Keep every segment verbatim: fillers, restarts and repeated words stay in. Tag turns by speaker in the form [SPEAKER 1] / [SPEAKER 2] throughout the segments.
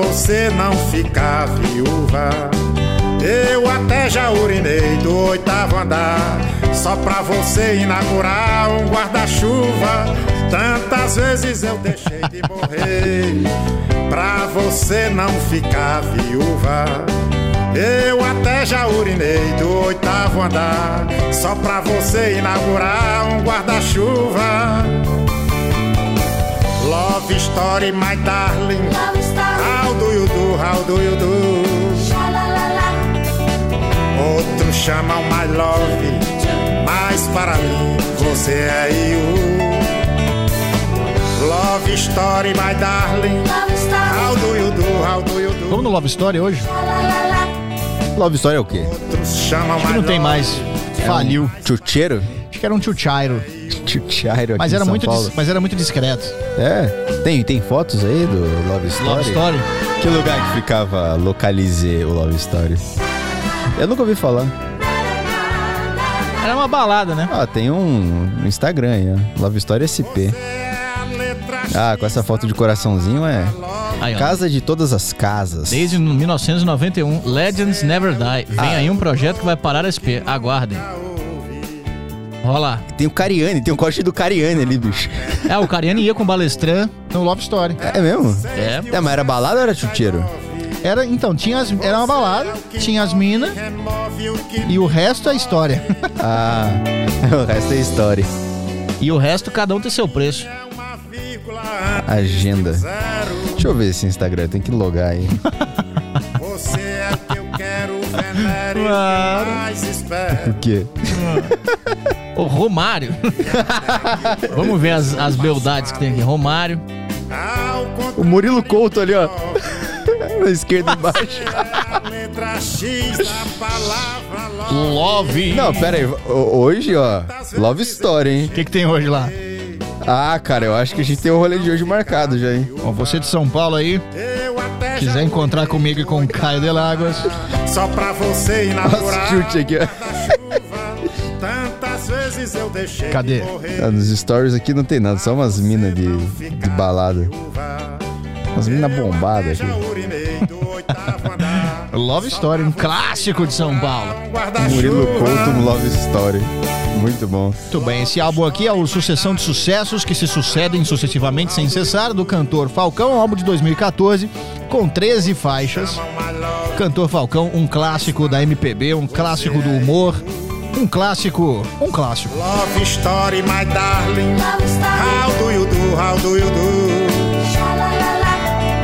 [SPEAKER 1] você não ficar viúva. Eu até já urinei do oitavo andar, só pra você inaugurar um guarda-chuva. Tantas vezes eu deixei de morrer pra você não ficar viúva. Eu até já urinei do oitavo andar, só pra você inaugurar um guarda-chuva. Love story, my darling.
[SPEAKER 2] Love story.
[SPEAKER 1] How do you do, how do you do?
[SPEAKER 2] Shalalala.
[SPEAKER 1] Outros chamam my love, mas para mim você é you. Love story, my darling.
[SPEAKER 2] Love story.
[SPEAKER 1] How do you do, how do you do?
[SPEAKER 3] Vamos no Love Story hoje?
[SPEAKER 2] Shalalala.
[SPEAKER 4] Love Story é o quê?
[SPEAKER 1] Outros chamam
[SPEAKER 3] Acho que
[SPEAKER 1] my
[SPEAKER 3] não tem
[SPEAKER 1] love.
[SPEAKER 3] mais. Faliu.
[SPEAKER 4] Chucheiro?
[SPEAKER 3] Acho que era um chuchairo.
[SPEAKER 4] Chuchairo aqui
[SPEAKER 3] Mas
[SPEAKER 4] em
[SPEAKER 3] era,
[SPEAKER 4] São
[SPEAKER 3] muito
[SPEAKER 4] Paulo.
[SPEAKER 3] dis- mas era muito discreto.
[SPEAKER 4] É? Tem, tem fotos aí do Love Story?
[SPEAKER 3] Love Story?
[SPEAKER 4] Que lugar que ficava Localize o Love Story? Eu nunca ouvi falar.
[SPEAKER 3] Era uma balada, né?
[SPEAKER 4] Ah, tem um Instagram aí, ó. Love Story S P. Ah, com essa foto de coraçãozinho é...
[SPEAKER 3] Aí, ó.
[SPEAKER 4] Casa de todas as casas.
[SPEAKER 3] Desde mil novecentos e noventa e um, Legends Never Die. Vem
[SPEAKER 4] Ah.
[SPEAKER 3] aí um projeto que vai parar a S P. Aguardem. Rola.
[SPEAKER 4] Tem o Cariani, tem um corte do Cariani ali, bicho.
[SPEAKER 3] É, o Cariani ia com o Balestran no Love Story.
[SPEAKER 4] É mesmo?
[SPEAKER 3] É.
[SPEAKER 4] É, mas era balada ou era chucheiro?
[SPEAKER 3] Era, então, tinha as, era uma balada, tinha as minas e o resto é história.
[SPEAKER 4] Ah, o resto é história.
[SPEAKER 3] E o resto, cada um tem seu preço.
[SPEAKER 4] Agenda. Deixa eu ver esse Instagram, tem que logar aí.
[SPEAKER 1] Você é o que eu quero, venere,
[SPEAKER 3] Claro.
[SPEAKER 1] o que mais espero.
[SPEAKER 4] O quê?
[SPEAKER 3] O Romário. Vamos ver as, as beldades que tem aqui. Romário.
[SPEAKER 1] Ao
[SPEAKER 4] O Murilo Couto ali, ó. Na esquerda embaixo.
[SPEAKER 1] a letra X da palavra love.
[SPEAKER 3] Love.
[SPEAKER 4] Não, pera aí. ho- Hoje, ó, Love Story, hein?
[SPEAKER 3] O que, que tem hoje lá?
[SPEAKER 4] Ah, cara, eu acho que a gente tem o rolê de hoje marcado já, hein?
[SPEAKER 3] Bom, você de São Paulo aí,
[SPEAKER 1] Eu até
[SPEAKER 3] quiser
[SPEAKER 1] já
[SPEAKER 3] encontrar comigo e com o Caio de Láguas,
[SPEAKER 1] só pra você
[SPEAKER 4] Nossa,
[SPEAKER 1] inaugurar
[SPEAKER 4] chute aqui, ó.
[SPEAKER 1] da chuva. Tantas vezes eu deixei
[SPEAKER 3] Cadê?
[SPEAKER 1] de morrer.
[SPEAKER 4] Ah, nos stories aqui não tem nada, só umas minas de, de balada. Umas minas bombadas
[SPEAKER 1] Já
[SPEAKER 4] aqui.
[SPEAKER 1] urinei do oitavo andar.
[SPEAKER 3] Love Story, um clássico de São Paulo.
[SPEAKER 4] Murilo Couto no Love Story. Muito bom.
[SPEAKER 3] Muito bem, esse álbum aqui é o Sucessão de Sucessos que se sucedem sucessivamente sem cessar, do cantor Falcão, um álbum de dois mil e catorze, com treze faixas. Cantor Falcão, um clássico da M P B, um clássico do humor, um clássico, um clássico.
[SPEAKER 1] Love story, my darling.
[SPEAKER 2] Love story.
[SPEAKER 1] How do you do, how do you do?
[SPEAKER 2] Shalalala.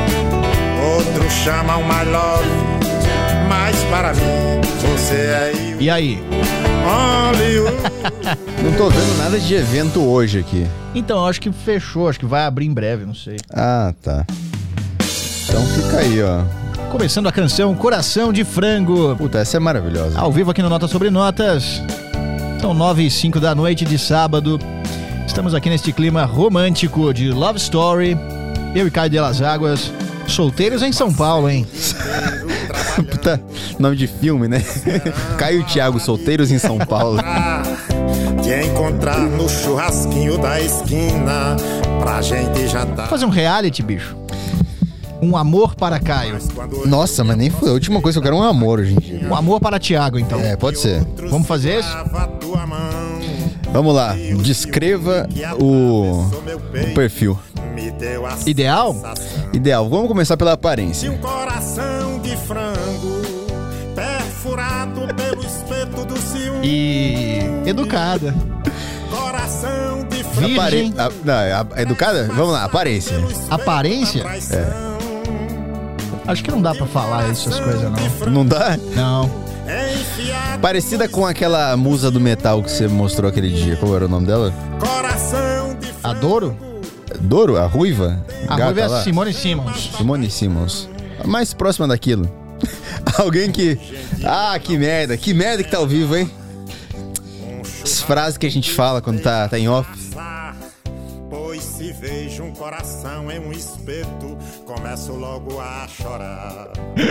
[SPEAKER 1] Outros chamam my love, mas para mim você é you.
[SPEAKER 3] E aí?
[SPEAKER 1] Only you.
[SPEAKER 4] Não tô vendo nada de evento hoje aqui.
[SPEAKER 3] Então, eu acho que fechou, acho que vai abrir em breve, não sei.
[SPEAKER 4] Ah, tá. Então fica aí, ó.
[SPEAKER 3] Começando a canção Coração de Frango,
[SPEAKER 4] Puta, essa é maravilhosa.
[SPEAKER 3] ao vivo aqui no Notas Sobre Notas. São nove e cinco da noite de sábado. Estamos aqui neste clima romântico de Love Story. Eu e Caio de Las Águas, solteiros em São Paulo, hein?
[SPEAKER 4] Puta, nome de filme, né? Caio e Thiago, solteiros em São Paulo.
[SPEAKER 1] Te encontrar no churrasquinho da esquina pra gente jantar.
[SPEAKER 3] Fazer um reality, bicho. Um amor para Caio.
[SPEAKER 4] Nossa, mas nem foi a última coisa que eu quero é um amor hoje em dia.
[SPEAKER 3] Um amor para Thiago, então.
[SPEAKER 4] É, pode ser.
[SPEAKER 3] Vamos fazer esse?
[SPEAKER 4] Vamos lá, descreva o, o perfil.
[SPEAKER 1] Me deu a
[SPEAKER 3] Ideal?
[SPEAKER 4] Ideal, vamos começar pela aparência.
[SPEAKER 1] um coração de frango perfurado pelo espeto do ciúme.
[SPEAKER 3] E educada.
[SPEAKER 1] Coração de frango.
[SPEAKER 3] Virgem.
[SPEAKER 4] Apare... A, não, a- educada? Vamos lá, aparência.
[SPEAKER 3] Aparência?
[SPEAKER 1] É.
[SPEAKER 3] Acho que não dá pra falar essas coisas, não.
[SPEAKER 4] Não dá?
[SPEAKER 3] Não.
[SPEAKER 4] Parecida com aquela musa do metal que você mostrou aquele dia. Qual era o nome dela?
[SPEAKER 1] Coração de
[SPEAKER 3] Adoro?
[SPEAKER 4] Doro? A ruiva?
[SPEAKER 3] A
[SPEAKER 4] Gata
[SPEAKER 3] ruiva é
[SPEAKER 4] lá?
[SPEAKER 3] a Simone Simmons.
[SPEAKER 4] Simone Simmons. A mais próxima daquilo. Alguém que... Ah, que merda. Que merda que tá ao vivo, hein? As frases que a gente fala quando tá, tá em off.
[SPEAKER 1] Pois se vejo um coração em um espeto, começo logo a chorar.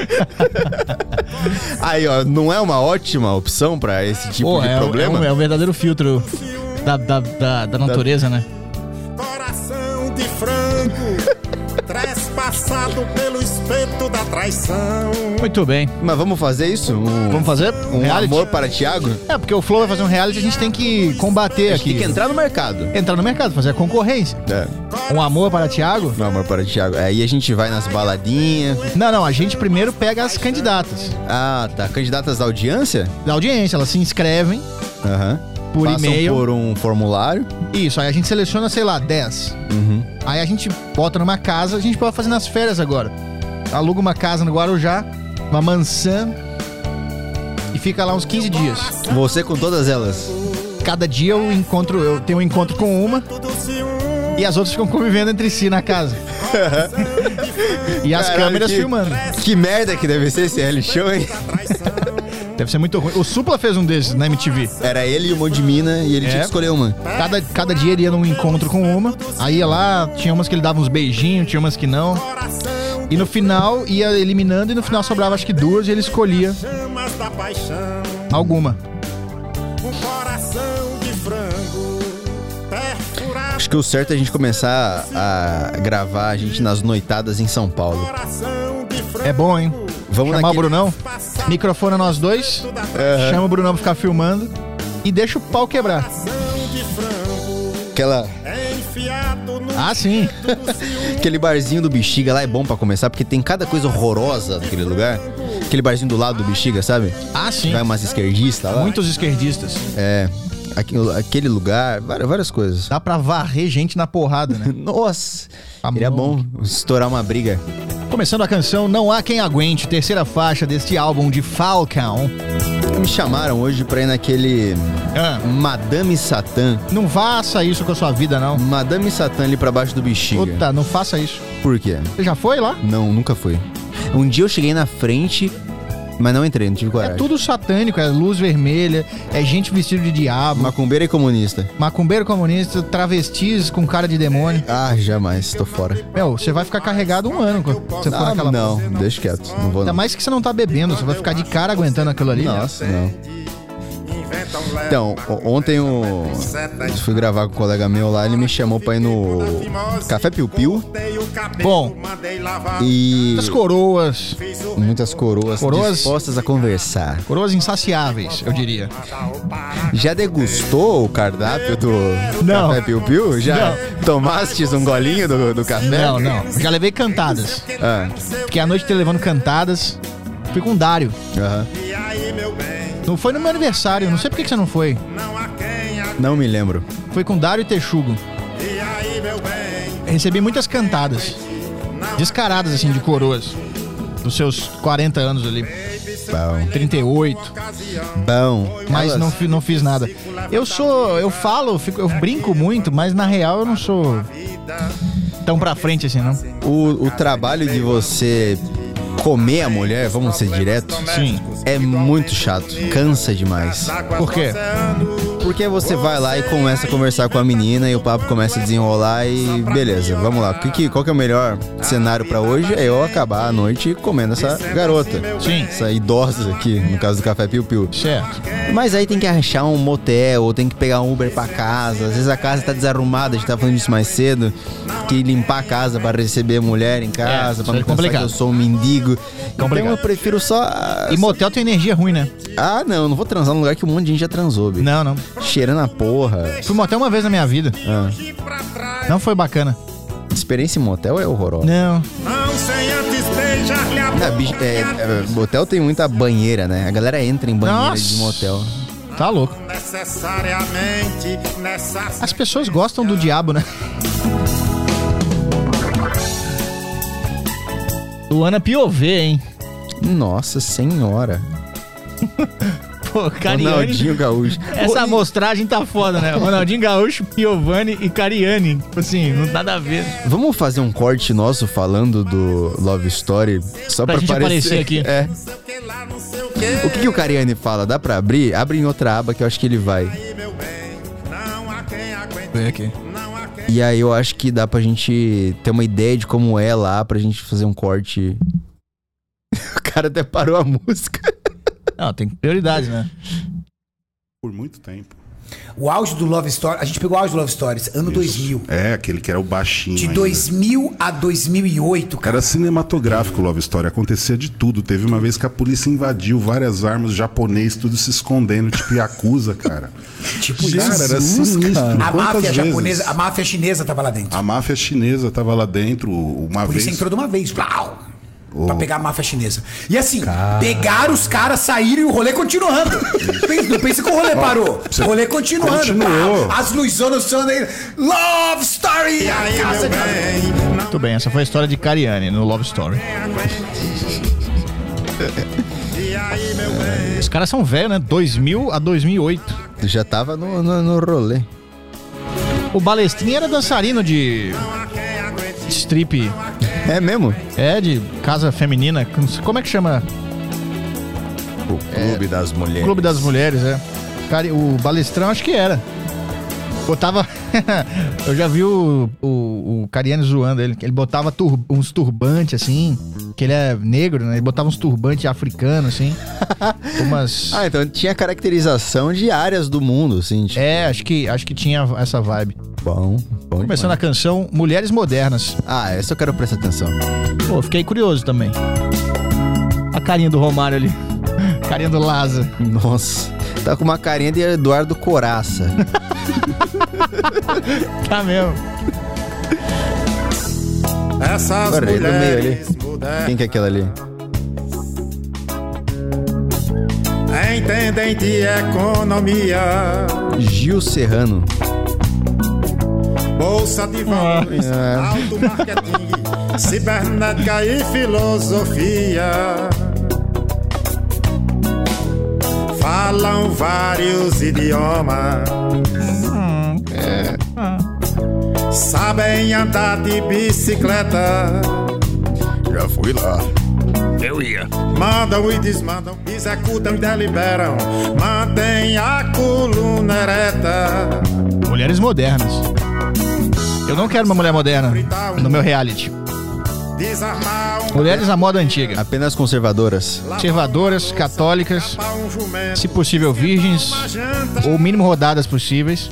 [SPEAKER 4] Aí, ó, não é uma ótima opção pra esse tipo
[SPEAKER 3] Pô,
[SPEAKER 4] de
[SPEAKER 3] é,
[SPEAKER 4] problema?
[SPEAKER 3] É, um, é um verdadeiro filtro da, da, da, da natureza, né?
[SPEAKER 1] Coração de frango, trespassar levado pelo espeto da traição.
[SPEAKER 3] Muito bem.
[SPEAKER 4] Mas vamos fazer isso? Um,
[SPEAKER 3] Vamos fazer
[SPEAKER 4] um
[SPEAKER 3] reality?
[SPEAKER 4] amor para Thiago?
[SPEAKER 3] É, porque o Flow vai fazer um reality, a gente tem que combater
[SPEAKER 4] A gente
[SPEAKER 3] aqui.
[SPEAKER 4] tem que entrar no mercado.
[SPEAKER 3] Entrar no mercado, fazer a concorrência.
[SPEAKER 4] É.
[SPEAKER 3] Um amor para Thiago?
[SPEAKER 4] Um amor para Thiago. Aí a gente vai nas baladinhas.
[SPEAKER 3] Não, não, a gente primeiro pega as candidatas
[SPEAKER 4] Ah, tá. Candidatas da audiência?
[SPEAKER 3] da audiência, elas se inscrevem
[SPEAKER 4] Aham.
[SPEAKER 3] por
[SPEAKER 4] Passam
[SPEAKER 3] e-mail.
[SPEAKER 4] por um formulário.
[SPEAKER 3] Isso, aí a gente seleciona, sei lá, dez.
[SPEAKER 4] Uhum.
[SPEAKER 3] Aí a gente bota numa casa, a gente pode fazer nas férias agora. Aluga uma casa no Guarujá, uma mansão, e fica lá uns quinze dias.
[SPEAKER 4] Você com todas elas.
[SPEAKER 3] Cada dia eu encontro, eu tenho um encontro com uma e as outras ficam convivendo entre si na casa. E as
[SPEAKER 4] Caralho,
[SPEAKER 3] câmeras
[SPEAKER 4] que-
[SPEAKER 3] filmando.
[SPEAKER 4] Que merda que deve ser esse reality show, hein?
[SPEAKER 3] Deve ser muito ruim. O Supla fez um desses na M T V.
[SPEAKER 4] Era ele e um monte de mina e ele
[SPEAKER 3] É.
[SPEAKER 4] tinha que escolher uma.
[SPEAKER 3] Cada, cada dia ele ia num encontro com uma. Aí ia lá, tinha umas que ele dava uns beijinhos, tinha umas que não. E no final ia eliminando e no final sobrava acho que duas e ele escolhia
[SPEAKER 1] Chamas da paixão,
[SPEAKER 3] alguma.
[SPEAKER 1] um coração de frango perfurado.
[SPEAKER 4] Acho que o certo é a gente começar a gravar a gente nas noitadas em São Paulo.
[SPEAKER 1] Coração de frango.
[SPEAKER 3] É bom, hein?
[SPEAKER 4] Vamos
[SPEAKER 3] Chamar o
[SPEAKER 4] naquele...
[SPEAKER 3] Brunão, microfone nós dois, chama o Brunão pra ficar filmando e deixa o pau quebrar.
[SPEAKER 1] de frango
[SPEAKER 4] Aquela...
[SPEAKER 1] enfiado no
[SPEAKER 3] Ah, sim.
[SPEAKER 4] Aquele barzinho do Bexiga lá é bom pra começar, porque tem cada coisa horrorosa naquele lugar. Aquele barzinho do lado do Bexiga, sabe?
[SPEAKER 3] Ah, sim.
[SPEAKER 4] Vai umas esquerdistas lá.
[SPEAKER 3] Muitos esquerdistas.
[SPEAKER 4] É, aquilo- aquele lugar, várias, várias coisas.
[SPEAKER 3] Dá pra varrer gente na porrada, né?
[SPEAKER 4] Nossa,
[SPEAKER 3] Tá
[SPEAKER 4] seria bom estourar uma briga.
[SPEAKER 3] Começando a canção Não Há Quem Aguente, terceira faixa deste álbum de Falcão.
[SPEAKER 4] Me chamaram hoje pra ir naquele
[SPEAKER 3] Ah,
[SPEAKER 4] Madame Satã.
[SPEAKER 3] não faça isso com a sua vida, não.
[SPEAKER 4] Madame Satã ali pra baixo do Bexiga.
[SPEAKER 3] Puta, não faça isso.
[SPEAKER 4] Por quê?
[SPEAKER 3] Você já foi lá?
[SPEAKER 4] Não, nunca fui. Um dia eu cheguei na frente, mas não entrei, não tive
[SPEAKER 3] É
[SPEAKER 4] coragem.
[SPEAKER 3] tudo satânico, é luz vermelha, é gente vestida de diabo,
[SPEAKER 4] Macumbeira e comunista.
[SPEAKER 3] macumbeiro comunista, travestis com cara de demônio.
[SPEAKER 4] Ah, jamais, tô fora.
[SPEAKER 3] Meu, você vai ficar carregado um ano quando você for
[SPEAKER 4] Ah,
[SPEAKER 3] naquela
[SPEAKER 4] não, deixa quieto, não vou
[SPEAKER 3] Ainda
[SPEAKER 4] não.
[SPEAKER 3] mais que você não tá bebendo, você vai ficar de cara aguentando aquilo ali. né?
[SPEAKER 4] Nossa, não. Então, o- ontem eu fui gravar com um colega meu lá, ele me chamou pra ir no Café Piu Piu
[SPEAKER 3] Bom,
[SPEAKER 4] e
[SPEAKER 3] as coroas,
[SPEAKER 4] muitas coroas,
[SPEAKER 3] Coroas?
[SPEAKER 4] dispostas a conversar.
[SPEAKER 3] coroas insaciáveis, eu diria.
[SPEAKER 4] Já degustou o cardápio do
[SPEAKER 3] Não.
[SPEAKER 4] Café Piu Piu? Já tomastes um golinho do, do café?
[SPEAKER 3] Não, não. Já levei cantadas.
[SPEAKER 4] Ah,
[SPEAKER 3] Fiquei a noite inteira levando cantadas. Fui com o Dário.
[SPEAKER 4] aham.
[SPEAKER 3] Não foi no meu aniversário, não sei por que que você não foi.
[SPEAKER 4] Não me lembro.
[SPEAKER 3] Foi com Dário e Texugo. Recebi muitas cantadas. Descaradas, assim, de coroas. Dos seus quarenta anos ali.
[SPEAKER 4] Bom.
[SPEAKER 3] trinta e oito.
[SPEAKER 4] Bom.
[SPEAKER 3] Mas
[SPEAKER 4] Elas-
[SPEAKER 3] não, fi- não fiz nada. Eu sou... Eu falo, eu, fico- eu brinco muito, mas na real eu não sou tão pra frente assim, não.
[SPEAKER 4] O, o trabalho de você comer a mulher, vamos ser direto,
[SPEAKER 3] Sim.
[SPEAKER 4] é muito chato. Cansa demais.
[SPEAKER 3] Por quê?
[SPEAKER 4] Porque você vai lá e começa a conversar com a menina e o papo começa a desenrolar e beleza, vamos lá. Que, que- qual que é o melhor cenário pra hoje? É eu acabar a noite comendo essa garota.
[SPEAKER 3] Sim.
[SPEAKER 4] Essa idosa aqui, no caso do Café Piu Piu.
[SPEAKER 3] Certo.
[SPEAKER 4] Mas aí tem que achar um motel, ou tem que pegar um Uber pra casa. Às vezes a casa tá desarrumada, a gente tá falando disso mais cedo. Que limpar a casa pra receber a mulher em casa,
[SPEAKER 3] É,
[SPEAKER 4] pra não
[SPEAKER 3] isso é
[SPEAKER 4] pensar
[SPEAKER 3] complicado.
[SPEAKER 4] que eu sou um mendigo. Então
[SPEAKER 3] Complicado.
[SPEAKER 4] eu prefiro só...
[SPEAKER 3] E motel tem energia ruim, né?
[SPEAKER 4] Ah, não, eu não vou transar num lugar que um monte de gente já transou, bicho.
[SPEAKER 3] Não, não.
[SPEAKER 4] Cheirando a porra.
[SPEAKER 3] Fui motel uma vez na minha vida.
[SPEAKER 4] Ah.
[SPEAKER 3] Não foi bacana.
[SPEAKER 4] Experiência em motel é horrorosa.
[SPEAKER 3] Não.
[SPEAKER 1] Não sem antes beijar-lhe a
[SPEAKER 4] Ah, bicho, é, é, motel tem muita banheira, né? A galera entra em banheira
[SPEAKER 3] Nossa.
[SPEAKER 4] de motel.
[SPEAKER 3] Tá louco.
[SPEAKER 1] necessariamente nessa
[SPEAKER 3] As pessoas gostam do diabo, né? Luana Piovê, hein?
[SPEAKER 4] Nossa senhora.
[SPEAKER 3] Pô, Cariani.
[SPEAKER 4] Ronaldinho Gaúcho.
[SPEAKER 3] Essa
[SPEAKER 4] Ô,
[SPEAKER 3] amostragem tá foda, né? Ronaldinho Gaúcho, Piovani e Cariani. Tipo assim, não nada a ver.
[SPEAKER 4] Vamos fazer um corte nosso falando do Love Story? Só
[SPEAKER 3] Pra
[SPEAKER 4] pra,
[SPEAKER 3] gente aparecer aqui.
[SPEAKER 4] É. O que, que o Cariani fala? Dá pra abrir? Abre em outra aba que eu acho que ele vai.
[SPEAKER 3] Vem aqui.
[SPEAKER 4] E aí eu acho que dá pra gente ter uma ideia de como é lá, pra gente fazer um corte. O cara até parou a música.
[SPEAKER 3] Não, tem prioridade, né?
[SPEAKER 5] Por muito tempo, O auge do Love Story, a gente pegou o auge do Love Stories, ano dois mil.
[SPEAKER 6] É, aquele que era o baixinho.
[SPEAKER 5] De
[SPEAKER 6] ainda.
[SPEAKER 5] dois mil a dois mil e oito, cara.
[SPEAKER 6] Era cinematográfico o Love Story, acontecia de tudo. Teve uma vez que a polícia invadiu várias armas, japonês, tudo se escondendo, tipo Yakuza, cara.
[SPEAKER 5] Tipo
[SPEAKER 6] Cara,
[SPEAKER 5] isso.
[SPEAKER 6] era sinistro.
[SPEAKER 5] A
[SPEAKER 6] Quantas
[SPEAKER 5] máfia
[SPEAKER 6] vezes?
[SPEAKER 5] japonesa, a máfia chinesa tava lá dentro.
[SPEAKER 6] A máfia chinesa tava lá dentro uma
[SPEAKER 5] A polícia
[SPEAKER 6] vez.
[SPEAKER 5] entrou de uma vez. Blau, pra pegar a máfia chinesa. E assim, pegaram os caras, saíram e o rolê continuando. Pensa, não pensa que o rolê parou. O rolê continuando.
[SPEAKER 6] Continuou.
[SPEAKER 5] Pá, as luzonas são aí. Love Story!
[SPEAKER 1] E aí,
[SPEAKER 5] a casa
[SPEAKER 1] meu
[SPEAKER 5] de-
[SPEAKER 1] bem, não
[SPEAKER 3] Muito bem, essa foi a história de Cariani no Love Story.
[SPEAKER 1] E aí, meu bem,
[SPEAKER 3] Os caras são velhos, né? dois mil a dois mil e oito.
[SPEAKER 4] Já tava no, no, no rolê.
[SPEAKER 3] O Balestrinho era dançarino de strip,
[SPEAKER 4] É mesmo?
[SPEAKER 3] é, de casa feminina. Como é que chama?
[SPEAKER 4] O Clube das Mulheres.
[SPEAKER 3] Clube das Mulheres, é. Cari- O Balestrão acho que era. Botava. Eu já vi o, o, o Cariani zoando ele. que Ele botava tur- uns turbantes assim. Que ele é negro, né? Ele botava uns turbantes africanos, assim. Umas.
[SPEAKER 4] Ah, então tinha caracterização de áreas do mundo, assim. Tipo,
[SPEAKER 3] É, acho que, acho que tinha essa vibe.
[SPEAKER 4] bom, bom
[SPEAKER 3] Começando a
[SPEAKER 4] demais.
[SPEAKER 3] canção Mulheres Modernas.
[SPEAKER 4] Ah, essa eu quero prestar atenção.
[SPEAKER 3] Pô, fiquei curioso também. A carinha do Romário ali. Carinha do Laza.
[SPEAKER 4] Nossa, tá com uma carinha de Eduardo Coraça.
[SPEAKER 3] Tá mesmo.
[SPEAKER 1] essas
[SPEAKER 4] Agora, ele no meio
[SPEAKER 1] mulheres
[SPEAKER 4] ali.
[SPEAKER 1] modernas
[SPEAKER 4] Quem que é aquela ali?
[SPEAKER 1] entendem de economia,
[SPEAKER 4] Gil Serrano.
[SPEAKER 1] bolsa de valores, alto marketing, cibernética e filosofia. Falam vários idiomas, sabem andar de bicicleta.
[SPEAKER 4] Já fui lá.
[SPEAKER 3] Eu ia.
[SPEAKER 1] Mandam e desmandam, executam e deliberam, mantém a coluna ereta.
[SPEAKER 3] Mulheres Modernas. Eu não quero uma mulher moderna no meu reality.
[SPEAKER 1] Desarmar um
[SPEAKER 3] Mulheres à moda antiga.
[SPEAKER 4] Apenas conservadoras.
[SPEAKER 3] Conservadoras, católicas,
[SPEAKER 1] pra um jumento,
[SPEAKER 3] se possível virgens,
[SPEAKER 1] uma janta,
[SPEAKER 3] ou o mínimo rodadas possíveis.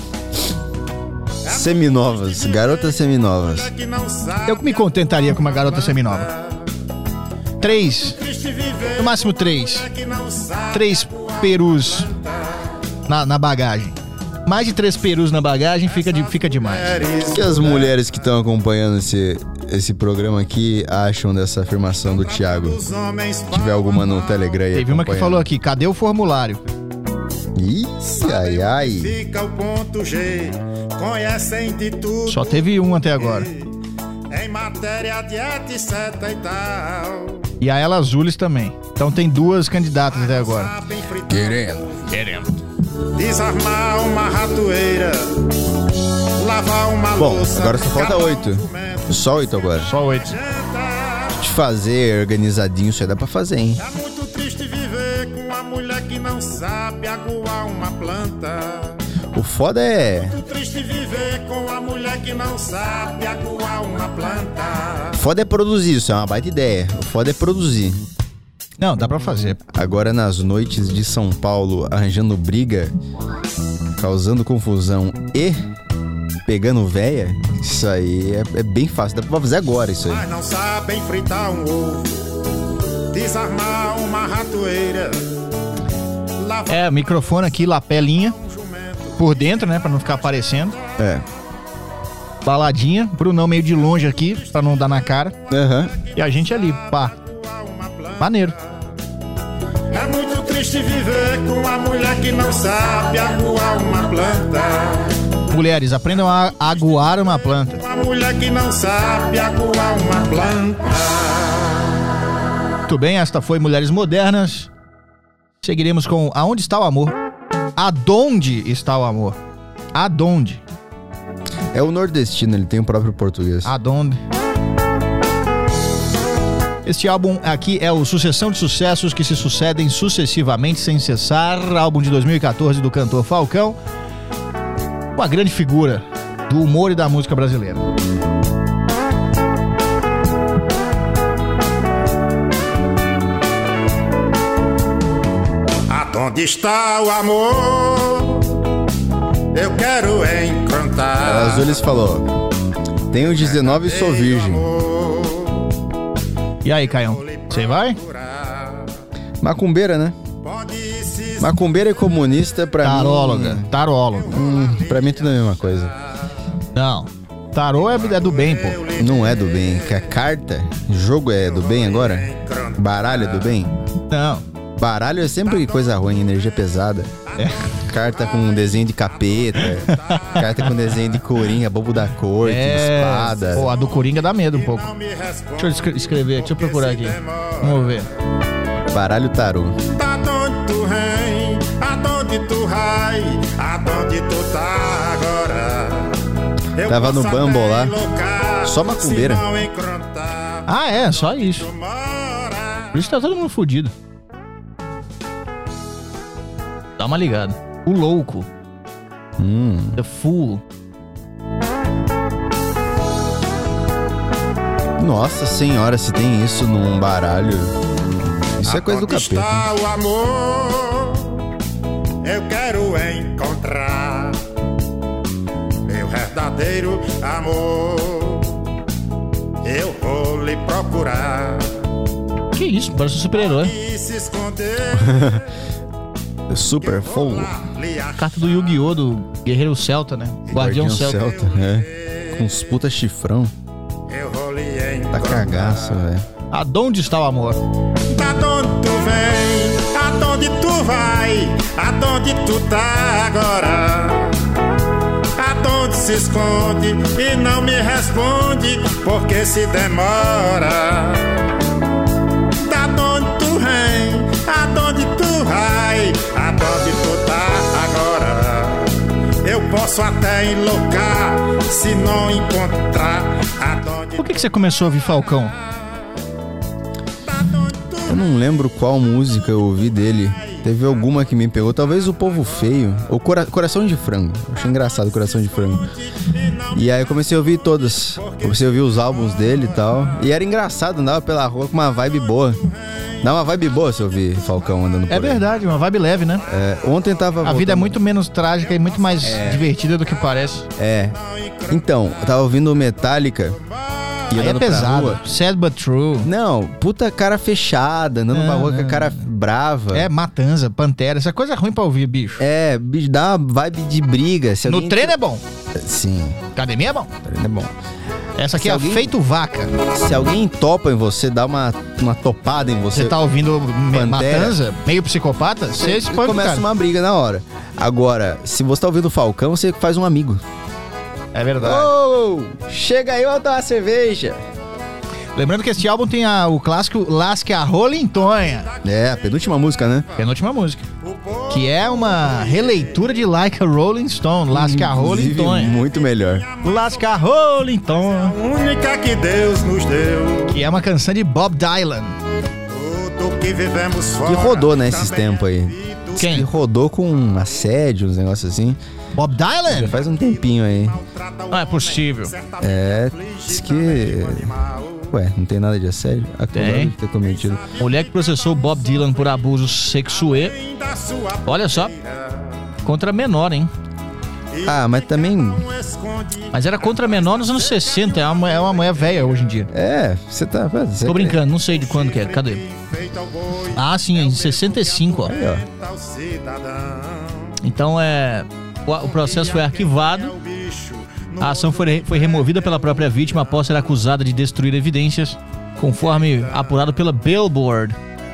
[SPEAKER 4] Seminovas. Garotas seminovas.
[SPEAKER 1] que não sabe
[SPEAKER 3] Eu me contentaria com uma garota seminova. Três,
[SPEAKER 1] triste viver,
[SPEAKER 3] no máximo três.
[SPEAKER 1] que não sabe
[SPEAKER 3] Três perus na, na bagagem. Mais de três perus na bagagem fica, de, fica demais.
[SPEAKER 4] O que as mulheres que estão acompanhando esse, esse programa aqui acham dessa afirmação do Thiago?
[SPEAKER 1] os homens
[SPEAKER 4] Se tiver alguma no Telegram aí
[SPEAKER 3] Teve uma que
[SPEAKER 4] acompanhando.
[SPEAKER 3] falou aqui, cadê o formulário?
[SPEAKER 4] Ih, ai, ai.
[SPEAKER 1] fica o ponto G, conhecem de tudo.
[SPEAKER 3] Só teve um até agora.
[SPEAKER 1] Em matéria de etc e tal.
[SPEAKER 3] E a Ela Azules também. Então tem duas candidatas até agora.
[SPEAKER 1] Sabem fritar,
[SPEAKER 4] Querendo.
[SPEAKER 3] Querendo.
[SPEAKER 1] desarmar uma ratoeira, lavar uma
[SPEAKER 4] Bom,
[SPEAKER 1] louça.
[SPEAKER 4] agora só falta
[SPEAKER 1] cavar um
[SPEAKER 4] oito.
[SPEAKER 1] jumento,
[SPEAKER 4] Só oito agora.
[SPEAKER 3] Só oito.
[SPEAKER 1] jantar.
[SPEAKER 4] De fazer organizadinho, isso aí dá pra fazer, hein?
[SPEAKER 1] É muito triste viver com uma mulher que não sabe aguar uma planta.
[SPEAKER 4] O foda é...
[SPEAKER 1] Muito triste viver com uma mulher que não sabe aguar uma planta.
[SPEAKER 4] O foda é produzir, isso é uma baita ideia. O foda é produzir.
[SPEAKER 3] Não, dá pra fazer.
[SPEAKER 4] Agora nas noites de São Paulo, arranjando briga, causando confusão e pegando véia, isso aí é, é bem fácil. Dá pra fazer agora isso aí.
[SPEAKER 1] Mas não sabem fritar um ovo, desarmar uma ratoeira, lavar
[SPEAKER 3] É, microfone aqui, lapelinha.
[SPEAKER 1] um jumento.
[SPEAKER 3] Por dentro, né? Pra não ficar aparecendo.
[SPEAKER 4] É.
[SPEAKER 3] Baladinha. Brunão meio de longe aqui, pra não dar na cara.
[SPEAKER 4] Aham.
[SPEAKER 3] E a gente ali, pá.
[SPEAKER 1] Aguar uma planta.
[SPEAKER 3] Maneiro.
[SPEAKER 1] É muito triste viver com uma mulher que não sabe aguar uma planta.
[SPEAKER 3] Mulheres, aprendam a aguar uma planta.
[SPEAKER 1] Uma mulher que não sabe aguar uma planta.
[SPEAKER 3] Muito bem, esta foi Mulheres Modernas. Seguiremos com Aonde Está o Amor? Adonde está o amor? Adonde?
[SPEAKER 4] É o nordestino, ele tem o próprio português.
[SPEAKER 3] Adonde? Este álbum aqui é o Sucessão de Sucessos que se sucedem sucessivamente sem cessar. Álbum de dois mil e catorze do cantor Falcão. Uma grande figura do humor e da música brasileira.
[SPEAKER 1] Aonde está o amor? eu quero encantar.
[SPEAKER 4] Azulis falou: tenho dezenove e sou virgem.
[SPEAKER 3] E aí, Caião? Você vai?
[SPEAKER 4] Macumbeira, né? Macumbeira e comunista pra
[SPEAKER 3] Taróloga.
[SPEAKER 4] mim...
[SPEAKER 3] Tarólogo.
[SPEAKER 4] Hum, pra mim tudo é a mesma coisa.
[SPEAKER 3] Não. Tarô é, é do bem, pô.
[SPEAKER 4] Não é do bem. Que a carta, jogo é do bem agora? Baralho é do bem?
[SPEAKER 3] Não.
[SPEAKER 4] Baralho é sempre coisa ruim, energia pesada.
[SPEAKER 3] É.
[SPEAKER 4] Carta com desenho de capeta. Carta com desenho de coringa, bobo da corte,
[SPEAKER 3] É.
[SPEAKER 4] espada.
[SPEAKER 3] Pô, a do Coringa dá medo um pouco. Deixa eu escre- escrever, deixa eu procurar aqui. Vamos ver.
[SPEAKER 4] Baralho tarô.
[SPEAKER 1] Aonde tu vem, aonde tu vai, aonde tu tá agora. Eu
[SPEAKER 4] Tava no
[SPEAKER 1] posso
[SPEAKER 4] Bumble
[SPEAKER 1] até
[SPEAKER 4] lá.
[SPEAKER 1] enloucar,
[SPEAKER 4] Só macumbeira.
[SPEAKER 1] se não encontrar,
[SPEAKER 3] Ah, é, só isso.
[SPEAKER 1] mora.
[SPEAKER 3] Por isso tá todo mundo fudido. Dá uma ligada. O louco.
[SPEAKER 4] Hum.
[SPEAKER 3] The Fool.
[SPEAKER 4] Nossa senhora, se tem isso num baralho. Isso é coisa do
[SPEAKER 1] Aonde
[SPEAKER 4] capeta.
[SPEAKER 1] está o amor? Eu quero encontrar meu verdadeiro amor. Eu vou lhe procurar
[SPEAKER 3] Que isso, parece um super-herói.
[SPEAKER 1] e se esconder.
[SPEAKER 4] Super Fogo.
[SPEAKER 1] Lhe achar.
[SPEAKER 3] Carta do Yu-Gi-Oh! Do Guerreiro Celta, né? Guardião, Celta.
[SPEAKER 4] é. Com uns puta chifrão.
[SPEAKER 1] Eu vou lhe
[SPEAKER 4] Tá
[SPEAKER 1] encontrar.
[SPEAKER 4] cagaço, velho.
[SPEAKER 3] Aonde está o amor?
[SPEAKER 1] Aonde tu vem, aonde tu vai, aonde tu tá agora. Aonde se esconde e não me responde, porque se demora. Aonde tu vem, aonde tu vai, aonde tu tá agora. Eu posso até enloucar se não encontrar aonde.
[SPEAKER 3] Por que, que você começou a ouvir Falcão?
[SPEAKER 4] Eu não lembro qual música eu ouvi dele. Teve alguma que me pegou. Talvez o Povo Feio. Ou Cora- Coração de Frango. Eu achei engraçado Coração de Frango. E aí eu comecei a ouvir todas. Comecei a ouvir os álbuns dele e tal. E era engraçado, andava pela rua com uma vibe boa. Dá uma vibe boa se eu ouvir Falcão andando por
[SPEAKER 3] É
[SPEAKER 4] aí.
[SPEAKER 3] verdade, uma vibe leve, né?
[SPEAKER 4] É, ontem tava
[SPEAKER 3] A vida é
[SPEAKER 4] voltando-
[SPEAKER 3] muito menos trágica e muito mais divertida do que parece.
[SPEAKER 4] É. Então, eu tava ouvindo Metallica. E
[SPEAKER 3] Aí é
[SPEAKER 4] andando pra
[SPEAKER 3] pesado.
[SPEAKER 4] rua.
[SPEAKER 3] Sad but true.
[SPEAKER 4] Não, puta cara fechada, andando
[SPEAKER 3] Não,
[SPEAKER 4] pra rua com a
[SPEAKER 3] não.
[SPEAKER 4] cara brava.
[SPEAKER 3] É Matanza, Pantera, essa coisa é ruim pra ouvir, bicho.
[SPEAKER 4] É, bicho, dá uma vibe de briga. Se
[SPEAKER 3] No
[SPEAKER 4] alguém-
[SPEAKER 3] treino é bom,
[SPEAKER 4] Sim,
[SPEAKER 3] academia é bom.
[SPEAKER 4] treino é bom.
[SPEAKER 3] Essa aqui
[SPEAKER 4] Se
[SPEAKER 3] é
[SPEAKER 4] alguém-
[SPEAKER 3] feito vaca.
[SPEAKER 4] Se alguém topa em você, dá uma, uma topada em você,
[SPEAKER 3] Você tá ouvindo me-
[SPEAKER 4] Pantera.
[SPEAKER 3] Matanza, meio psicopata, você espanca o
[SPEAKER 4] começa
[SPEAKER 3] cara.
[SPEAKER 4] uma briga na hora. Agora, se você tá ouvindo o Falcão, você faz um amigo.
[SPEAKER 3] É verdade.
[SPEAKER 4] Ô, chega aí, eu vou dar uma cerveja.
[SPEAKER 3] Lembrando que este álbum tem a- o clássico Lasque a Rolintonha,
[SPEAKER 4] É, a penúltima música, né?
[SPEAKER 3] penúltima música. Que é uma releitura de Like a Rolling Stone, Lasque a
[SPEAKER 4] Inclusive,
[SPEAKER 3] Rolintonha.
[SPEAKER 4] muito melhor.
[SPEAKER 3] Lasque a Rolintonha.
[SPEAKER 1] Única que Deus nos deu.
[SPEAKER 3] Que é uma canção de Bob Dylan.
[SPEAKER 1] Tudo que vivemos fora.
[SPEAKER 4] Que rodou, né, esses
[SPEAKER 1] também
[SPEAKER 4] tempos aí.
[SPEAKER 1] vivido.
[SPEAKER 3] Quem?
[SPEAKER 4] E rodou com um assédio, uns negócios assim.
[SPEAKER 3] Bob
[SPEAKER 4] Já
[SPEAKER 3] Dylan?
[SPEAKER 4] faz um tempinho aí.
[SPEAKER 3] Não é possível.
[SPEAKER 4] É, diz que... Ué, não tem nada de assédio? Acusado
[SPEAKER 3] Tem.
[SPEAKER 4] de ter cometido.
[SPEAKER 3] Mulher que processou Bob Dylan por abuso sexual.
[SPEAKER 1] Da sua
[SPEAKER 3] Olha só, contra menor, hein?
[SPEAKER 4] Ah, mas também...
[SPEAKER 3] Mas era contra menor nos anos sessenta, é uma, mulher- é uma mulher velha hoje em dia.
[SPEAKER 4] É, você tá... Você
[SPEAKER 3] Tô brincando, não sei de quando que é, cadê?
[SPEAKER 1] feito ao boi,
[SPEAKER 3] Ah, sim, em sessenta e cinco, ó.
[SPEAKER 4] Aí, ó.
[SPEAKER 1] ao cidadão.
[SPEAKER 3] Então é. O, o processo foi arquivado.
[SPEAKER 1] O bicho
[SPEAKER 3] A ação foi, foi removida pela própria vítima após ser acusada de destruir evidências, conforme apurado pela Billboard.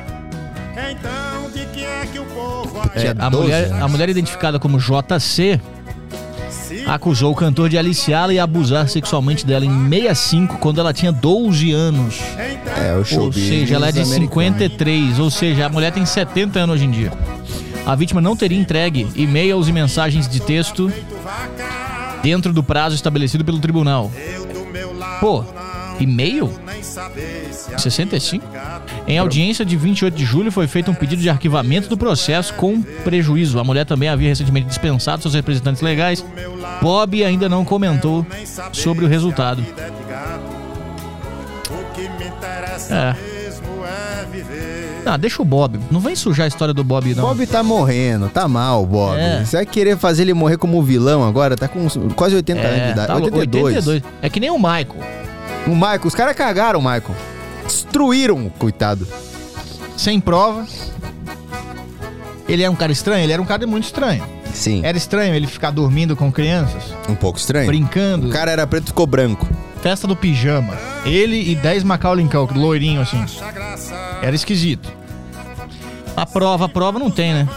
[SPEAKER 1] então de que é que o povo
[SPEAKER 4] Tinha
[SPEAKER 3] A
[SPEAKER 4] doze
[SPEAKER 3] mulher,
[SPEAKER 4] anos.
[SPEAKER 3] a mulher identificada como J C acusou o cantor de aliciá-la e abusar sexualmente dela em sessenta e cinco, quando ela tinha doze anos.
[SPEAKER 4] É, o show
[SPEAKER 3] Ou seja, ela é de cinquenta e três, ou seja, a mulher tem setenta anos hoje em dia. A vítima não teria entregue e-mails e mensagens de texto dentro do prazo estabelecido pelo tribunal. Pô, e-mail? sessenta e cinco? Em audiência de vinte e oito de julho foi feito um pedido de arquivamento do processo com prejuízo. A mulher também havia recentemente dispensado seus representantes legais. Bob ainda não comentou sobre o resultado.
[SPEAKER 1] O que me interessa
[SPEAKER 3] É.
[SPEAKER 1] mesmo é
[SPEAKER 3] Ah, deixa o Bob. Não vem sujar a história do Bob, não.
[SPEAKER 4] Bob tá morrendo, tá mal, Bob.
[SPEAKER 3] É.
[SPEAKER 4] Você vai querer fazer ele morrer como vilão agora? Tá com quase oitenta anos de idade.
[SPEAKER 3] tá
[SPEAKER 4] oitenta e dois.
[SPEAKER 3] oitenta e dois. É que nem o Michael.
[SPEAKER 4] O Michael, os caras cagaram o Michael. Destruíram, coitado.
[SPEAKER 3] Sem prova. Ele é um cara estranho? Ele era um cara muito estranho.
[SPEAKER 4] Sim.
[SPEAKER 3] Era estranho ele ficar dormindo com crianças,
[SPEAKER 4] Um pouco estranho.
[SPEAKER 3] brincando.
[SPEAKER 4] O cara era preto e ficou branco.
[SPEAKER 3] Festa do pijama. Ele e dez Macaulay Culkin, loirinho assim. Era esquisito. A prova, a prova não tem, né?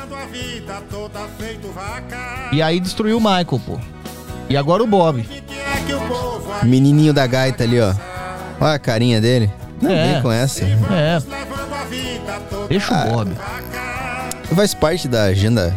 [SPEAKER 3] E aí destruiu o Michael, pô. E agora o Bob.
[SPEAKER 4] Menininho da gaita ali, ó. Olha a carinha dele. Não
[SPEAKER 3] É.
[SPEAKER 4] vem com essa.
[SPEAKER 3] É. Deixa o Bob.
[SPEAKER 4] Faz parte da agenda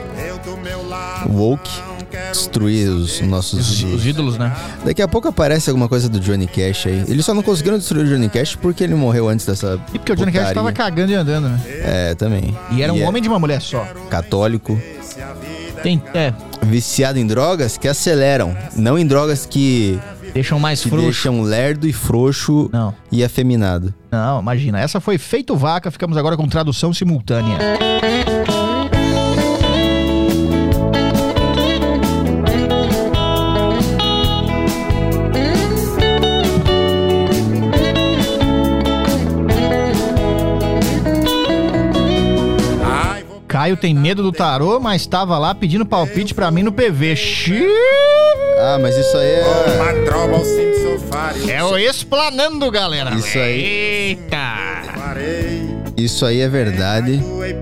[SPEAKER 4] woke destruir os nossos...
[SPEAKER 3] Os, os ídolos, né?
[SPEAKER 4] Daqui a pouco aparece alguma coisa do Johnny Cash aí. Eles só não conseguiram destruir o Johnny Cash porque ele morreu antes dessa
[SPEAKER 3] E porque o Johnny Cash
[SPEAKER 4] putaria.
[SPEAKER 3] tava cagando e andando, né?
[SPEAKER 4] É, também.
[SPEAKER 3] E era um
[SPEAKER 4] é
[SPEAKER 3] homem de uma mulher só.
[SPEAKER 4] católico,
[SPEAKER 3] Tem, é,
[SPEAKER 4] viciado em drogas que aceleram. Não em drogas que,
[SPEAKER 3] deixam mais
[SPEAKER 4] que
[SPEAKER 3] frouxo.
[SPEAKER 4] deixam lerdo e frouxo
[SPEAKER 3] Não.
[SPEAKER 4] e afeminado.
[SPEAKER 3] Não, imagina. Essa foi Feito Vaca. Ficamos agora com tradução simultânea. Caio tem medo do tarô, mas tava lá pedindo palpite pra mim no P V. Xiii!
[SPEAKER 4] Ah, mas isso aí é...
[SPEAKER 3] É o Explanando, galera.
[SPEAKER 4] Isso aí.
[SPEAKER 3] Eita!
[SPEAKER 4] Isso aí é verdade.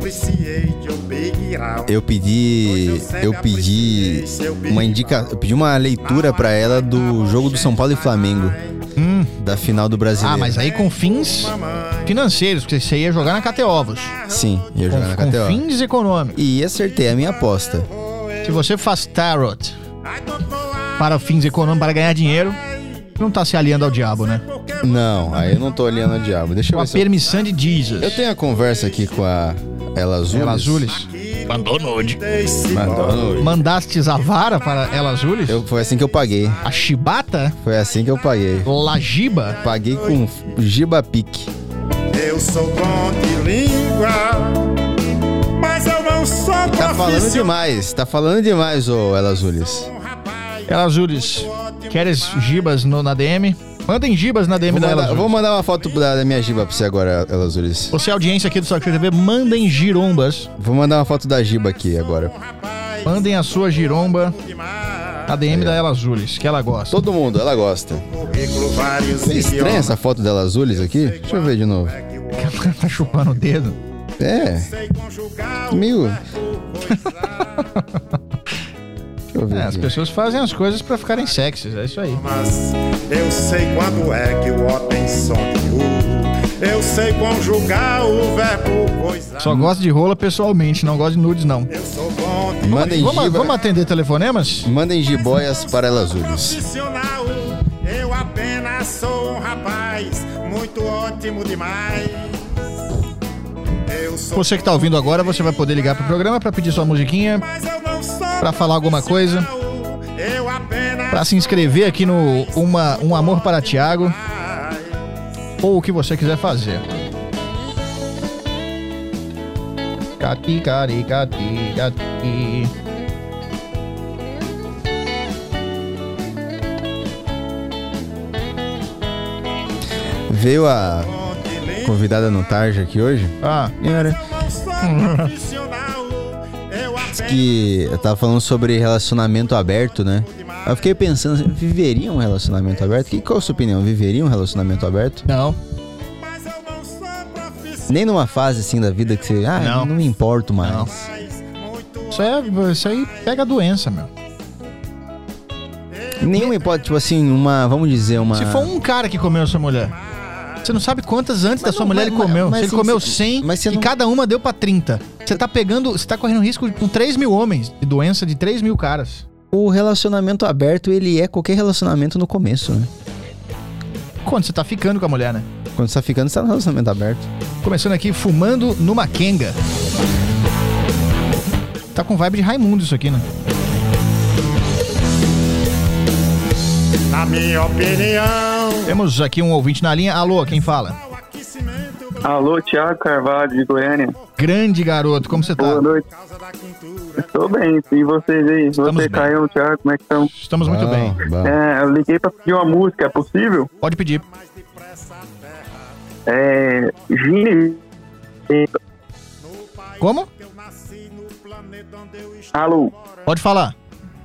[SPEAKER 4] Eu pedi, eu pedi uma indica, eu pedi uma leitura pra ela do jogo do São Paulo e Flamengo,
[SPEAKER 3] Hum.
[SPEAKER 4] da final do Brasileiro.
[SPEAKER 3] Ah, mas aí com fins financeiros, porque você ia jogar na K T Ovos.
[SPEAKER 4] Sim, ia jogar na
[SPEAKER 3] Com,
[SPEAKER 4] K T O.
[SPEAKER 3] com fins econômicos.
[SPEAKER 4] E acertei a minha aposta.
[SPEAKER 3] Se você faz tarot para fins econômicos, para ganhar dinheiro, não tá se aliando ao diabo, né?
[SPEAKER 4] Não, aí eu não tô olhando o diabo. Deixa eu
[SPEAKER 3] Com a
[SPEAKER 4] ver se eu...
[SPEAKER 3] permissão de Jesus.
[SPEAKER 4] eu tenho a conversa aqui com a Ela Azules.
[SPEAKER 3] Ela Azules. Mandou nude.
[SPEAKER 4] Mandou nude.
[SPEAKER 3] Mandastes a vara para Ela Azules?
[SPEAKER 4] Eu, foi assim que eu paguei.
[SPEAKER 3] A chibata?
[SPEAKER 4] Foi assim que eu paguei.
[SPEAKER 3] Lajiba?
[SPEAKER 4] Paguei com Giba Pique.
[SPEAKER 1] Eu sou bom de língua, mas eu não sou
[SPEAKER 4] Tá falando demais, tá falando demais, ô Ela Azules.
[SPEAKER 3] Ela Azules, queres gibas no, na D M? Mandem gibas na D M
[SPEAKER 4] Vou
[SPEAKER 3] da Ela
[SPEAKER 4] mandar,
[SPEAKER 3] Azules.
[SPEAKER 4] vou mandar uma foto da, da minha giba pra você agora, Ela Azules.
[SPEAKER 3] Você, audiência aqui do Saco Cheio T V, mandem girombas.
[SPEAKER 4] Vou mandar uma foto da giba aqui agora.
[SPEAKER 3] Mandem a sua giromba na D M da Ela Azules, que ela gosta.
[SPEAKER 4] Todo mundo, ela gosta. É estranha essa foto dela Azules aqui? Deixa eu ver de novo.
[SPEAKER 3] Tá chupando o dedo.
[SPEAKER 4] É. Meio. Deixa eu ver.
[SPEAKER 3] É, as
[SPEAKER 4] aqui.
[SPEAKER 3] pessoas fazem as coisas pra ficarem sexys, é isso aí.
[SPEAKER 1] Mas eu sei quando é que o O tem som de U. Eu sei conjugar o verbo coisar.
[SPEAKER 3] Só gosto de rola pessoalmente, não gosto de nudes, não.
[SPEAKER 1] Eu sou bom de
[SPEAKER 4] Mandem
[SPEAKER 3] Vamos,
[SPEAKER 4] giba.
[SPEAKER 3] vamos atender telefonemas?
[SPEAKER 4] Mandem jiboias para Ela Azules.
[SPEAKER 1] profissional. Eu apenas sou um rapaz muito ótimo demais. Eu sou
[SPEAKER 3] Você que tá ouvindo agora, você vai poder ligar pro programa pra pedir sua musiquinha,
[SPEAKER 1] mas eu não sou
[SPEAKER 3] pra falar alguma coisa,
[SPEAKER 1] eu apenas
[SPEAKER 3] pra se inscrever aqui no uma, Um Amor para Tiago, ou o que você quiser fazer. Cati, cari, cati, cati.
[SPEAKER 4] Veio a convidada no Tarja aqui hoje.
[SPEAKER 3] Ah,
[SPEAKER 4] Senhora,
[SPEAKER 1] profissional. Eu
[SPEAKER 4] diz que eu tava falando sobre relacionamento aberto, né? Eu fiquei pensando, assim, viveria um relacionamento aberto? Que, qual a sua opinião? Viveria um relacionamento aberto?
[SPEAKER 3] não.
[SPEAKER 1] mas eu não sou profissional.
[SPEAKER 4] Nem numa fase assim da vida que você, ah,
[SPEAKER 3] Não.
[SPEAKER 4] não, me importo mais.
[SPEAKER 3] Não. Isso, é, isso aí pega a doença, meu.
[SPEAKER 4] Nenhuma hipótese, tipo assim, uma, vamos dizer, uma...
[SPEAKER 3] Se for um cara que comeu a sua mulher, você não sabe quantas antes da sua
[SPEAKER 4] não,
[SPEAKER 3] mulher
[SPEAKER 4] mas-
[SPEAKER 3] ele comeu.
[SPEAKER 4] mas
[SPEAKER 3] Se ele
[SPEAKER 4] assim,
[SPEAKER 3] comeu
[SPEAKER 4] você-
[SPEAKER 3] cem
[SPEAKER 4] mas você
[SPEAKER 3] e
[SPEAKER 4] não-
[SPEAKER 3] cada uma deu pra trinta. Você tá pegando, você tá correndo risco com três mil homens de doença de três mil caras.
[SPEAKER 4] O relacionamento aberto, ele é qualquer relacionamento no começo, né?
[SPEAKER 3] Quando você tá ficando com a mulher, né?
[SPEAKER 4] Quando você tá ficando, você tá no relacionamento aberto.
[SPEAKER 3] Começando aqui, fumando numa quenga. Tá com vibe de Raimundo isso aqui, né?
[SPEAKER 1] Na minha opinião,
[SPEAKER 3] Temos aqui um ouvinte na linha. Alô, quem fala?
[SPEAKER 1] o aquecimento
[SPEAKER 7] Alô, Thiago Carvalho, de Goiânia.
[SPEAKER 3] Grande garoto, como você tá?
[SPEAKER 7] Boa noite. Estou bem, e vocês aí?
[SPEAKER 3] Estamos
[SPEAKER 7] Você,
[SPEAKER 3] bem.
[SPEAKER 7] Caio, Thiago, como é que estão?
[SPEAKER 3] Estamos muito
[SPEAKER 4] Bom,
[SPEAKER 3] bem.
[SPEAKER 4] bom.
[SPEAKER 7] É, eu liguei pra pedir uma música, é possível?
[SPEAKER 3] Pode pedir.
[SPEAKER 7] É... Gine...
[SPEAKER 3] Como?
[SPEAKER 7] Alô?
[SPEAKER 3] Pode falar.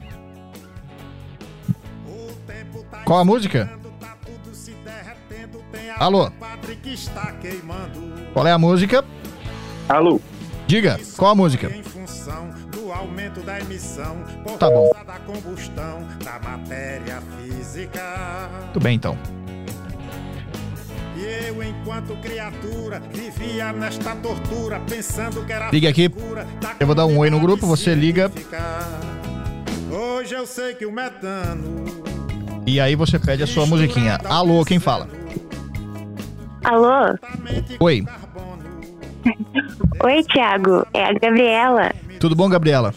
[SPEAKER 3] Qual a música? Alô? Qual é a música?
[SPEAKER 7] Alô?
[SPEAKER 3] Diga, qual a música?
[SPEAKER 1] Em função do aumento da emissão por
[SPEAKER 3] Tá bom.
[SPEAKER 1] causa da combustão da matéria física.
[SPEAKER 3] Tudo bem, então.
[SPEAKER 1] E eu, enquanto criatura, vivia nesta tortura, pensando que era
[SPEAKER 3] Liga aqui.
[SPEAKER 1] figura da
[SPEAKER 3] Eu vou dar um oi no grupo, você liga.
[SPEAKER 1] Hoje eu sei que o metano
[SPEAKER 3] E aí você pede a sua musiquinha. Alô, quem fala?
[SPEAKER 8] Alô?
[SPEAKER 3] Oi.
[SPEAKER 8] Oi, Thiago. É a Gabriela.
[SPEAKER 3] Tudo bom, Gabriela?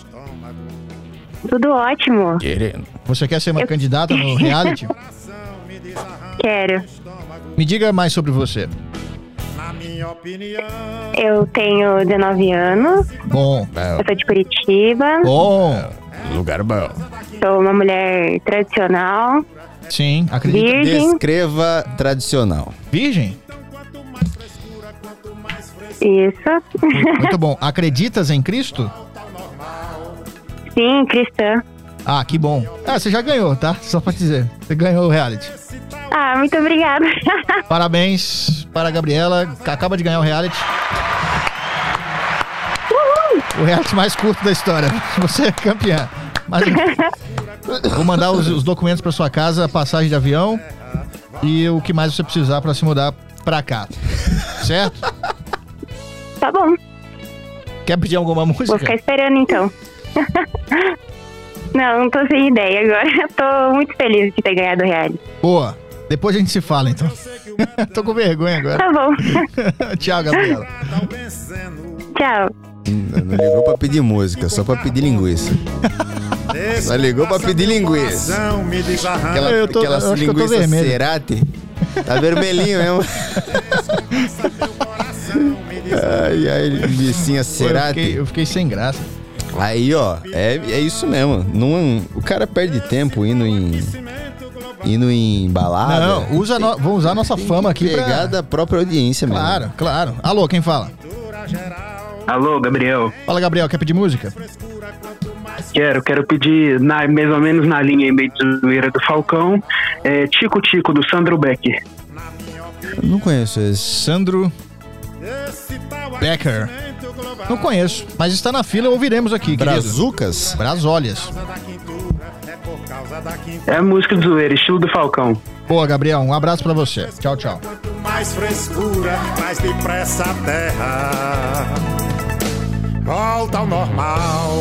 [SPEAKER 8] Tudo ótimo.
[SPEAKER 4] Querendo.
[SPEAKER 3] Você quer ser uma
[SPEAKER 8] Eu-
[SPEAKER 3] candidata no reality?
[SPEAKER 8] Quero.
[SPEAKER 3] Me diga mais sobre você.
[SPEAKER 1] na minha opinião.
[SPEAKER 8] Eu tenho dezenove anos.
[SPEAKER 3] Bom.
[SPEAKER 8] Eu sou de Curitiba.
[SPEAKER 3] Bom.
[SPEAKER 4] Lugar bom.
[SPEAKER 8] Sou uma mulher tradicional.
[SPEAKER 3] Sim, acredito.
[SPEAKER 8] Virgem.
[SPEAKER 4] Descreva tradicional.
[SPEAKER 3] Virgem?
[SPEAKER 8] Isso.
[SPEAKER 3] Muito bom. Acreditas em Cristo?
[SPEAKER 8] Sim, cristã.
[SPEAKER 3] Ah, que bom. Ah, você já ganhou, tá? Só pra dizer. Você ganhou o reality.
[SPEAKER 8] Ah, muito obrigada.
[SPEAKER 3] Parabéns para a Gabriela, que acaba de ganhar o reality. O reality mais curto da história. Você é campeã. Mas vou mandar os, os documentos para sua casa, passagem de avião e o que mais você precisar para se mudar pra cá. Certo?
[SPEAKER 8] Tá bom.
[SPEAKER 3] Quer pedir alguma música?
[SPEAKER 8] Vou ficar esperando então. Não, não tô sem ideia agora. Eu tô muito feliz de ter ganhado o reality.
[SPEAKER 3] Boa. Depois a gente se fala, então. Tô com vergonha agora.
[SPEAKER 8] Tá bom.
[SPEAKER 3] Tchau, Gabriela.
[SPEAKER 8] Tchau.
[SPEAKER 4] Não ligou pra pedir música, só pra pedir linguiça. Só ligou pra pedir linguiça. Aquela,
[SPEAKER 3] Eu tô-
[SPEAKER 4] aquela
[SPEAKER 3] eu acho que eu tô
[SPEAKER 4] linguiça
[SPEAKER 3] vermelho.
[SPEAKER 4] Cerati. Tá vermelhinho mesmo. Ai, ai, linguicinha
[SPEAKER 3] Eu
[SPEAKER 4] Cerati.
[SPEAKER 3] fiquei, eu fiquei sem graça.
[SPEAKER 4] Aí, ó, é, é isso mesmo. Não, o cara perde tempo indo em. indo em balada.
[SPEAKER 3] Não, usa no, vamos usar a nossa fama aqui
[SPEAKER 4] Pegar
[SPEAKER 3] pra...
[SPEAKER 4] da própria audiência mesmo.
[SPEAKER 3] Claro, claro. Alô, quem fala?
[SPEAKER 7] Alô, Gabriel.
[SPEAKER 3] Fala, Gabriel, quer pedir música?
[SPEAKER 7] Quero, quero pedir, na, mais ou menos na linha meio de zoeira do Falcão, é, Tico Tico, do Sandro Becker.
[SPEAKER 4] Eu não conheço esse.
[SPEAKER 3] Sandro Becker. Não conheço, mas está na fila, ouviremos aqui, querido.
[SPEAKER 4] Brazucas?
[SPEAKER 3] Brasólias.
[SPEAKER 7] É a música de zoeira, estilo do Falcão.
[SPEAKER 3] Boa, Gabriel, um abraço pra você. Tchau, tchau.
[SPEAKER 1] Mais frescura, mais depressa a terra volta ao normal.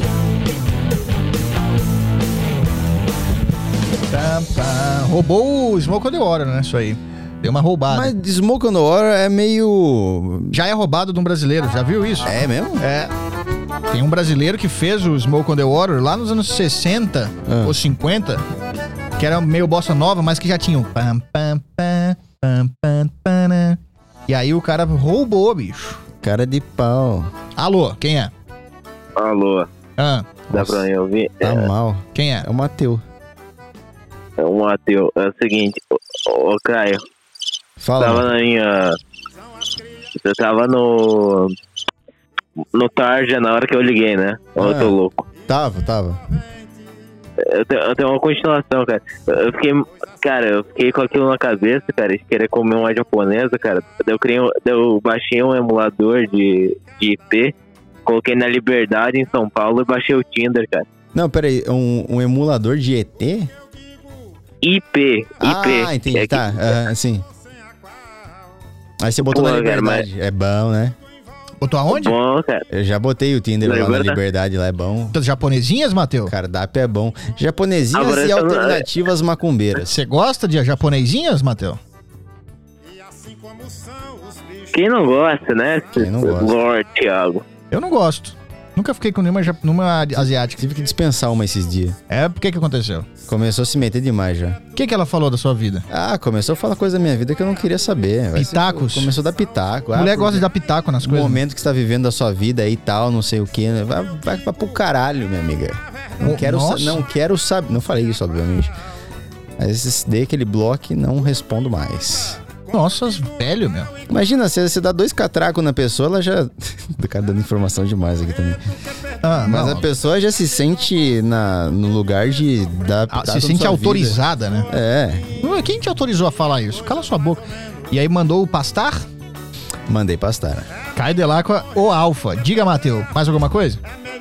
[SPEAKER 3] Tá, tá. Roubou o Smoke on the Water, né? Isso aí. Deu uma roubada.
[SPEAKER 4] Mas Smoke on the Water é meio.
[SPEAKER 3] Já é roubado de um brasileiro, já viu isso?
[SPEAKER 4] É mesmo?
[SPEAKER 3] É. Tem um brasileiro que fez o Smoke on the Water lá nos anos sessenta
[SPEAKER 4] Ah.
[SPEAKER 3] ou cinquenta, que era meio bossa nova, mas que já tinha um pam, pam, pam, pam, pam, pam, né? E aí o cara roubou, bicho.
[SPEAKER 4] Cara de pau.
[SPEAKER 3] Alô, quem é?
[SPEAKER 9] Alô,
[SPEAKER 3] Ah,
[SPEAKER 9] dá
[SPEAKER 4] Nossa,
[SPEAKER 9] pra me ouvir?
[SPEAKER 4] Tá
[SPEAKER 9] É,
[SPEAKER 4] mal.
[SPEAKER 3] quem é?
[SPEAKER 4] É o Mateu.
[SPEAKER 9] é o Matheus. É o seguinte, ô, ô Caio,
[SPEAKER 4] Fala.
[SPEAKER 9] tava na minha. Eu tava no. No Tarja na hora que eu liguei, né? Ô,
[SPEAKER 4] Ah.
[SPEAKER 9] eu tô louco.
[SPEAKER 4] Tava, tava.
[SPEAKER 9] Eu tenho, eu tenho uma continuação, cara. Eu fiquei. Cara, eu fiquei com aquilo na cabeça, cara, de querer comer uma japonesa, cara. Eu, criei, um- eu baixei um emulador de, de I P, coloquei na Liberdade em São Paulo e baixei o Tinder, cara.
[SPEAKER 4] Não, peraí, um, um emulador de E T?
[SPEAKER 9] I P, I P.
[SPEAKER 4] Ah, entendi,
[SPEAKER 9] É que-
[SPEAKER 4] tá, aham, sim. Aí você botou
[SPEAKER 9] Pô,
[SPEAKER 4] na
[SPEAKER 9] cara,
[SPEAKER 4] Liberdade. É bom, né?
[SPEAKER 3] Botou aonde?
[SPEAKER 9] Bom, cara.
[SPEAKER 4] Eu já botei o Tinder
[SPEAKER 9] Na
[SPEAKER 4] lá na
[SPEAKER 9] Liberdade?
[SPEAKER 4] Liberdade, lá é bom.
[SPEAKER 3] Das japonesinhas, Matheus?
[SPEAKER 4] Cardápio é bom. Japonesinhas
[SPEAKER 9] Agora
[SPEAKER 4] e
[SPEAKER 9] eu tô-
[SPEAKER 4] alternativas macumbeiras.
[SPEAKER 3] Você gosta de japonesinhas, Matheus?
[SPEAKER 9] Quem não gosta, né?
[SPEAKER 4] Quem não gosta?
[SPEAKER 9] Lord Thiago.
[SPEAKER 3] Eu não gosto. Nunca fiquei com nenhuma, jap- nenhuma asiática.
[SPEAKER 4] Tive que dispensar uma esses dias.
[SPEAKER 3] É, por que que aconteceu?
[SPEAKER 4] Começou a se meter demais já.
[SPEAKER 3] O que que ela falou da sua vida?
[SPEAKER 4] Ah, começou a falar coisa da minha vida que eu não queria saber. Vai ser-
[SPEAKER 3] Pitacos?
[SPEAKER 4] começou a dar pitaco.
[SPEAKER 3] A
[SPEAKER 4] Ah,
[SPEAKER 3] mulher
[SPEAKER 4] por-
[SPEAKER 3] gosta de dar pitaco nas
[SPEAKER 4] O
[SPEAKER 3] coisas.
[SPEAKER 4] momento que você tá vivendo da sua vida aí e tal, não sei o que. Vai, vai, vai pro caralho, minha amiga. Não
[SPEAKER 3] Oh,
[SPEAKER 4] quero, sa-
[SPEAKER 3] nossa.
[SPEAKER 4] não quero saber. Não falei isso, obviamente. Mas esse- dei aquele bloco e não respondo mais.
[SPEAKER 3] Nossa, velho, meu.
[SPEAKER 4] Imagina, você, você dá dois catracos na pessoa, ela já. O cara dando informação demais aqui também.
[SPEAKER 3] Ah,
[SPEAKER 4] Mas
[SPEAKER 3] não.
[SPEAKER 4] a pessoa já se sente na, no lugar de dar
[SPEAKER 3] Ah,
[SPEAKER 4] pitaco
[SPEAKER 3] se
[SPEAKER 4] na
[SPEAKER 3] sente
[SPEAKER 4] sua
[SPEAKER 3] autorizada, né?
[SPEAKER 4] vida. É,
[SPEAKER 3] Ué, quem te autorizou a falar isso? Cala sua boca. E aí mandou o pastar?
[SPEAKER 4] mandei pastar.
[SPEAKER 3] Caio Delacqua, o Alfa. Diga, Matheus, mais alguma coisa?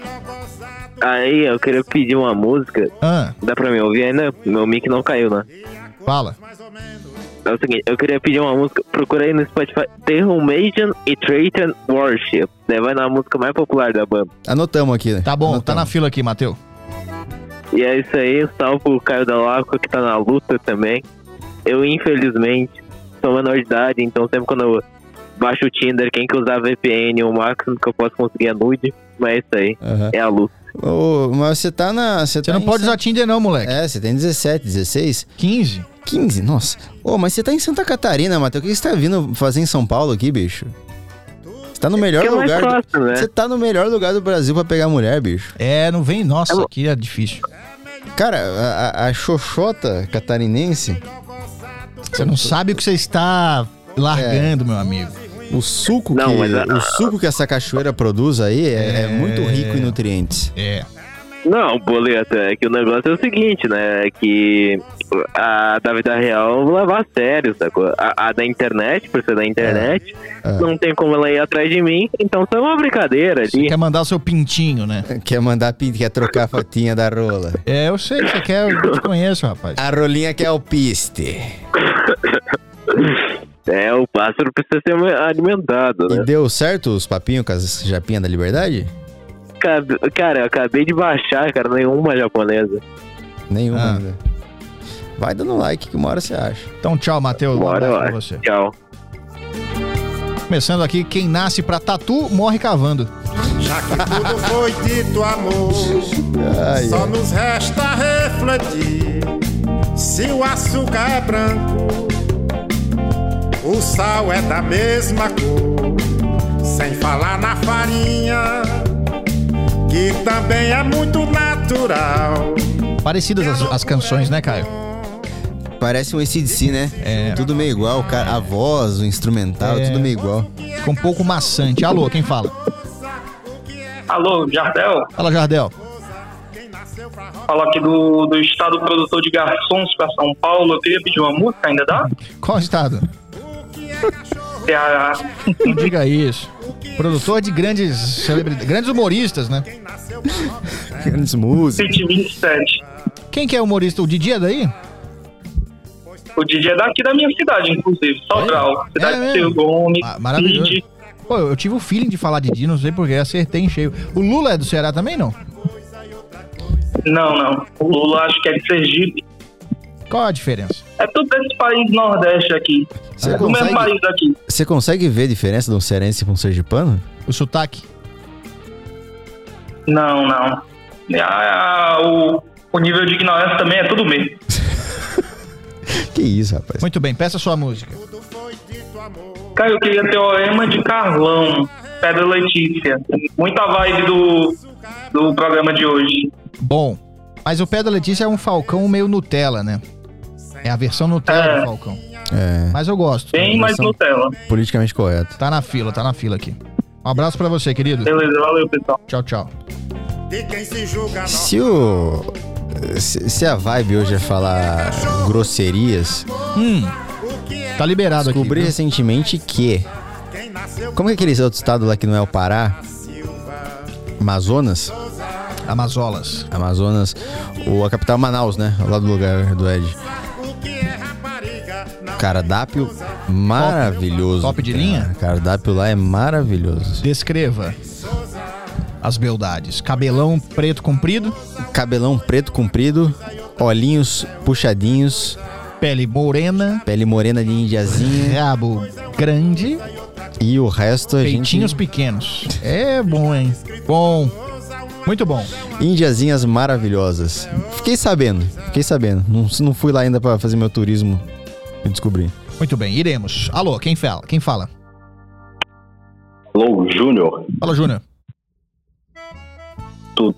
[SPEAKER 9] Aí eu queria pedir uma música.
[SPEAKER 3] Ah,
[SPEAKER 9] Dá pra me ouvir ainda? Meu mic não caiu, né?
[SPEAKER 3] fala.
[SPEAKER 9] É o seguinte, eu queria pedir uma música. Procura aí no Spotify The Humation e Traitan Worship. Daí vai na música mais popular da banda.
[SPEAKER 4] Anotamos aqui.
[SPEAKER 3] Tá bom,
[SPEAKER 4] Anotamos.
[SPEAKER 3] tá na fila aqui, Matheus.
[SPEAKER 9] E é isso aí, salve pro Caio Delacqua que tá na luta também. Eu, infelizmente, sou menor de idade, então sempre quando eu baixo o Tinder, quem que usar V P N, o máximo que eu posso conseguir é nude. Mas é isso aí,
[SPEAKER 4] Aham.
[SPEAKER 9] é a luta.
[SPEAKER 4] Ô, mas você tá na. Você,
[SPEAKER 3] Você
[SPEAKER 4] tá
[SPEAKER 3] não
[SPEAKER 4] em
[SPEAKER 3] pode
[SPEAKER 4] Sa-
[SPEAKER 3] usar Tinder não, moleque.
[SPEAKER 4] É, você tem dezessete, dezesseis,
[SPEAKER 3] quinze.
[SPEAKER 4] quinze, nossa. Ô, mas você tá em Santa Catarina, Matheus. O que você tá vindo fazer em São Paulo aqui, bicho? Você tá no melhor
[SPEAKER 9] Que é mais
[SPEAKER 4] lugar. do-
[SPEAKER 9] fácil, né?
[SPEAKER 4] Você tá no melhor lugar do Brasil pra pegar mulher, bicho.
[SPEAKER 3] É, não vem. Nossa, aqui é difícil.
[SPEAKER 4] Cara, a, a, a xoxota catarinense,
[SPEAKER 3] Você não sabe o que você está largando, meu amigo.
[SPEAKER 4] o suco,
[SPEAKER 9] Não,
[SPEAKER 4] que,
[SPEAKER 9] mas a-
[SPEAKER 4] o suco que essa cachoeira produz aí é, é muito rico em nutrientes.
[SPEAKER 3] É.
[SPEAKER 9] Não, Boleto, é que o negócio é o seguinte, né? É que a da vida real eu vou levar a sério, sacou? A, a da internet, por ser da internet,
[SPEAKER 4] É.
[SPEAKER 9] não tem como ela ir atrás de mim, então só é uma brincadeira
[SPEAKER 3] Você
[SPEAKER 9] ali.
[SPEAKER 3] quer mandar o seu pintinho, né?
[SPEAKER 4] Quer mandar pin- quer trocar a fotinha da rola.
[SPEAKER 3] É, eu sei que você quer, eu te conheço, rapaz.
[SPEAKER 4] A rolinha quer o piste.
[SPEAKER 9] É, o pássaro precisa ser alimentado,
[SPEAKER 4] E
[SPEAKER 9] né?
[SPEAKER 4] deu certo os papinhos com as japinhas da liberdade?
[SPEAKER 9] Cabe- Cara, eu acabei de baixar, cara, nenhuma japonesa.
[SPEAKER 4] Nenhuma
[SPEAKER 3] Ah.
[SPEAKER 4] ainda. Vai dando like que uma hora você acha.
[SPEAKER 3] Então, tchau, Matheus. Um
[SPEAKER 9] Bora,
[SPEAKER 3] abraço pra
[SPEAKER 9] vai.
[SPEAKER 3] você.
[SPEAKER 9] Tchau.
[SPEAKER 3] Começando aqui, quem nasce pra tatu, morre cavando.
[SPEAKER 1] Já que tudo foi dito, amor,
[SPEAKER 4] Ai,
[SPEAKER 1] só nos resta refletir se o açúcar é branco, o sal é da mesma cor, sem falar na farinha, que também é muito natural.
[SPEAKER 3] Parecidas as, as canções, né, Caio?
[SPEAKER 4] parece um A C D C, né?
[SPEAKER 3] É.
[SPEAKER 4] Tudo meio igual, cara. A voz, o instrumental,
[SPEAKER 3] É.
[SPEAKER 4] tudo meio igual.
[SPEAKER 3] Fica um pouco maçante. Alô, quem fala?
[SPEAKER 10] Alô, Jardel?
[SPEAKER 3] Fala, Jardel.
[SPEAKER 10] Falo aqui do, do estado produtor de garçons para São Paulo. Eu queria pedir uma música, ainda dá?
[SPEAKER 3] Qual estado?
[SPEAKER 10] Ceará.
[SPEAKER 3] Não diga isso. Produtor de grandes celebridades, grandes humoristas, né?
[SPEAKER 4] Grandes músicos.
[SPEAKER 10] Pit vinte e sete.
[SPEAKER 3] Quem que é humorista? O Didi é daí?
[SPEAKER 10] O D J é daqui da minha cidade, inclusive. Sobral. Cidade
[SPEAKER 3] É
[SPEAKER 10] de
[SPEAKER 3] mesmo?
[SPEAKER 10] Seu Gomes.
[SPEAKER 3] Ah, maravilhoso.
[SPEAKER 10] Cid.
[SPEAKER 3] Pô, eu tive o feeling de falar Didi, não sei porquê, acertei em cheio. O Lula é do Ceará também, não?
[SPEAKER 10] Não, não. O Lula acho que é de Sergipe.
[SPEAKER 3] Qual a diferença?
[SPEAKER 10] É tudo desse país nordeste aqui.
[SPEAKER 4] Você
[SPEAKER 10] É do mesmo
[SPEAKER 4] consegue-
[SPEAKER 10] país aqui.
[SPEAKER 4] Você consegue ver a diferença de um cearense pra um sergipano?
[SPEAKER 3] O sotaque?
[SPEAKER 10] Não, não. Ah, o, o nível de ignorância também é tudo mesmo.
[SPEAKER 4] Que isso, rapaz.
[SPEAKER 3] Muito bem, peça sua música.
[SPEAKER 10] Cara, eu queria Teorema de Carlão, Pedra Letícia. Muita vibe do, do programa de hoje.
[SPEAKER 3] Bom, mas o Pé da Letícia é um Falcão meio Nutella, né? É a versão Nutella
[SPEAKER 10] É.
[SPEAKER 3] do Falcão.
[SPEAKER 4] É.
[SPEAKER 3] Mas eu gosto.
[SPEAKER 10] Bem mais
[SPEAKER 4] Versão
[SPEAKER 10] Nutella.
[SPEAKER 4] Politicamente correto.
[SPEAKER 3] Tá na fila, tá na fila aqui. Um abraço pra você, querido.
[SPEAKER 10] Beleza, valeu, pessoal.
[SPEAKER 3] Tchau, tchau.
[SPEAKER 1] De quem se julga
[SPEAKER 4] Se o. Se, se a vibe hoje é falar grosserias,
[SPEAKER 3] Hum, tá liberado aqui.
[SPEAKER 4] descobri
[SPEAKER 3] viu?
[SPEAKER 4] recentemente que. Como é aquele outro estado lá que não é o Pará? Amazonas?
[SPEAKER 3] Amazonas.
[SPEAKER 4] Amazonas. O, a capital Manaus, né? Lá do lugar do Ed. Cardápio maravilhoso.
[SPEAKER 3] Top de
[SPEAKER 4] cara.
[SPEAKER 3] linha?
[SPEAKER 4] Cardápio lá é maravilhoso.
[SPEAKER 3] Descreva as beldades. Cabelão preto comprido,
[SPEAKER 4] Cabelão preto comprido, olhinhos puxadinhos,
[SPEAKER 3] pele morena,
[SPEAKER 4] pele morena de indiazinha
[SPEAKER 3] rabo grande,
[SPEAKER 4] e o resto a
[SPEAKER 3] peitinhos
[SPEAKER 4] gente...
[SPEAKER 3] pequenos. É bom, hein? Bom. Muito bom.
[SPEAKER 4] Indiazinhas maravilhosas. Fiquei sabendo, fiquei sabendo. Não, não fui lá ainda pra fazer meu turismo e descobrir.
[SPEAKER 3] Muito bem, iremos. Alô, quem fala? Quem fala?
[SPEAKER 11] Alô, Júnior.
[SPEAKER 3] Fala, Júnior.
[SPEAKER 11] Tudo.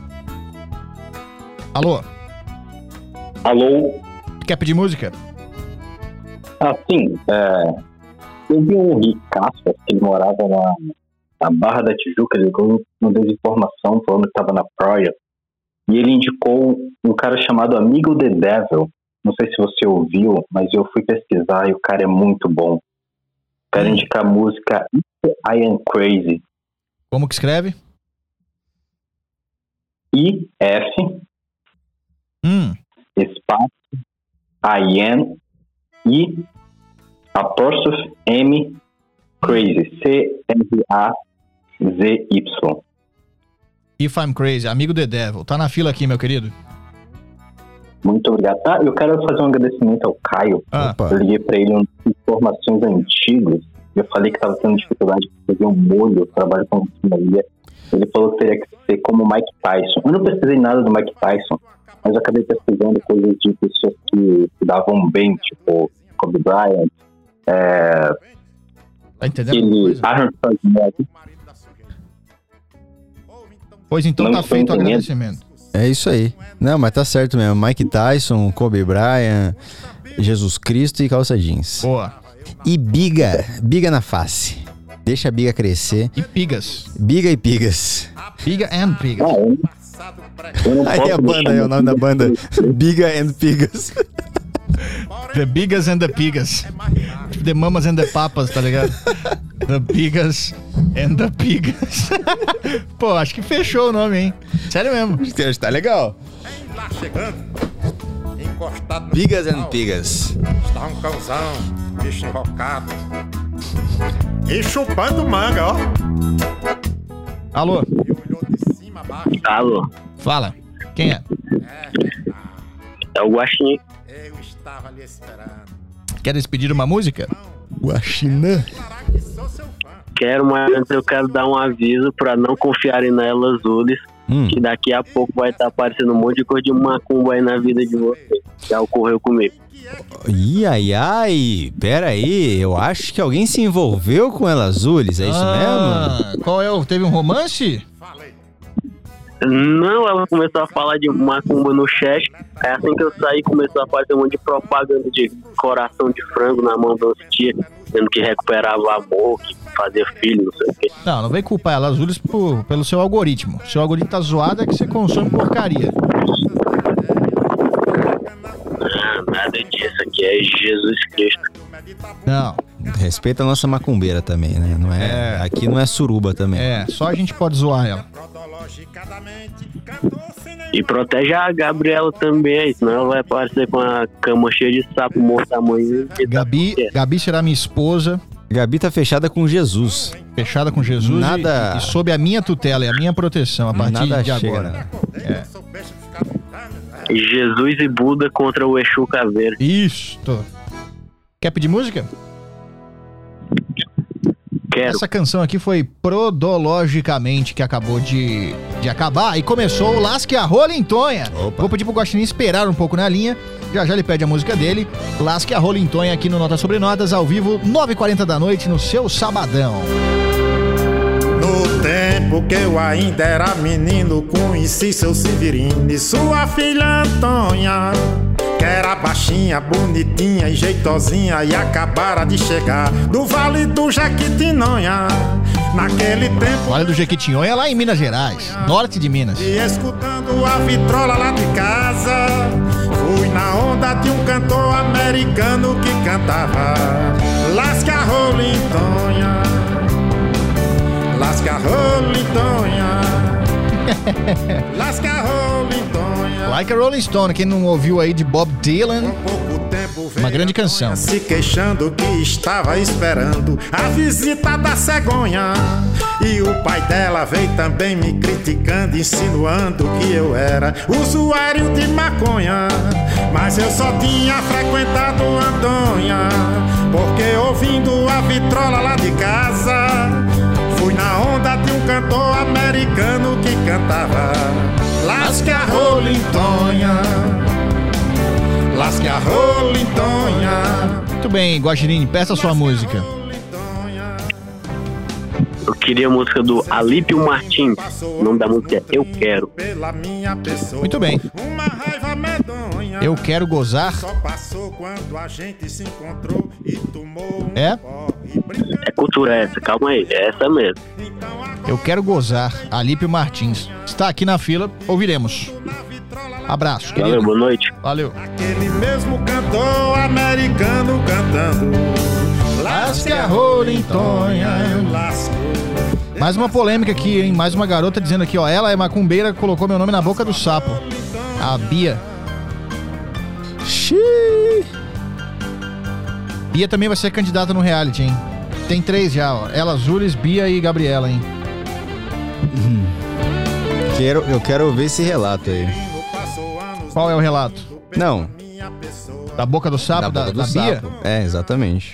[SPEAKER 3] Alô.
[SPEAKER 11] Alô.
[SPEAKER 3] Quer pedir música?
[SPEAKER 11] Ah, sim. É, eu vi um ricaço que ele morava na, na Barra da Tijuca. Ele ligou, não deu informação, falando que estava na praia. E ele indicou um cara chamado Amigo The Devil. Não sei se você ouviu, mas eu fui pesquisar e o cara é muito bom. Quero indicar a música I Am Crazy.
[SPEAKER 3] Como que escreve?
[SPEAKER 11] I F
[SPEAKER 3] Hum.
[SPEAKER 11] espaço I Am I apóstrofe M Crazy. C R A Z Y.
[SPEAKER 3] If I'm Crazy, Amigo The Devil. Tá na fila aqui, meu querido.
[SPEAKER 11] Muito obrigado. Ah, eu quero fazer um agradecimento ao Caio.
[SPEAKER 3] Ah.
[SPEAKER 11] Eu liguei pra ele umas informações antigas. Eu falei que estava tendo dificuldade de fazer um molho. Eu trabalho com química. Ele falou que teria que ser como o Mike Tyson. Eu não pesquisei nada do Mike Tyson, mas eu acabei pesquisando coisas de pessoas que, que davam bem, tipo Kobe Bryant. É...
[SPEAKER 3] Tá entendendo?
[SPEAKER 11] Ele, Arnold Schwarzenegger.
[SPEAKER 3] Pois então
[SPEAKER 11] Não
[SPEAKER 3] tá
[SPEAKER 11] estou
[SPEAKER 3] feito o
[SPEAKER 11] entendendo.
[SPEAKER 3] agradecimento.
[SPEAKER 4] É isso aí. Não, mas tá certo mesmo. Mike Tyson, Kobe Bryant, Jesus Cristo e calça jeans.
[SPEAKER 3] Boa.
[SPEAKER 4] E biga, biga na face. Deixa a biga crescer.
[SPEAKER 3] E pigas.
[SPEAKER 4] Biga e pigas.
[SPEAKER 3] Biga and pigas.
[SPEAKER 11] Ah, eu, eu não
[SPEAKER 4] Aí
[SPEAKER 11] posso
[SPEAKER 4] a banda, aí o nome da banda. Biga and Pigas.
[SPEAKER 3] The Bigas and the Pigas. The Mamas and the Papas, tá ligado? The Bigas and the Pigas. Pô, acho que fechou o nome, hein? Sério mesmo.
[SPEAKER 4] Tá legal.
[SPEAKER 1] Lá chegando, encostado no
[SPEAKER 4] Bigas and
[SPEAKER 1] quintal,
[SPEAKER 4] Pigas.
[SPEAKER 1] está um cãozão, bicho invocado. E chupando manga, ó.
[SPEAKER 3] Alô?
[SPEAKER 1] E olhou de cima a baixo.
[SPEAKER 9] Alô,
[SPEAKER 3] Fala. Quem é?
[SPEAKER 9] é o Guaxinim.
[SPEAKER 1] Eu estava ali esperando.
[SPEAKER 3] Quer despedir uma música?
[SPEAKER 4] Guaxinã.
[SPEAKER 1] Será que sou seu fã?
[SPEAKER 9] Quero, mas antes eu quero dar um aviso pra não confiarem na Elas Ulis,
[SPEAKER 4] Hum.
[SPEAKER 9] que daqui a pouco vai estar aparecendo um monte de coisa de macumba aí na vida de vocês. Já ocorreu comigo.
[SPEAKER 4] Ih, ai, ai. Pera aí. Eu acho que alguém se envolveu com Elas Azules. É isso
[SPEAKER 3] Ah,
[SPEAKER 4] mesmo?
[SPEAKER 3] qual é o... Teve um romance?
[SPEAKER 1] Falei.
[SPEAKER 9] Não, ela começou a falar de macumba no chat. Aí assim que eu saí, começou a aparecer um monte de propaganda de coração de frango na mão das tias, dizendo que recuperava amor, que fazia filho, não sei o quê.
[SPEAKER 3] Não, não vem culpar elas Azules por, pelo seu algoritmo. Seu algoritmo tá zoado, é que você consome porcaria.
[SPEAKER 9] Ah, nada disso, aqui é Jesus Cristo.
[SPEAKER 3] Não,
[SPEAKER 4] Respeita a nossa macumbeira também, né? Não é,
[SPEAKER 3] É.
[SPEAKER 4] Aqui não é suruba também.
[SPEAKER 3] é, só a gente pode zoar ela.
[SPEAKER 9] E protege a Gabriela também aí, senão ela vai aparecer com a cama cheia de sapo morto amanhã.
[SPEAKER 3] Gabi, Gabi será minha esposa,
[SPEAKER 4] Gabi tá fechada com Jesus.
[SPEAKER 3] fechada com Jesus e-
[SPEAKER 4] Nada-
[SPEAKER 3] e, e sob a minha tutela e a minha proteção a partir
[SPEAKER 4] Nada
[SPEAKER 3] de
[SPEAKER 4] chega,
[SPEAKER 3] agora.
[SPEAKER 4] né?
[SPEAKER 9] Jesus e Buda contra o Exu Caveira.
[SPEAKER 3] Isto. Quer pedir música?
[SPEAKER 9] Quero.
[SPEAKER 3] Essa canção aqui foi Prodologicamente, que acabou de, de acabar e começou o Lasque a Rola em Tonha.
[SPEAKER 4] Opa.
[SPEAKER 3] Vou pedir pro Guaxinim esperar um pouco na linha. Já já ele pede a música dele. Lasque a Rola em Tonha aqui no Notas Sobre Notas, ao vivo, nove e quarenta da noite, no seu sabadão.
[SPEAKER 1] No tempo que eu ainda era menino, conheci seu Severino e sua filha Antônia, que era baixinha, bonitinha e jeitosinha, e acabara de chegar do Vale do Jequitinhonha. Naquele tempo,
[SPEAKER 3] Vale do Jequitinhonha, lá em Minas Gerais, norte de Minas.
[SPEAKER 1] e escutando a vitrola lá de casa, fui na onda de um cantor americano que cantava Lasca a Rola em Tonha, Lasca a Rola em Tonha, Lasca a Rola em Tonha.
[SPEAKER 3] Like a Rolling Stone, quem não ouviu aí de Bob Dylan,
[SPEAKER 1] Pouco tempo veio
[SPEAKER 3] uma grande canção.
[SPEAKER 1] se queixando que estava esperando a visita da cegonha. E o pai dela veio também me criticando, insinuando que eu era usuário de maconha. Mas eu só tinha frequentado Antônia, porque ouvindo a vitrola lá de casa, fui na onda de um cantor cantor americano que cantava Lasque a rolintonha, lasque a rolintonha.
[SPEAKER 3] Muito bem, Guaxinim, peça a sua música.
[SPEAKER 12] Eu queria a música do Alípio Martins. O nome da música é Eu Quero.
[SPEAKER 3] Muito bem. Eu Quero Gozar. É?
[SPEAKER 12] É cultura essa, calma aí, é essa mesmo.
[SPEAKER 3] Eu Quero Gozar, Alípio Martins. Está aqui na fila, ouviremos. Abraço, querido.
[SPEAKER 12] Valeu, boa noite.
[SPEAKER 3] Valeu.
[SPEAKER 1] Aquele mesmo cantor americano cantando Lasque a rolintonha, eu lasco.
[SPEAKER 3] Mais uma polêmica aqui, hein? Mais uma garota dizendo aqui, ó. Ela é macumbeira, colocou meu nome na boca do sapo. A Bia. Xiii. Bia também vai ser candidata no reality, hein? Tem três já, ó. Ela, Zulis, Bia e Gabriela, hein?
[SPEAKER 4] Hum. Quero, eu quero ver esse relato aí.
[SPEAKER 3] Qual é o relato?
[SPEAKER 4] Não.
[SPEAKER 3] Da boca do sapo?
[SPEAKER 4] Da,
[SPEAKER 3] Da,
[SPEAKER 4] boca do
[SPEAKER 3] da Bia?
[SPEAKER 4] sapo. É, exatamente.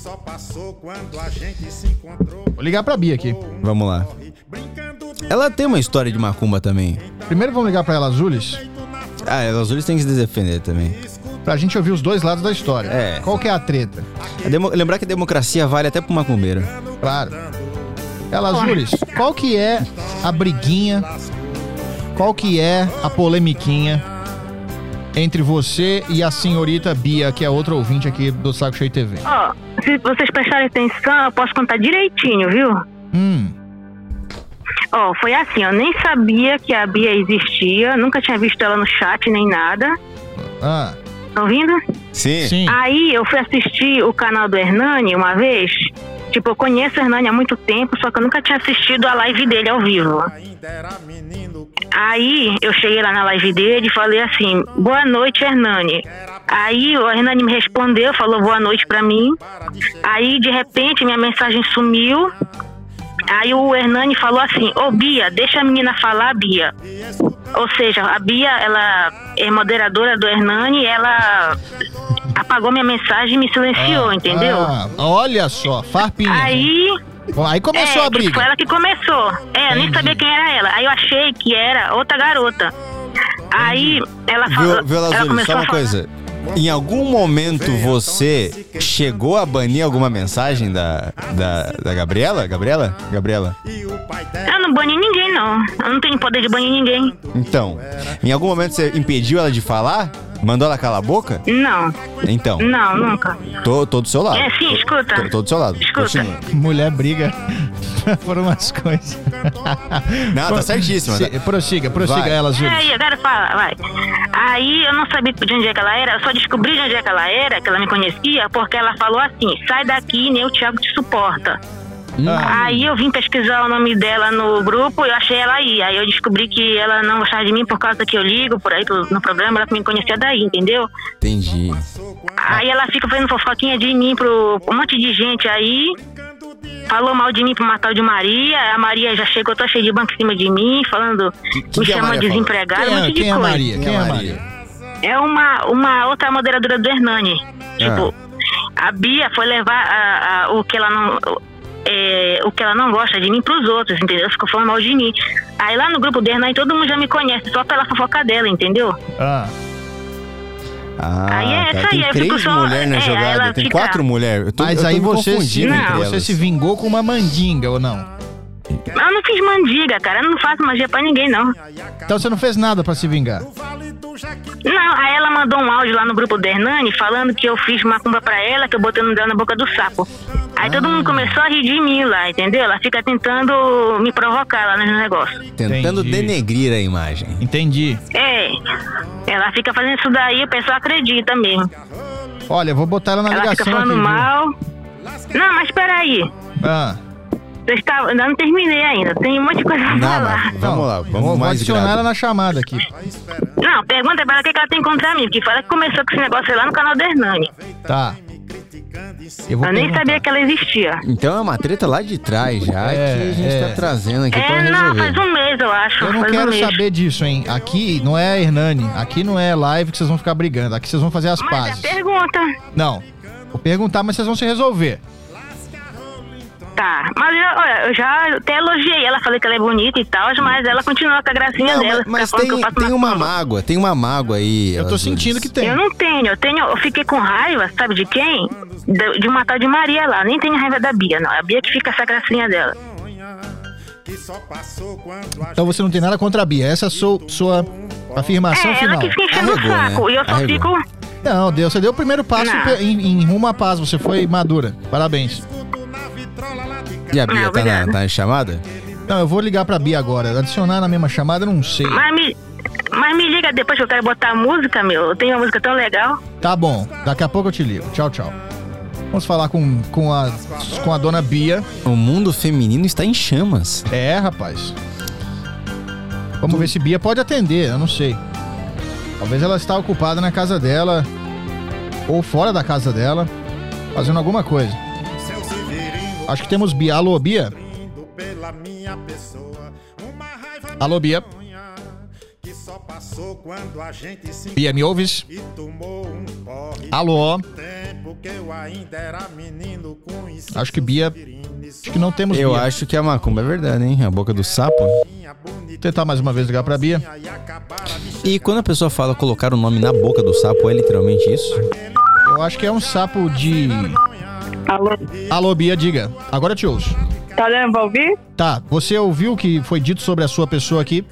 [SPEAKER 3] Vou ligar pra Bia aqui.
[SPEAKER 4] Vamos lá. Ela tem uma história de macumba também.
[SPEAKER 3] Primeiro vamos ligar pra ela, Zulis.
[SPEAKER 4] Ah, ela Zulis tem que se defender também.
[SPEAKER 3] Pra gente ouvir os dois lados da história.
[SPEAKER 4] É.
[SPEAKER 3] Qual que é a treta?
[SPEAKER 4] A demo- lembrar que a democracia vale até pro macumbeiro.
[SPEAKER 3] Claro. Ela, Zulis, qual que é a briguinha? Qual que é a polemiquinha entre você e a senhorita Bia, que é outra ouvinte aqui do Saco Cheio T V?
[SPEAKER 8] Ó, se vocês prestarem atenção, eu posso contar direitinho, viu?
[SPEAKER 3] Hum.
[SPEAKER 8] Ó, foi assim, eu nem sabia que a Bia existia, nunca tinha visto ela no chat nem nada.
[SPEAKER 3] Ah.
[SPEAKER 8] Tá ouvindo?
[SPEAKER 4] Sim.
[SPEAKER 3] Sim.
[SPEAKER 8] Aí eu fui assistir o canal do Hernani uma vez. Tipo, eu conheço o Hernani há muito tempo, só que eu nunca tinha assistido a live dele ao vivo. Aí eu cheguei lá na live dele e falei assim, boa noite, Hernani. Aí o Hernani me respondeu, falou boa noite pra mim. Aí de repente minha mensagem sumiu. Aí o Hernani falou assim, ô Bia, deixa a menina falar, Bia. Ou seja, a Bia, ela é moderadora do Hernani, ela apagou minha mensagem e me silenciou,
[SPEAKER 3] Ah,
[SPEAKER 8] entendeu?
[SPEAKER 3] ah, olha só, farpinha.
[SPEAKER 8] Aí...
[SPEAKER 3] Bom, aí começou
[SPEAKER 8] é,
[SPEAKER 3] a briga.
[SPEAKER 8] Foi ela que começou. É, eu nem
[SPEAKER 3] Entendi.
[SPEAKER 8] sabia quem era ela. Aí eu achei que era outra garota. Aí ela falou.
[SPEAKER 4] Viu, viu
[SPEAKER 8] ela
[SPEAKER 4] Lazuli,
[SPEAKER 8] começou
[SPEAKER 4] só uma
[SPEAKER 8] a falar-
[SPEAKER 4] coisa. Em algum momento você chegou a banir alguma mensagem da, da, da Gabriela? Gabriela? Gabriela?
[SPEAKER 8] Eu não bani ninguém, não. Eu não tenho poder de banir ninguém.
[SPEAKER 4] Então, em algum momento você impediu ela de falar? Mandou ela calar a boca?
[SPEAKER 8] Não.
[SPEAKER 4] Então,
[SPEAKER 8] Não, nunca.
[SPEAKER 4] tô, tô do seu lado.
[SPEAKER 8] É, sim,
[SPEAKER 4] Tô-
[SPEAKER 8] escuta.
[SPEAKER 4] Tô, tô do seu lado.
[SPEAKER 8] Escuta.
[SPEAKER 4] Continua.
[SPEAKER 3] Mulher briga por umas coisas.
[SPEAKER 4] Não, tá certíssima.
[SPEAKER 3] Se- prossiga, prossiga
[SPEAKER 4] Vai.
[SPEAKER 3] ela,
[SPEAKER 8] É,
[SPEAKER 3] Zulis.
[SPEAKER 8] aí, agora fala, vai. Aí eu não sabia de onde é que ela era, eu só descobri de onde é que ela era, que ela me conhecia, porque ela falou assim, sai daqui, nem o Thiago te suporta.
[SPEAKER 3] Ah.
[SPEAKER 8] Aí eu vim pesquisar o nome dela no grupo e eu achei ela aí. Aí eu descobri que ela não gostava de mim por causa que eu ligo por aí pro- no programa, ela me conhecia daí, entendeu?
[SPEAKER 4] Entendi.
[SPEAKER 8] Aí ela fica fazendo fofoquinha de mim pro um monte de gente aí. Falou mal de mim pro Matal de Maria. A Maria já chegou toda cheia de banco em cima de mim, falando,
[SPEAKER 4] que
[SPEAKER 8] me
[SPEAKER 4] que a
[SPEAKER 8] chamando
[SPEAKER 4] Maria
[SPEAKER 8] de
[SPEAKER 4] falou?
[SPEAKER 8] desempregada,
[SPEAKER 3] Quem
[SPEAKER 8] um
[SPEAKER 3] é,
[SPEAKER 8] monte de
[SPEAKER 3] quem é a
[SPEAKER 8] coisa.
[SPEAKER 3] Maria? Quem é a Maria?
[SPEAKER 8] É uma, uma outra moderadora do Hernani. Tipo, a Bia foi levar a, a- o que ela não. É, o que ela não gosta de mim pros outros, entendeu? Ficou falando mal de mim. Aí lá no grupo do Hernani todo mundo já me conhece, só pela fofoca dela, entendeu?
[SPEAKER 3] Ah.
[SPEAKER 4] Ah,
[SPEAKER 8] Aí é
[SPEAKER 4] tá.
[SPEAKER 8] essa aí,
[SPEAKER 4] Tem
[SPEAKER 8] eu
[SPEAKER 4] três
[SPEAKER 8] fico só-
[SPEAKER 4] mulheres na
[SPEAKER 8] é,
[SPEAKER 4] jogada.
[SPEAKER 8] ela
[SPEAKER 4] Tem
[SPEAKER 8] fica-
[SPEAKER 4] quatro mulheres. Eu tô-
[SPEAKER 3] Mas
[SPEAKER 4] eu tô
[SPEAKER 3] aí
[SPEAKER 4] me
[SPEAKER 3] você, se,
[SPEAKER 4] confundindo entre
[SPEAKER 3] você
[SPEAKER 4] elas.
[SPEAKER 3] se vingou com uma mandinga, ou não?
[SPEAKER 8] Eu não fiz mandiga, cara. Eu não faço magia pra ninguém, não.
[SPEAKER 3] Então você não fez nada pra se vingar.
[SPEAKER 8] Não, aí ela mandou um áudio lá no grupo do Hernani falando que eu fiz macumba pra ela, que eu botei no dela na boca do sapo. Aí todo mundo começou a rir de mim lá, entendeu? Ela fica tentando me provocar lá no negócio.
[SPEAKER 4] Tentando
[SPEAKER 3] Entendi.
[SPEAKER 4] denegrir a imagem.
[SPEAKER 3] Entendi.
[SPEAKER 8] É, ela fica fazendo isso daí, o pessoal acredita mesmo.
[SPEAKER 3] Olha, eu vou botar ela na
[SPEAKER 8] Ela
[SPEAKER 3] ligação
[SPEAKER 8] fica falando
[SPEAKER 3] aqui, viu?
[SPEAKER 8] mal. Não, mas peraí.
[SPEAKER 3] Ah.
[SPEAKER 8] Vocês tá, ainda não terminei ainda, tem um monte de coisa pra
[SPEAKER 4] Não,
[SPEAKER 8] falar.
[SPEAKER 4] mas vamos lá, vamos
[SPEAKER 3] Vou, vou
[SPEAKER 4] mais
[SPEAKER 3] adicionar
[SPEAKER 4] grave.
[SPEAKER 3] ela na chamada aqui.
[SPEAKER 8] Não, pergunta pra ela o que que ela tem contra mim, porque fala que começou com esse negócio lá no canal do Hernani.
[SPEAKER 3] Tá. Eu, vou
[SPEAKER 8] Eu nem
[SPEAKER 3] perguntar.
[SPEAKER 8] sabia que ela existia.
[SPEAKER 4] Então é uma treta lá de trás já
[SPEAKER 3] É,
[SPEAKER 4] que a gente
[SPEAKER 3] é.
[SPEAKER 4] tá trazendo aqui pra
[SPEAKER 8] É, não,
[SPEAKER 4] resolver.
[SPEAKER 8] faz um mês, eu acho.
[SPEAKER 3] Eu não
[SPEAKER 8] faz um
[SPEAKER 3] quero
[SPEAKER 8] mês.
[SPEAKER 3] saber disso, hein? Aqui não é Hernani, aqui não é live que vocês vão ficar brigando, aqui vocês vão fazer as
[SPEAKER 8] Mas
[SPEAKER 3] pazes.
[SPEAKER 8] é pergunta.
[SPEAKER 3] Não, vou perguntar, mas vocês vão se resolver.
[SPEAKER 8] Tá, mas eu, olha, eu já até elogiei ela, falei que ela é bonita e tal, mas ela continua com a gracinha
[SPEAKER 4] Não,
[SPEAKER 8] dela.
[SPEAKER 4] mas
[SPEAKER 8] fica falando
[SPEAKER 4] tem,
[SPEAKER 8] que eu faço
[SPEAKER 4] tem uma
[SPEAKER 8] macumba.
[SPEAKER 4] mágoa, tem uma mágoa aí.
[SPEAKER 3] Eu tô
[SPEAKER 4] Azul.
[SPEAKER 3] sentindo que tem.
[SPEAKER 8] Eu não tenho, eu tenho, eu fiquei com raiva, sabe de quem? De, de uma tal de Maria lá, nem tenho raiva da Bia, não. A Bia que fica essa gracinha dela.
[SPEAKER 3] Então você não tem nada contra a Bia. Essa é a sua, sua afirmação
[SPEAKER 8] É,
[SPEAKER 3] final.
[SPEAKER 8] ela que fica enchendo o
[SPEAKER 4] Arregou,
[SPEAKER 8] saco,
[SPEAKER 4] né?
[SPEAKER 8] e eu só
[SPEAKER 4] Arregou.
[SPEAKER 8] fico...
[SPEAKER 3] Não, Deus, você deu o primeiro passo
[SPEAKER 8] Não.
[SPEAKER 3] em, em rumo à paz. Você foi madura. Parabéns.
[SPEAKER 4] E a Bia
[SPEAKER 8] Não,
[SPEAKER 4] tá, na,
[SPEAKER 8] obrigada.
[SPEAKER 4] tá na chamada?
[SPEAKER 3] Não, eu vou ligar pra Bia agora. Adicionar na mesma chamada, eu não sei.
[SPEAKER 8] Mas me, mas me liga depois que eu quero botar a música, meu. Eu tenho uma música tão legal.
[SPEAKER 3] Tá bom, daqui a pouco eu te ligo. Tchau, tchau. Vamos falar com, com, a, com a dona Bia.
[SPEAKER 4] O mundo feminino está em chamas.
[SPEAKER 3] É, rapaz. Vamos ver se Bia pode atender, eu não sei. Talvez ela está ocupada na casa dela ou fora da casa dela, fazendo alguma coisa. Acho que temos Bia. Alô, Bia? Alô, Bia? Bia, me ouves? Alô? Acho que Bia... Acho que não temos
[SPEAKER 4] Eu
[SPEAKER 3] Bia.
[SPEAKER 4] acho que a macumba é verdade, hein? A boca do sapo.
[SPEAKER 3] Vou tentar mais uma vez ligar pra Bia.
[SPEAKER 4] E quando a pessoa fala colocar o nome na boca do sapo, é literalmente isso?
[SPEAKER 3] Eu acho que é um sapo de...
[SPEAKER 13] Alô?
[SPEAKER 3] Alô, Bia, diga. Agora eu te ouço.
[SPEAKER 13] Tá dando pra ouvir?
[SPEAKER 3] Tá, você ouviu o que foi dito sobre a sua pessoa aqui?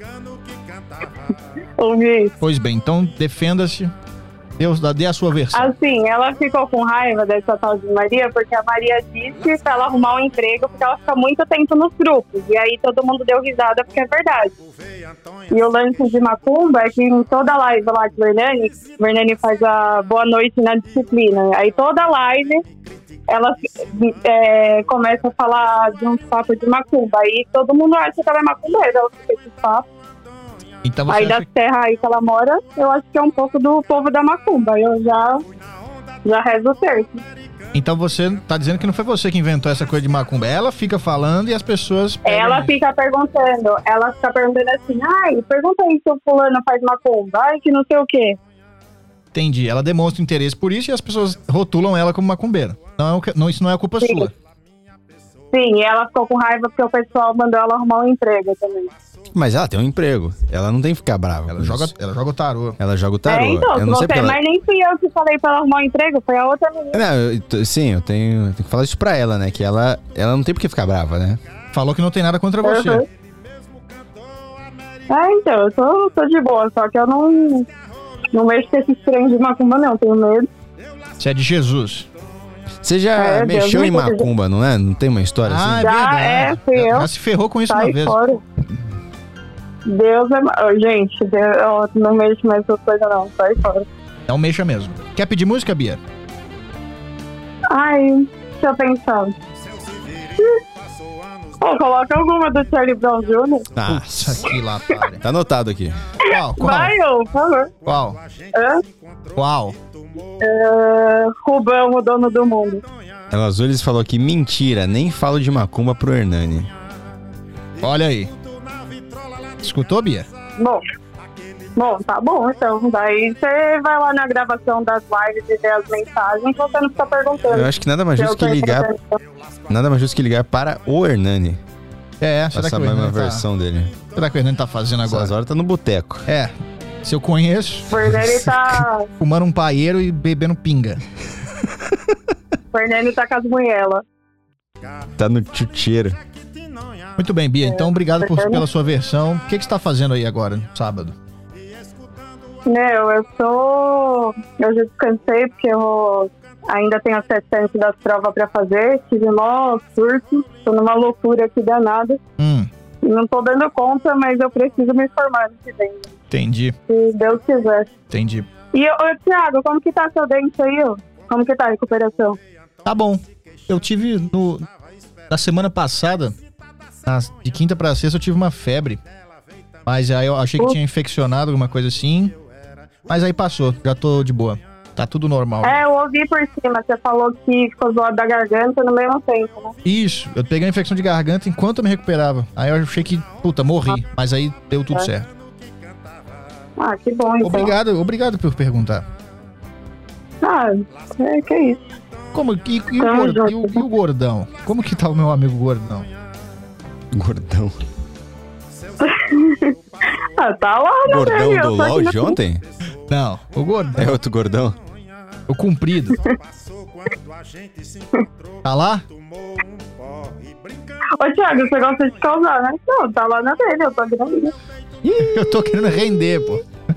[SPEAKER 13] Ouvi.
[SPEAKER 3] Pois bem, então defenda-se. Deus, dê a sua versão.
[SPEAKER 13] Assim, ela ficou com raiva dessa tal de Maria, porque a Maria disse pra ela arrumar um emprego, porque ela fica muito tempo nos grupos. E aí todo mundo deu risada, porque é verdade. E o lance de macumba é que em toda live lá de Vernani, Vernani faz a boa noite na disciplina. Aí toda live ela é, começa a falar de um papo de macumba. Aí todo mundo acha que ela é macumbeira, ela fica esse papo.
[SPEAKER 3] Então você
[SPEAKER 13] Aí
[SPEAKER 3] acha...
[SPEAKER 13] das terras aí que ela mora, eu acho que é um pouco do povo da macumba. Eu já, já rezo o terço.
[SPEAKER 3] Então você tá dizendo que não foi você que inventou essa coisa de macumba. Ela fica falando e as pessoas... pegam
[SPEAKER 13] Ela
[SPEAKER 3] isso.
[SPEAKER 13] fica perguntando, ela fica perguntando assim, ai, pergunta aí se o fulano faz macumba, ai, que não sei o quê.
[SPEAKER 3] Entendi. Ela demonstra interesse por isso e as pessoas rotulam ela como macumbeira. Não, é o que- não, isso não é culpa
[SPEAKER 13] Sim.
[SPEAKER 3] sua.
[SPEAKER 13] Sim, e ela ficou com raiva porque o pessoal mandou ela arrumar um emprego também.
[SPEAKER 4] Mas ela tem um emprego. Ela não tem que ficar brava.
[SPEAKER 3] Ela
[SPEAKER 4] com
[SPEAKER 3] joga,
[SPEAKER 4] isso.
[SPEAKER 3] ela joga o tarô.
[SPEAKER 4] Ela joga o tarô.
[SPEAKER 13] É, então,
[SPEAKER 4] eu não
[SPEAKER 13] se
[SPEAKER 4] sei
[SPEAKER 13] você,
[SPEAKER 4] porque ela...
[SPEAKER 13] mas nem fui eu que falei pra ela arrumar um emprego, foi a outra menina.
[SPEAKER 4] Não, eu t- sim, eu tenho, eu tenho que falar isso pra ela, né? Que ela, ela não tem por que ficar brava, né?
[SPEAKER 3] Falou que não tem nada contra você.
[SPEAKER 13] Uhum. É, então, eu tô, tô de boa, só que eu não, não mexo com esses trem de macumba não, tenho medo.
[SPEAKER 3] Você é de Jesus.
[SPEAKER 4] Você já
[SPEAKER 13] É, Deus
[SPEAKER 4] mexeu
[SPEAKER 13] me
[SPEAKER 4] em
[SPEAKER 13] livre.
[SPEAKER 4] macumba, não é? Não tem uma história
[SPEAKER 3] Ah,
[SPEAKER 4] assim?
[SPEAKER 3] é
[SPEAKER 13] Já,
[SPEAKER 3] verdade.
[SPEAKER 13] é, fui
[SPEAKER 3] Já-
[SPEAKER 13] eu.
[SPEAKER 3] Já se ferrou com isso
[SPEAKER 13] Sai
[SPEAKER 3] uma vez.
[SPEAKER 13] fora. Deus é... ma- Ô, gente, Deus, eu não mexo mais com essas coisas não, sai fora.
[SPEAKER 3] Então mexa mesmo. Quer pedir música, Bia?
[SPEAKER 13] Ai, deixa eu pensar. Pô, coloca alguma do Charlie Brown Júnior
[SPEAKER 4] Ah,
[SPEAKER 3] Isso aqui lá, pare.
[SPEAKER 4] tá anotado aqui.
[SPEAKER 3] Qual? Qual?
[SPEAKER 13] Vai, ô, por favor.
[SPEAKER 3] Qual?
[SPEAKER 13] Hã?
[SPEAKER 3] Qual?
[SPEAKER 13] É, Rubão, o dono do mundo.
[SPEAKER 4] Ela Azules falou que mentira, nem falo de macumba pro Hernani.
[SPEAKER 3] Olha aí. Escutou, Bia?
[SPEAKER 13] Bom, bom, tá bom, então. Daí você vai lá na gravação das lives e vê as mensagens, você não fica perguntando.
[SPEAKER 4] Eu acho que nada mais
[SPEAKER 13] Se
[SPEAKER 4] justo
[SPEAKER 13] eu tô
[SPEAKER 4] que ligar,
[SPEAKER 13] entendendo.
[SPEAKER 4] nada mais justo que ligar para o Hernani.
[SPEAKER 3] É, será
[SPEAKER 4] Pra
[SPEAKER 3] que o
[SPEAKER 4] saber uma
[SPEAKER 3] Hernani tá...
[SPEAKER 4] versão dele.
[SPEAKER 3] Será que o Hernani tá fazendo agora?
[SPEAKER 4] Essas horas tá no boteco.
[SPEAKER 3] É. Se eu conheço,
[SPEAKER 13] O Fernani tá.
[SPEAKER 3] fumando um paieiro e bebendo pinga.
[SPEAKER 13] O Fernani tá com as mulheres.
[SPEAKER 4] Tá no chucheiro.
[SPEAKER 3] Muito bem, Bia. Então, obrigado por,
[SPEAKER 13] Hernani.
[SPEAKER 3] pela sua versão. O que, que você tá fazendo aí agora, no sábado?
[SPEAKER 13] Meu, eu tô. Eu já descansei porque eu ainda tenho as setecentas das provas pra fazer. Tive mó surto. Tô numa loucura aqui danada.
[SPEAKER 3] Hum,
[SPEAKER 13] E não tô dando conta, mas eu preciso me informar no que vem.
[SPEAKER 3] entendi.
[SPEAKER 13] Se Deus quiser.
[SPEAKER 3] Entendi.
[SPEAKER 13] E, ô, Thiago, como que tá seu dente aí, ó? Como que tá a recuperação?
[SPEAKER 3] Tá bom. Eu tive no... Na semana passada, nas- de quinta pra sexta, eu tive uma febre. Mas aí eu achei que tinha infeccionado, alguma coisa assim. Mas aí passou. Já tô de boa. Tá tudo normal.
[SPEAKER 13] É, eu ouvi por cima. Você falou que ficou zoado da garganta no mesmo tempo, né?
[SPEAKER 3] Isso. Eu peguei a infecção de garganta enquanto eu me recuperava. Aí eu achei que, puta, morri. Mas aí deu tudo
[SPEAKER 13] É.
[SPEAKER 3] certo.
[SPEAKER 13] Ah, que bom, então.
[SPEAKER 3] Obrigado, obrigado por perguntar.
[SPEAKER 13] Ah, é que isso.
[SPEAKER 3] Como que e, o gordão, e, o, e o gordão? Como que tá o meu amigo gordão?
[SPEAKER 4] Gordão.
[SPEAKER 13] Ah, tá lá, né?
[SPEAKER 4] Gordão
[SPEAKER 13] velho?
[SPEAKER 4] do
[SPEAKER 13] Eu tô aqui
[SPEAKER 4] LOL
[SPEAKER 13] na-
[SPEAKER 4] de ontem?
[SPEAKER 3] Não, o gordão.
[SPEAKER 4] É outro gordão?
[SPEAKER 3] O comprido. Tá lá?
[SPEAKER 13] Ô, Thiago, você gosta de causar, né? Não, tá lá na dele, eu tô grande.
[SPEAKER 3] Eu tô querendo render, pô.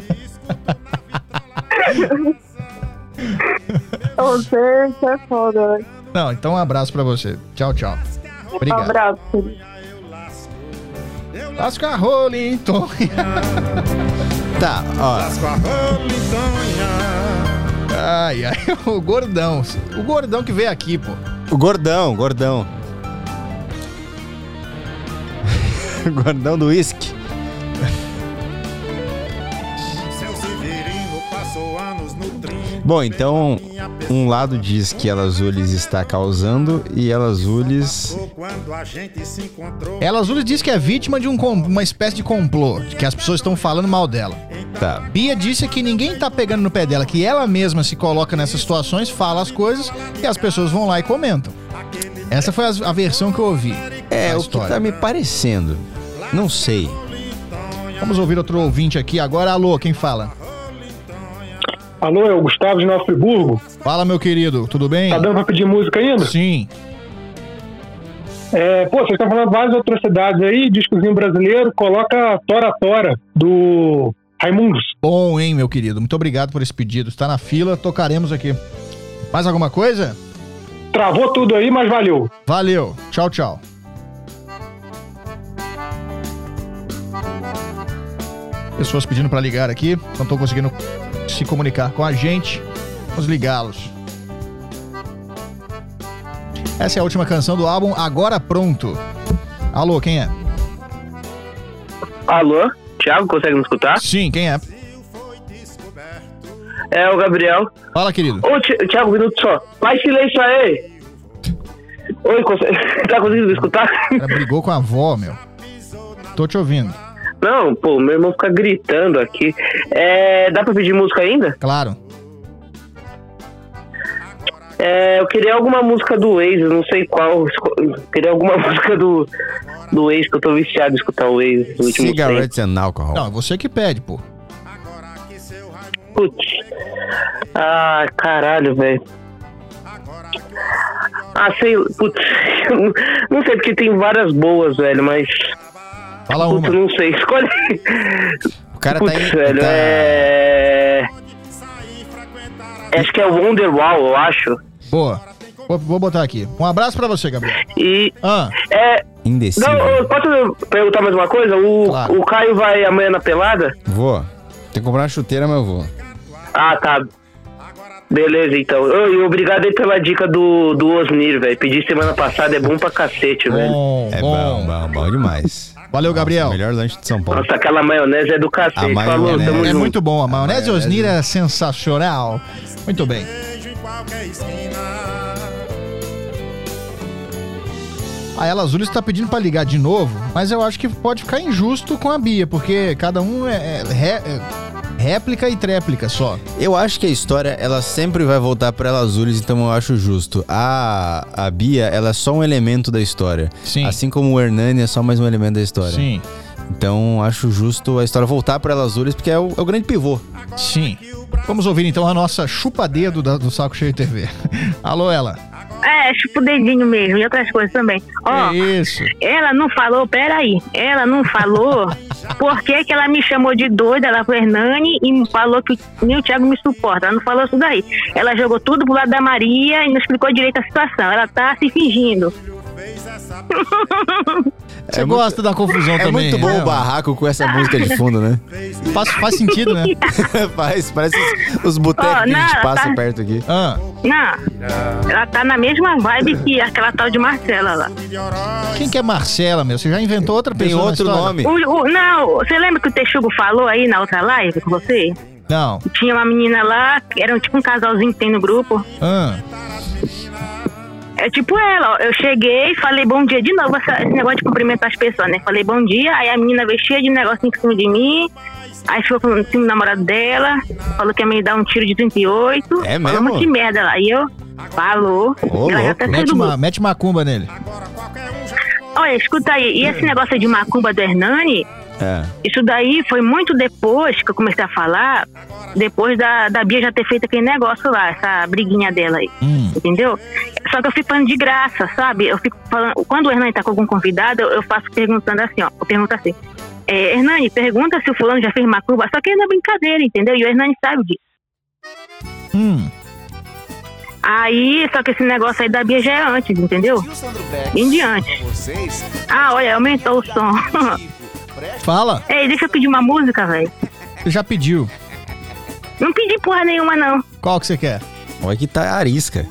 [SPEAKER 13] Você, você é foda, né?
[SPEAKER 3] Não, então um abraço pra você. Tchau, tchau.
[SPEAKER 13] Um
[SPEAKER 3] Obrigado.
[SPEAKER 13] abraço, querido.
[SPEAKER 3] Lasca a Rolling
[SPEAKER 4] Tá, ó.
[SPEAKER 3] Ai, ai, o gordão. O gordão que veio aqui, pô.
[SPEAKER 4] O gordão, gordão. Gordão do uísque. Bom, então, um lado diz que Ela Azulis está causando e Ela Azulis...
[SPEAKER 3] Ela Azulis diz que é vítima de um, com- uma espécie de complô, de que as pessoas estão falando mal dela.
[SPEAKER 4] Tá.
[SPEAKER 3] Bia disse que ninguém tá pegando no pé dela, que ela mesma se coloca nessas situações, fala as coisas e as pessoas vão lá e comentam. Essa foi a, a versão que eu ouvi.
[SPEAKER 4] É,
[SPEAKER 3] da
[SPEAKER 4] o
[SPEAKER 3] história.
[SPEAKER 4] que tá me parecendo. Não sei.
[SPEAKER 3] Vamos ouvir outro ouvinte aqui agora. Alô, quem fala?
[SPEAKER 14] Alô, é o Gustavo de Nova Friburgo.
[SPEAKER 3] Fala, meu querido, tudo bem?
[SPEAKER 14] Tá dando pra pedir música ainda?
[SPEAKER 3] Sim.
[SPEAKER 14] É, pô, vocês estão falando várias outras cidades aí, discozinho brasileiro, coloca Tora Tora, do Raimundos.
[SPEAKER 3] Bom, hein, meu querido? Muito obrigado por esse pedido. Está na fila, tocaremos aqui. Mais alguma coisa?
[SPEAKER 14] Travou tudo aí, mas valeu.
[SPEAKER 3] Valeu. Tchau, tchau. Pessoas pedindo pra ligar aqui, não estão conseguindo se comunicar com a gente. Vamos ligá-los. Essa é a última canção do álbum Agora Pronto. Alô, quem é?
[SPEAKER 12] Alô? Thiago, consegue me escutar?
[SPEAKER 3] Sim, quem é?
[SPEAKER 12] É o Gabriel.
[SPEAKER 3] Fala, querido.
[SPEAKER 12] Ô, Thi- Thiago, um minuto só. Faz silêncio aí. Oi, consegue... tá conseguindo me escutar?
[SPEAKER 3] Ela brigou com a avó, meu. Tô te ouvindo.
[SPEAKER 12] Não, pô, meu irmão fica gritando aqui. É, dá pra pedir música ainda?
[SPEAKER 3] Claro.
[SPEAKER 12] É, eu queria alguma música do Waze, eu não sei qual. Eu queria alguma música do, do Waze, que eu tô viciado em escutar o Waze no último
[SPEAKER 4] Cigarettes and alcohol.
[SPEAKER 3] Não, é você que pede, pô.
[SPEAKER 12] Putz. Ah, caralho, velho. Ah, sei. Putz. Não sei, porque tem várias boas, velho, mas.
[SPEAKER 3] Fala
[SPEAKER 12] Putz,
[SPEAKER 3] uma.
[SPEAKER 12] não sei. Escolhe.
[SPEAKER 4] O cara
[SPEAKER 12] Putz,
[SPEAKER 4] tá aí.
[SPEAKER 12] velho,
[SPEAKER 4] tá-
[SPEAKER 12] é. Acho que é o Wonderwall, eu acho.
[SPEAKER 3] Boa. Vou, vou botar aqui. Um abraço pra você, Gabriel.
[SPEAKER 12] E.
[SPEAKER 3] Ah.
[SPEAKER 12] É.
[SPEAKER 4] Indecível.
[SPEAKER 12] Não, eu- posso perguntar mais uma coisa? O,
[SPEAKER 3] Claro.
[SPEAKER 12] o Caio vai amanhã na pelada?
[SPEAKER 4] Vou. Tem que comprar uma chuteira, mas eu vou.
[SPEAKER 12] Ah, tá. Beleza, então. Ô, e obrigado aí pela dica do, do Osnir, velho. Pedi semana passada, é bom pra cacete, velho.
[SPEAKER 3] Bom,
[SPEAKER 4] É
[SPEAKER 3] bom.
[SPEAKER 4] bom, bom, bom demais.
[SPEAKER 3] Valeu, Gabriel.
[SPEAKER 4] Melhor lanche de São Paulo.
[SPEAKER 12] Nossa, aquela maionese é do cacete.
[SPEAKER 4] A
[SPEAKER 12] Falou,
[SPEAKER 4] maionese.
[SPEAKER 12] tamo
[SPEAKER 3] É
[SPEAKER 12] junto.
[SPEAKER 3] muito bom. A maionese Osnir é sensacional. Muito bem. A Ela Azulis tá pedindo pra ligar de novo, mas eu acho que pode ficar injusto com a Bia, porque cada um é, é ré- é réplica e tréplica só.
[SPEAKER 4] Eu acho que a história, ela sempre vai voltar pra Ela Azulis, então eu acho justo. A, a Bia, ela é só um elemento da história.
[SPEAKER 3] Sim.
[SPEAKER 4] Assim como o Hernani é só mais um elemento da história.
[SPEAKER 3] Sim.
[SPEAKER 4] Então acho justo a história voltar pra Ela Azulis, porque é o, é o grande pivô.
[SPEAKER 3] Sim. Vamos ouvir então a nossa chupa-dedo da- do Saco Cheio T V. Alô, ela.
[SPEAKER 8] É, chupa o dedinho mesmo e outras coisas também. Ó,
[SPEAKER 3] É isso.
[SPEAKER 8] ela não falou, peraí, ela não falou por que que ela me chamou de doida, ela foi Hernani e me falou que nem o Thiago me suporta. Ela não falou isso daí. Ela jogou tudo pro lado da Maria e não explicou direito a situação. Ela tá se fingindo.
[SPEAKER 3] Você gosta da confusão
[SPEAKER 4] É
[SPEAKER 3] também.
[SPEAKER 4] muito bom
[SPEAKER 3] né,
[SPEAKER 4] o barraco com essa música de fundo, né?
[SPEAKER 3] Faz, faz sentido, né?
[SPEAKER 4] Faz, parece os, os botecos
[SPEAKER 8] Ó,
[SPEAKER 4] que a gente
[SPEAKER 8] não,
[SPEAKER 4] passa
[SPEAKER 8] tá-
[SPEAKER 4] perto aqui.
[SPEAKER 3] Ah,
[SPEAKER 8] Não, ela tá na mesma vibe que aquela tal de Marcela lá.
[SPEAKER 3] quem que é Marcela, meu? Você já inventou outra
[SPEAKER 4] Tem
[SPEAKER 3] pessoa na
[SPEAKER 4] outro
[SPEAKER 3] história?
[SPEAKER 4] nome.
[SPEAKER 8] O- o- não, você lembra que o Texugo falou aí na outra live com você?
[SPEAKER 3] Não.
[SPEAKER 8] Tinha uma menina lá, que era tipo um casalzinho que tem no grupo.
[SPEAKER 3] Ah,
[SPEAKER 8] É tipo ela, ó. Eu cheguei e falei bom dia de novo, essa- esse negócio de cumprimentar as pessoas, né? Falei bom dia, aí a menina veio cheia de negocinho em cima de mim, aí ficou com o namorado dela, falou que ia me dar um tiro de trinta e oito.
[SPEAKER 4] É
[SPEAKER 8] Falou
[SPEAKER 4] mesmo?
[SPEAKER 8] um monte de merda lá. E eu, Falou.
[SPEAKER 3] Ô,
[SPEAKER 8] Ela já
[SPEAKER 3] louco.
[SPEAKER 8] tá
[SPEAKER 3] Mete,
[SPEAKER 8] sendo-
[SPEAKER 3] uma, mete macumba nele.
[SPEAKER 8] Olha, escuta aí, e esse negócio de macumba do Hernani,
[SPEAKER 4] É.
[SPEAKER 8] isso daí foi muito depois que eu comecei a falar, depois da, da Bia já ter feito aquele negócio lá, essa briguinha dela aí, entendeu? Só que eu fico falando de graça, sabe? Eu fico falando, quando o Hernani tá com algum convidado, eu, eu faço perguntando assim, ó, eu pergunto assim, é, Hernani, pergunta se o fulano já fez macumba, só que é na brincadeira, entendeu? E o Hernani sabe disso.
[SPEAKER 3] Hum.
[SPEAKER 8] Aí, só que esse negócio aí da Bia já é antes, entendeu? Em diante. Ah, olha, aumentou o som.
[SPEAKER 3] Fala.
[SPEAKER 8] Ei, deixa eu pedir uma música, velho.
[SPEAKER 3] Você já pediu.
[SPEAKER 8] Não pedi porra nenhuma, não.
[SPEAKER 3] Qual que você quer?
[SPEAKER 4] Olha que tá arisca.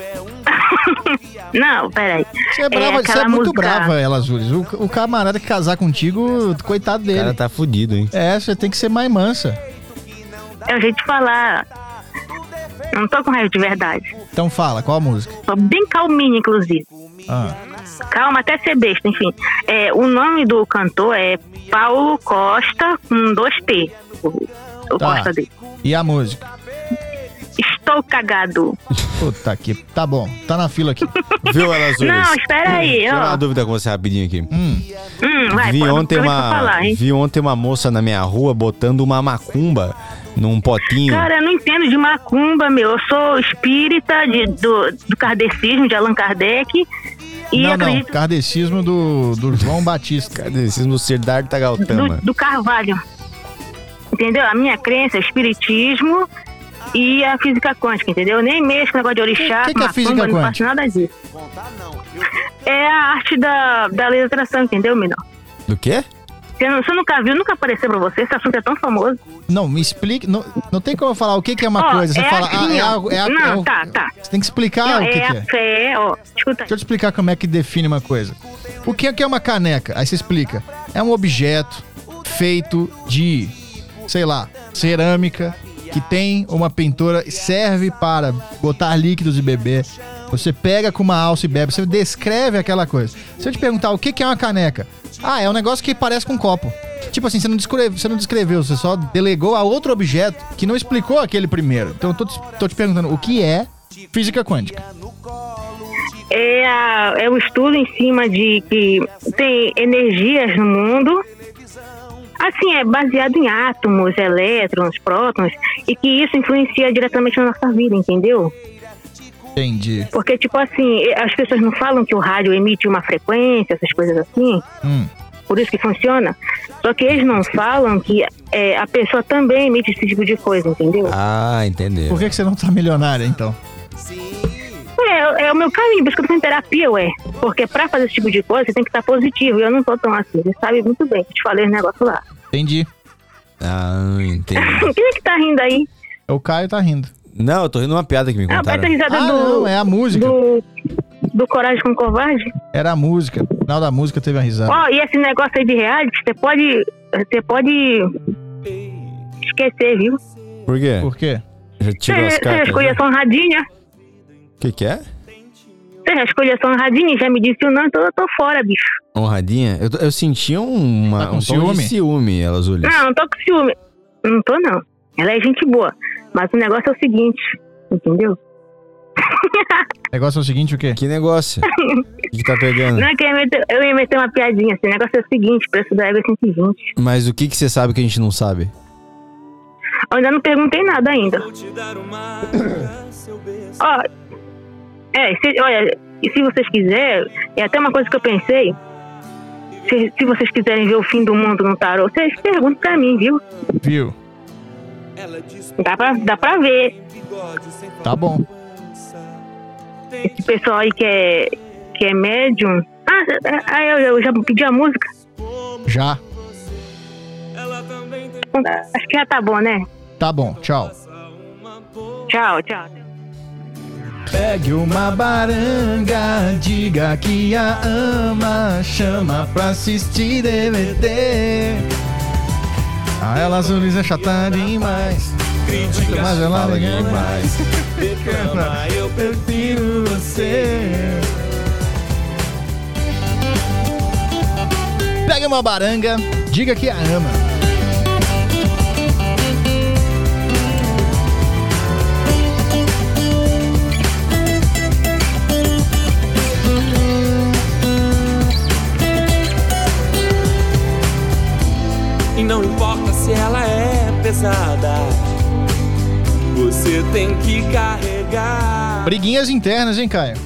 [SPEAKER 8] Não, peraí.
[SPEAKER 3] Você é, brava, você é
[SPEAKER 8] aquela
[SPEAKER 3] muito
[SPEAKER 8] música-
[SPEAKER 3] brava, Elas Ulis. O, o camarada que casar contigo, coitado dele. O cara
[SPEAKER 4] tá fudido, hein?
[SPEAKER 3] É, você tem que ser mais mansa.
[SPEAKER 8] É o jeito de falar. Não tô com raiva de verdade.
[SPEAKER 3] Então fala, qual a música?
[SPEAKER 8] Tô bem calminha, inclusive.
[SPEAKER 3] Ah.
[SPEAKER 8] Calma, até ser besta, enfim. É, o nome do cantor é Paulo Costa, com dois T. O, o
[SPEAKER 3] Tá.
[SPEAKER 8] Costa dele.
[SPEAKER 3] E a música?
[SPEAKER 8] Estou cagado.
[SPEAKER 3] Puta que... Tá bom, tá na fila aqui.
[SPEAKER 4] Viu, Elas Ulis?
[SPEAKER 8] Não, espera aí,
[SPEAKER 4] Deixa eu tirar
[SPEAKER 8] ó.
[SPEAKER 4] uma dúvida com você rapidinho aqui.
[SPEAKER 8] Hum, vai,
[SPEAKER 4] vi,
[SPEAKER 8] pode-
[SPEAKER 4] ontem
[SPEAKER 8] pode
[SPEAKER 4] uma,
[SPEAKER 8] falar, hein?
[SPEAKER 4] vi ontem uma moça na minha rua botando uma macumba num potinho.
[SPEAKER 8] Cara, eu não entendo de macumba, meu. Eu sou espírita de, do, do kardecismo, de Allan Kardec. E
[SPEAKER 3] não,
[SPEAKER 8] acredito
[SPEAKER 3] não, kardecismo do, do João Batista.
[SPEAKER 4] Kardecismo do Siddhartha Gautama.
[SPEAKER 8] do, do Carvalho. Entendeu? A minha crença é espiritismo e a física quântica, entendeu? Eu nem mexo com o negócio de orixá,
[SPEAKER 3] Que que é
[SPEAKER 8] macumba,
[SPEAKER 3] física
[SPEAKER 8] não faço
[SPEAKER 3] quântica?
[SPEAKER 8] nada disso. É a arte da, da lei da atração, entendeu, Milão?
[SPEAKER 4] Do quê?
[SPEAKER 8] Você, não- você nunca viu, nunca apareceu pra você, esse assunto é tão famoso.
[SPEAKER 3] Não, me explique. Não, não tem como eu falar o que, que é uma
[SPEAKER 8] Ó,
[SPEAKER 3] coisa. Você
[SPEAKER 8] é
[SPEAKER 3] fala,
[SPEAKER 8] assim,
[SPEAKER 3] ah, é
[SPEAKER 8] ó.
[SPEAKER 3] a, é a,
[SPEAKER 8] Não,
[SPEAKER 3] é o-
[SPEAKER 8] tá, tá.
[SPEAKER 3] Você tem que explicar
[SPEAKER 8] Não,
[SPEAKER 3] o que,
[SPEAKER 8] é
[SPEAKER 3] que
[SPEAKER 8] a
[SPEAKER 3] é.
[SPEAKER 8] fé, ó. Escuta aí.
[SPEAKER 3] Deixa eu te explicar como é que define uma coisa. O que é que é uma caneca? Aí você explica. É um objeto feito de, sei lá, cerâmica, que tem uma pintura e serve para botar líquidos e beber. Você pega com uma alça e bebe. Você descreve aquela coisa. Se eu te perguntar o que que é uma caneca, ah, é um negócio que parece com um copo. Tipo assim, você não descreveu, você não descreveu, você só delegou a outro objeto que não explicou aquele primeiro. Então eu tô te, tô te perguntando o que é física quântica.
[SPEAKER 8] É, a, é o estudo em cima de que tem energias no mundo. Assim, é baseado em átomos, elétrons, prótons, e que isso influencia diretamente na nossa vida, entendeu?
[SPEAKER 3] Entendi.
[SPEAKER 8] Porque, tipo assim, as pessoas não falam que o rádio emite uma frequência, essas coisas assim,
[SPEAKER 3] Hum.
[SPEAKER 8] por isso que funciona. Só que eles não falam que é, a pessoa também emite esse tipo de coisa, entendeu?
[SPEAKER 4] Ah, entendeu.
[SPEAKER 3] Por que, que você não tá milionária, então?
[SPEAKER 8] É, é o meu caminho, por isso que eu tô em terapia, ué. Porque pra fazer esse tipo de coisa, você tem que estar positivo. E eu não tô tão assim, você sabe muito bem. Eu te falei esse negócio lá.
[SPEAKER 3] Entendi.
[SPEAKER 4] Ah, entendi.
[SPEAKER 8] Quem é que tá rindo aí?
[SPEAKER 3] O Caio tá rindo.
[SPEAKER 4] Não, eu tô rindo uma piada que me
[SPEAKER 8] Ah,
[SPEAKER 4] contaram.
[SPEAKER 8] essa risada
[SPEAKER 3] Ah,
[SPEAKER 8] do...
[SPEAKER 3] não, é a música.
[SPEAKER 8] Do, do Coragem com Covarde.
[SPEAKER 3] Era a música. No final da música teve a risada.
[SPEAKER 8] Ó, e esse negócio aí de reality, você pode... Você pode... esquecer, viu?
[SPEAKER 4] Por quê?
[SPEAKER 3] Por quê?
[SPEAKER 4] Já tirou as
[SPEAKER 8] Você já
[SPEAKER 4] cartas?
[SPEAKER 8] escolheu essa honradinha?
[SPEAKER 4] O que que é?
[SPEAKER 8] Você já escolheu essa honradinha e já me disse o não, então eu tô fora, bicho.
[SPEAKER 4] Honradinha? Eu, tô- eu senti um, uma,
[SPEAKER 3] Tá com
[SPEAKER 4] um tom
[SPEAKER 3] ciúme?
[SPEAKER 4] de ciúme, Elas Ulis.
[SPEAKER 8] Não, não tô com ciúme. Não tô, não. Ela é gente boa. Mas o negócio é o seguinte, entendeu?
[SPEAKER 3] O negócio é o seguinte, o quê?
[SPEAKER 4] Que negócio? O que, que tá pegando?
[SPEAKER 8] Não é que eu ia, meter, eu ia meter uma piadinha. Esse negócio é o seguinte, o preço da égua é cento e vinte.
[SPEAKER 4] Mas o que que você sabe que a gente não sabe?
[SPEAKER 8] Eu ainda não perguntei nada ainda. Ó, é, se, olha, e se vocês quiserem, é até uma coisa que eu pensei. Se, se vocês quiserem ver o fim do mundo no tarô, vocês perguntam pra mim, viu?
[SPEAKER 3] Viu?
[SPEAKER 8] Dá pra, dá pra ver.
[SPEAKER 3] Tá bom.
[SPEAKER 8] Esse pessoal aí que é, que é médium. Ah, ah eu, eu já pedi a música.
[SPEAKER 3] Já.
[SPEAKER 8] Acho que já tá bom, né?
[SPEAKER 3] Tá bom, tchau.
[SPEAKER 8] Tchau, tchau.
[SPEAKER 3] Pegue uma baranga, diga que a ama, chama pra assistir D V D. A Elas Ulis é chata demais. Critica, mas ela
[SPEAKER 4] fala
[SPEAKER 3] é
[SPEAKER 4] demais.
[SPEAKER 3] Reclama, eu prefiro você. Pegue uma baranga, diga que a ama.
[SPEAKER 15] pesada, você tem que carregar.
[SPEAKER 3] Briguinhas internas, hein, Caio?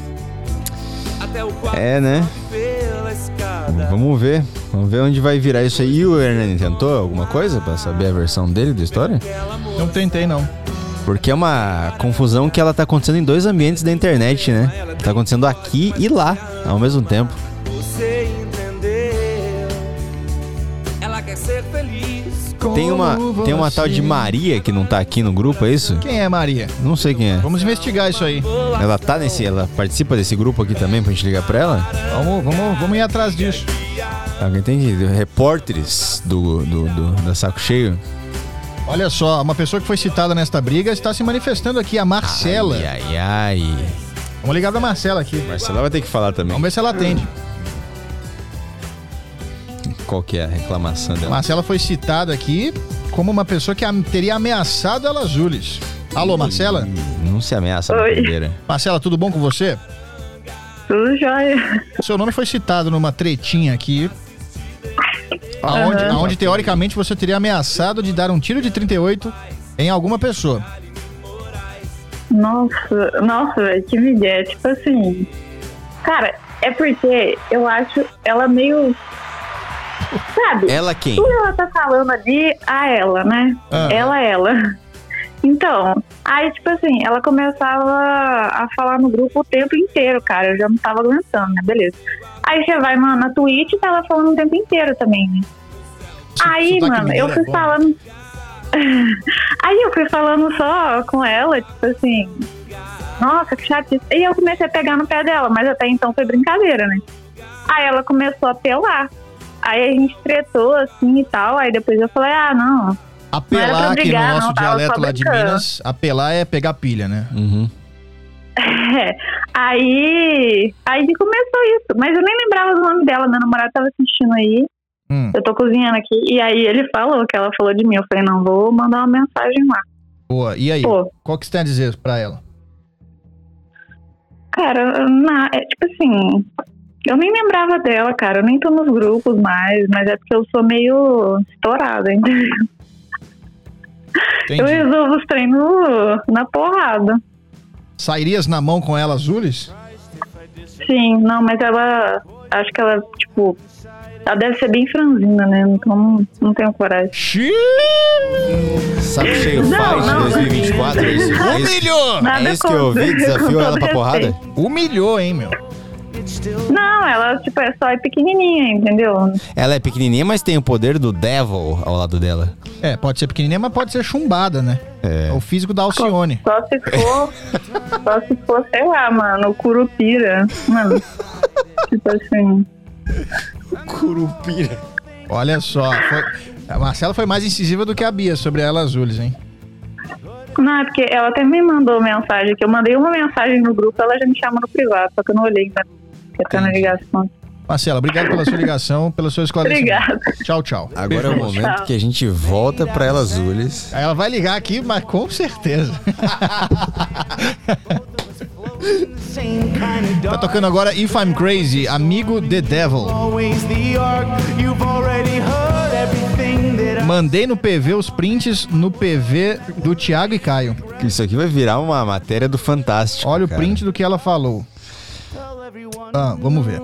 [SPEAKER 4] É, né? Vamos ver. Vamos ver onde vai virar isso aí. E o Hernani tentou alguma coisa pra saber a versão dele da história?
[SPEAKER 3] Não tentei, não.
[SPEAKER 4] Porque é uma confusão que ela tá acontecendo em dois ambientes da internet, né? Tá acontecendo aqui e lá, ao mesmo tempo.
[SPEAKER 15] Você entendeu? Ela quer ser feliz.
[SPEAKER 4] Tem uma, tem uma tal de Maria que não tá aqui no grupo, é isso?
[SPEAKER 3] Quem é Maria?
[SPEAKER 4] Não sei quem é.
[SPEAKER 3] Vamos investigar isso aí.
[SPEAKER 4] Ela tá nesse, ela participa desse grupo aqui também pra gente ligar pra ela?
[SPEAKER 3] Vamos, vamos, vamos ir atrás disso.
[SPEAKER 4] Alguém tem que... Repórteres do, do, do, da Saco Cheio.
[SPEAKER 3] Olha só, uma pessoa que foi citada nesta briga está se manifestando aqui, a Marcela.
[SPEAKER 4] Ai, ai, ai.
[SPEAKER 3] Vamos ligar pra Marcela aqui.
[SPEAKER 4] Marcela vai ter que falar também.
[SPEAKER 3] Vamos ver se ela atende.
[SPEAKER 4] Qual que é a reclamação dela?
[SPEAKER 3] Marcela foi citada aqui como uma pessoa que teria ameaçado ela Azules. Alô, Marcela?
[SPEAKER 4] Não se ameaça na primeira.
[SPEAKER 3] Marcela, tudo bom com você?
[SPEAKER 13] Tudo jóia.
[SPEAKER 3] Seu nome foi citado numa tretinha aqui, aonde,
[SPEAKER 13] Uhum.
[SPEAKER 3] aonde teoricamente você teria ameaçado de dar um tiro de trinta e oito em alguma pessoa.
[SPEAKER 13] Nossa, nossa, velho, que migué. Tipo assim, cara, é porque eu acho ela meio... Sabe?
[SPEAKER 4] Ela quem?
[SPEAKER 13] Tudo ela tá falando ali, a ela, né?
[SPEAKER 4] Ah.
[SPEAKER 13] Ela, ela. Então, aí, tipo assim, ela começava a falar no grupo o tempo inteiro, cara. Eu já não tava aguentando, né? Beleza. Aí você vai na, na Twitch e tá ela falando o tempo inteiro também, né? Aí, mano, eu fui falando... Aí eu fui falando só com ela, tipo assim... Nossa, que chato isso. E eu comecei a pegar no pé dela, mas até então foi brincadeira, né? Aí ela começou a apelar. Aí a gente tretou assim e tal. Aí depois eu falei, ah, não.
[SPEAKER 3] Apelar aqui no nosso
[SPEAKER 13] não,
[SPEAKER 3] dialeto lá de Minas, apelar é pegar pilha, né?
[SPEAKER 4] Uhum.
[SPEAKER 13] É, aí, aí que começou isso. Mas eu nem lembrava do nome dela. Meu namorado tava assistindo aí.
[SPEAKER 3] Hum.
[SPEAKER 13] Eu tô cozinhando aqui. E aí ele falou que ela falou de mim. Eu falei, não, vou mandar uma mensagem lá.
[SPEAKER 3] Boa, e aí?
[SPEAKER 13] Pô.
[SPEAKER 3] Qual que você tem a dizer pra ela?
[SPEAKER 13] Cara, na, é, tipo assim... Eu nem lembrava dela, cara. Eu nem tô nos grupos mais. Mas é porque eu sou meio estourada, entendeu?
[SPEAKER 3] Entendi.
[SPEAKER 13] Eu resolvo os treinos na porrada.
[SPEAKER 3] Sairias na mão com ela, Azules?
[SPEAKER 13] Sim, não, mas ela... Acho que ela, tipo... Ela deve ser bem franzina, né? Então não, não tenho coragem.
[SPEAKER 4] Saco Cheio
[SPEAKER 13] Não,
[SPEAKER 4] Fight
[SPEAKER 13] não.
[SPEAKER 4] dois mil e vinte e quatro, é isso? É isso-
[SPEAKER 3] Humilhou!
[SPEAKER 13] Nada
[SPEAKER 4] É isso que eu
[SPEAKER 13] contra.
[SPEAKER 4] ouvi? Desafiou ela pra
[SPEAKER 13] Com todo
[SPEAKER 4] porrada?
[SPEAKER 13] respeito.
[SPEAKER 3] Humilhou, hein, meu?
[SPEAKER 13] Não, ela, tipo, é só é pequenininha, entendeu?
[SPEAKER 4] Ela é pequenininha, mas tem o poder do Devil ao lado dela.
[SPEAKER 3] É, pode ser pequenininha, mas pode ser chumbada, né?
[SPEAKER 4] É.
[SPEAKER 3] É o físico da Alcione.
[SPEAKER 13] Só se for... só se for, sei lá, mano, o Curupira. Mano, tipo assim...
[SPEAKER 4] Curupira.
[SPEAKER 3] Olha só, foi... a Marcela foi mais incisiva do que a Bia sobre ela Azules, hein?
[SPEAKER 13] Não, é porque ela até me mandou mensagem, que eu mandei uma mensagem no grupo, ela já me chama no privado, só que eu não olhei ainda. Porque tá na ligação.
[SPEAKER 3] Marcela, obrigado pela sua ligação, pelo seu esclarecimento.
[SPEAKER 13] Obrigada.
[SPEAKER 3] Tchau, tchau.
[SPEAKER 4] Agora é o momento
[SPEAKER 13] Tchau.
[SPEAKER 4] que a gente volta pra ela Azules.
[SPEAKER 3] Aí ela vai ligar aqui, mas com certeza. Tá tocando agora If I'm Crazy, Amigo The Devil. Mandei no P V os prints no P V do Thiago e Caio.
[SPEAKER 4] Isso aqui vai virar uma matéria do Fantástico.
[SPEAKER 3] Olha o
[SPEAKER 4] cara.
[SPEAKER 3] print do que ela falou. Ah, vamos ver.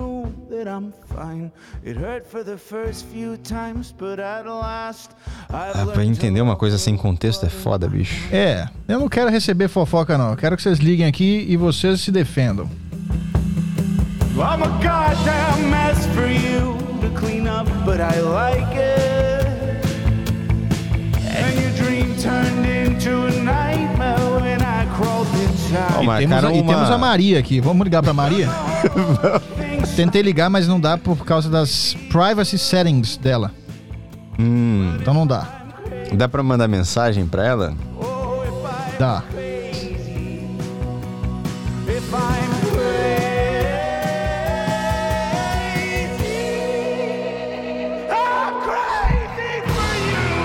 [SPEAKER 4] Ah, pra entender uma coisa sem contexto é foda, bicho.
[SPEAKER 3] É, eu não quero receber fofoca, não. Eu quero que vocês liguem aqui e vocês se defendam.
[SPEAKER 15] I'm a goddamn mess for you to clean up, but I like it. And your dream turned into a nightmare when I crawled inside.
[SPEAKER 4] Ó,
[SPEAKER 3] E temos,
[SPEAKER 4] marcaram
[SPEAKER 3] a, e
[SPEAKER 4] uma-
[SPEAKER 3] temos a Maria aqui. Vamos ligar pra Maria? Tentei ligar, mas não dá por causa das privacy settings dela.
[SPEAKER 4] Hum,
[SPEAKER 3] Então não dá.
[SPEAKER 4] dá pra mandar mensagem pra ela?
[SPEAKER 3] Dá.
[SPEAKER 15] If I'm crazy, I'm crazy for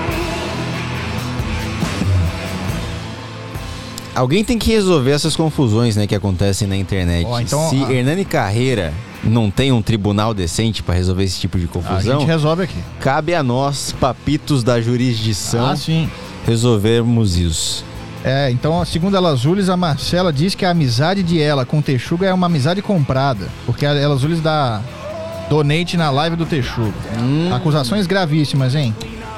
[SPEAKER 15] you.
[SPEAKER 4] Alguém tem que resolver essas confusões, né, que acontecem na internet.
[SPEAKER 3] Ó, então,
[SPEAKER 4] Se
[SPEAKER 3] a-
[SPEAKER 4] Hernani Carreira não tem um tribunal decente pra resolver esse tipo de
[SPEAKER 3] A
[SPEAKER 4] confusão,
[SPEAKER 3] gente resolve aqui.
[SPEAKER 4] cabe a nós, papitos da jurisdição,
[SPEAKER 3] Ah, sim.
[SPEAKER 4] resolvermos isso.
[SPEAKER 3] É, então, segundo a Elazules, a Marcela diz que a amizade de ela com o Texuga é uma amizade comprada. Porque a Elazules dá donate na live do Texuga. Hum. Acusações gravíssimas, hein?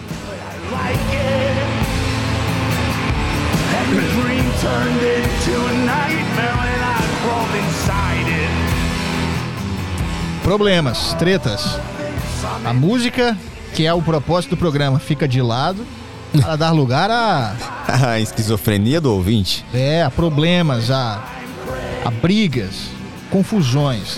[SPEAKER 3] Problemas, tretas. A música, que é o propósito do programa, fica de lado para dar lugar a...
[SPEAKER 4] a esquizofrenia do ouvinte.
[SPEAKER 3] É, a problemas, a, a brigas, confusões.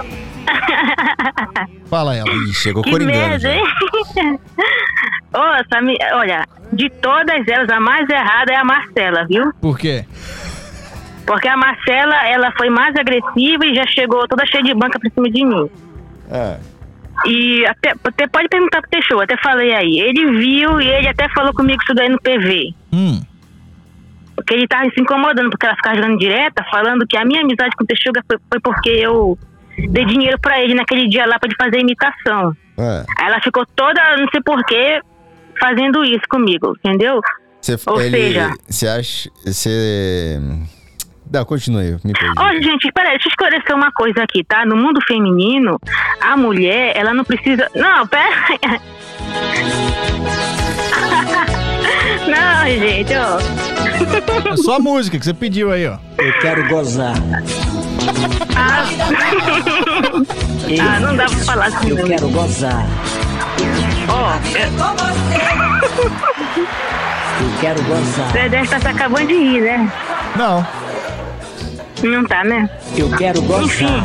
[SPEAKER 3] Fala ela.
[SPEAKER 4] Ih, chegou
[SPEAKER 8] Que
[SPEAKER 4] coringando.
[SPEAKER 8] medo, hein? Ô, Samir, olha, de todas elas, a mais errada é a Marcela, viu?
[SPEAKER 3] Por quê?
[SPEAKER 8] Porque a Marcela, ela foi mais agressiva e já chegou toda cheia de banca pra cima de mim.
[SPEAKER 4] É.
[SPEAKER 8] E até, até pode perguntar pro Teixeira, até falei aí. Ele viu e ele até falou comigo isso daí no P V.
[SPEAKER 3] Hum.
[SPEAKER 8] Porque ele tava se incomodando, porque ela ficava jogando direta, falando que a minha amizade com o Teixeira foi, foi porque eu dei dinheiro pra ele naquele dia lá pra ele fazer imitação.
[SPEAKER 4] É.
[SPEAKER 8] Aí ela ficou toda, não sei porquê, fazendo isso comigo, entendeu?
[SPEAKER 4] Cê,
[SPEAKER 8] Ou
[SPEAKER 4] ele,
[SPEAKER 8] seja...
[SPEAKER 4] Você acha... Você... Não, continue, me perdi.
[SPEAKER 8] Ó, gente, peraí, deixa eu esclarecer uma coisa aqui, tá? No mundo feminino, a mulher, ela não precisa... Não, pera... Não, gente, ó.
[SPEAKER 3] É só a música que você pediu aí, ó.
[SPEAKER 16] Eu quero gozar.
[SPEAKER 8] Ah, ah não dá pra falar assim.
[SPEAKER 16] Eu
[SPEAKER 8] não.
[SPEAKER 16] quero gozar.
[SPEAKER 8] Ó, eu...
[SPEAKER 16] Eu quero gozar.
[SPEAKER 8] Você deve estar se acabando de rir, né?
[SPEAKER 3] Não.
[SPEAKER 8] Não tá, né?
[SPEAKER 16] Eu quero gozar.
[SPEAKER 8] Enfim.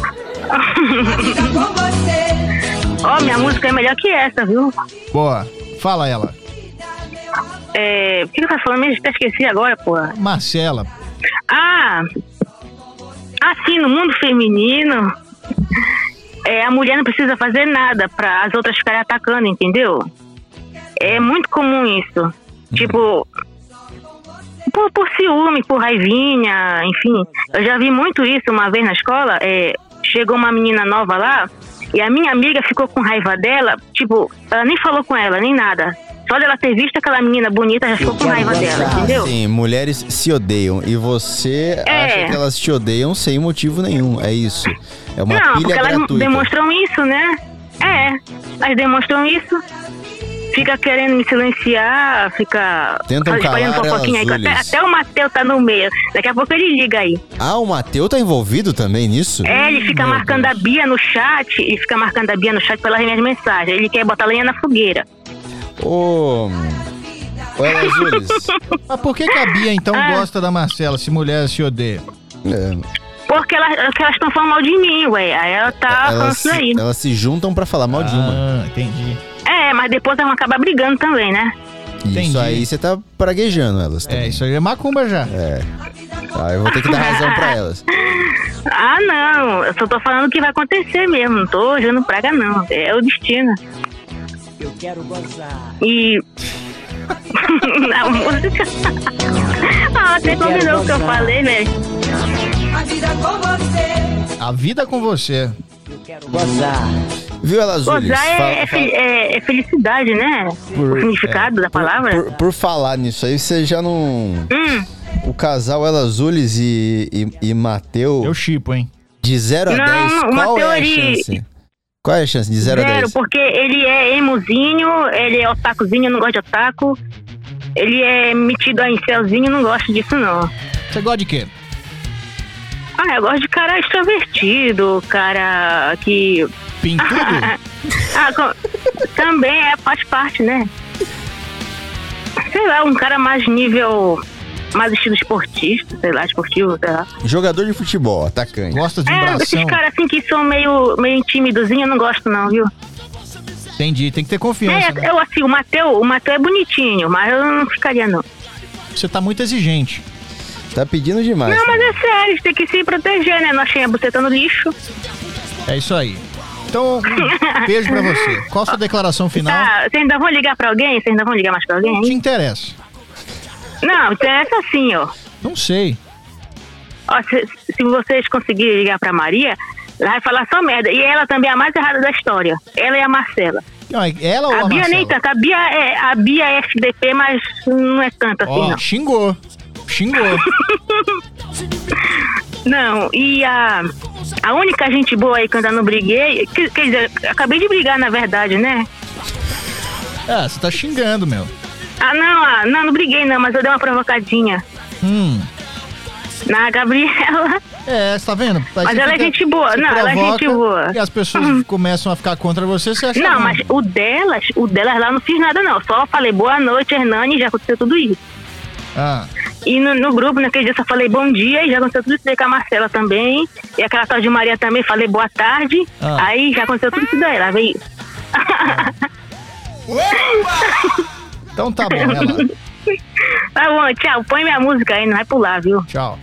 [SPEAKER 8] Ó, minha música é melhor que essa, viu?
[SPEAKER 3] Boa. Fala ela.
[SPEAKER 8] É... O que eu tava falando mesmo? Até esqueci agora, porra.
[SPEAKER 3] Marcela.
[SPEAKER 8] Ah! Assim, no mundo feminino, é, a mulher não precisa fazer nada pra as outras ficarem atacando, entendeu? É muito comum isso. Uhum. Tipo... Por, por ciúme, por raivinha, enfim. Eu já vi muito isso uma vez na escola. É, chegou uma menina nova lá e a minha amiga ficou com raiva dela. Tipo, ela nem falou com ela, nem nada. Só dela ter visto aquela menina bonita, já ficou com raiva dela, entendeu?
[SPEAKER 4] Sim, mulheres se odeiam. E você
[SPEAKER 8] É.
[SPEAKER 4] acha que elas te odeiam sem motivo nenhum. É isso. É uma
[SPEAKER 8] Não,
[SPEAKER 4] pilha
[SPEAKER 8] porque elas
[SPEAKER 4] gratuita.
[SPEAKER 8] demonstram isso, né? É, elas demonstram isso. Fica querendo me silenciar, fica
[SPEAKER 4] Tentam
[SPEAKER 8] espalhando
[SPEAKER 4] calar
[SPEAKER 8] fofoquinha aí.
[SPEAKER 4] elas,
[SPEAKER 8] Até,
[SPEAKER 4] Ulis.
[SPEAKER 8] até o Matheus tá no meio. Daqui a pouco ele liga aí.
[SPEAKER 4] Ah, o Matheus tá envolvido também nisso?
[SPEAKER 8] É, ele fica
[SPEAKER 4] Meu
[SPEAKER 8] marcando
[SPEAKER 4] Deus.
[SPEAKER 8] a Bia no chat, ele fica marcando a Bia no chat pelas minhas mensagens. Ele quer botar lenha na fogueira.
[SPEAKER 4] Ô... Ô, Elazules.
[SPEAKER 3] Mas por que, que a Bia, então,
[SPEAKER 8] Ah.
[SPEAKER 3] gosta da Marcela, se mulher se odeia?
[SPEAKER 4] É,
[SPEAKER 8] Porque elas porque elas estão falando mal de mim, ué. Aí ela tá falando
[SPEAKER 4] elas,
[SPEAKER 8] isso aí.
[SPEAKER 4] se, elas se juntam pra falar mal de uma.
[SPEAKER 3] Ah, entendi.
[SPEAKER 8] É, mas depois elas vão acabar brigando também, né?
[SPEAKER 4] Isso
[SPEAKER 3] entendi.
[SPEAKER 4] aí você tá praguejando elas também.
[SPEAKER 3] É, isso aí é macumba já.
[SPEAKER 4] É. Ah, eu vou ter que dar razão pra elas.
[SPEAKER 8] Ah, não. Eu só tô falando o que vai acontecer mesmo. Não tô jogando praga, não. É o destino.
[SPEAKER 16] Eu quero gozar.
[SPEAKER 8] E... a música... ah, até combinou o que eu falei, velho.
[SPEAKER 2] A vida com você.
[SPEAKER 3] A vida com você.
[SPEAKER 16] Eu quero gozar.
[SPEAKER 4] Viu, Elazules?
[SPEAKER 8] Gozar é,
[SPEAKER 4] Fala-
[SPEAKER 8] é,
[SPEAKER 4] fala-
[SPEAKER 8] fe- é- é felicidade, né?
[SPEAKER 4] Por-
[SPEAKER 8] o significado
[SPEAKER 4] é,
[SPEAKER 8] da
[SPEAKER 4] por-
[SPEAKER 8] palavra.
[SPEAKER 4] Por, por falar nisso aí, você já não...
[SPEAKER 8] Hum.
[SPEAKER 4] O casal Elazules e, e, e Mateu...
[SPEAKER 3] Eu chipo, hein?
[SPEAKER 4] De zero a
[SPEAKER 8] Não,
[SPEAKER 4] dez,
[SPEAKER 8] o
[SPEAKER 4] qual
[SPEAKER 8] Mateu,
[SPEAKER 4] é a
[SPEAKER 8] ele-
[SPEAKER 4] chance? Qual é a chance de zero a
[SPEAKER 8] Zero,
[SPEAKER 4] dez?
[SPEAKER 8] porque ele é emozinho, ele é otakuzinho, eu não gosto de otaku. Ele é metido a incelzinho, eu não gosto disso, não.
[SPEAKER 3] Você gosta de quê?
[SPEAKER 8] Ah, eu gosto de cara extrovertido, cara que...
[SPEAKER 3] Pintudo?
[SPEAKER 8] ah, com- também é, faz parte, né? Sei lá, um cara mais nível... Mais estilo esportista, sei lá, esportivo, sei lá.
[SPEAKER 4] Jogador de futebol, atacante.
[SPEAKER 3] Gosta de um
[SPEAKER 8] É,
[SPEAKER 3] bração?
[SPEAKER 8] esses caras assim que são meio, meio timidozinhos, eu não gosto não, viu?
[SPEAKER 3] Entendi, tem que ter confiança,
[SPEAKER 8] É,
[SPEAKER 3] né?
[SPEAKER 8] eu assim, o Mateu, o Mateu é bonitinho, mas eu não ficaria não.
[SPEAKER 3] Você tá muito exigente.
[SPEAKER 4] Tá pedindo demais.
[SPEAKER 8] Não, mas é sério, a gente tem que se proteger, né? Não achei a buceta no lixo.
[SPEAKER 3] É isso aí. Então, um beijo pra você. Qual a sua declaração final?
[SPEAKER 8] Tá, vocês ainda vão ligar pra alguém? Vocês ainda vão ligar mais pra alguém?
[SPEAKER 3] Não te
[SPEAKER 8] hein?
[SPEAKER 3] interessa.
[SPEAKER 8] Não, interessa assim, ó.
[SPEAKER 3] Não sei.
[SPEAKER 8] Ó, se, se vocês conseguirem ligar pra Maria, Ela vai falar só merda. E ela também é a mais errada da história. Ela é a Marcela.
[SPEAKER 3] Não, ela ou a,
[SPEAKER 8] a Bia
[SPEAKER 3] Marcela?
[SPEAKER 8] nem tanto. A Bia é, a Bia é F D P, mas não é tanto assim,
[SPEAKER 3] Ó,
[SPEAKER 8] não.
[SPEAKER 3] xingou. Xingou.
[SPEAKER 8] Não, e a, a única gente boa aí que eu ainda não briguei, que, quer dizer, acabei de brigar, na verdade, né?
[SPEAKER 3] É, você tá xingando, meu.
[SPEAKER 8] Ah, não, ah, não, não briguei não, mas eu dei uma provocadinha.
[SPEAKER 3] Hum.
[SPEAKER 8] Na Gabriela.
[SPEAKER 3] É, você tá vendo? Aí
[SPEAKER 8] Mas
[SPEAKER 3] você
[SPEAKER 8] ela é
[SPEAKER 3] fica-
[SPEAKER 8] gente boa.
[SPEAKER 3] você
[SPEAKER 8] Não, ela é
[SPEAKER 3] provoca
[SPEAKER 8] gente boa.
[SPEAKER 3] E as pessoas
[SPEAKER 8] Hum.
[SPEAKER 3] começam a ficar contra você, você acha
[SPEAKER 8] Não,
[SPEAKER 3] ruim.
[SPEAKER 8] mas o delas, o delas lá eu não fiz nada não. Só falei boa noite, Hernani, e já aconteceu tudo isso.
[SPEAKER 3] Ah.
[SPEAKER 8] E no, no grupo, naquele dia, eu só falei bom dia e já aconteceu tudo isso aí com a Marcela também. E aquela tal de Maria também, falei boa tarde.
[SPEAKER 3] Ah.
[SPEAKER 8] Aí já aconteceu tudo isso daí, lá veio.
[SPEAKER 3] Então tá bom, ela.
[SPEAKER 8] Tá bom, tchau. Põe minha música aí, não vai pular, viu?
[SPEAKER 3] Tchau.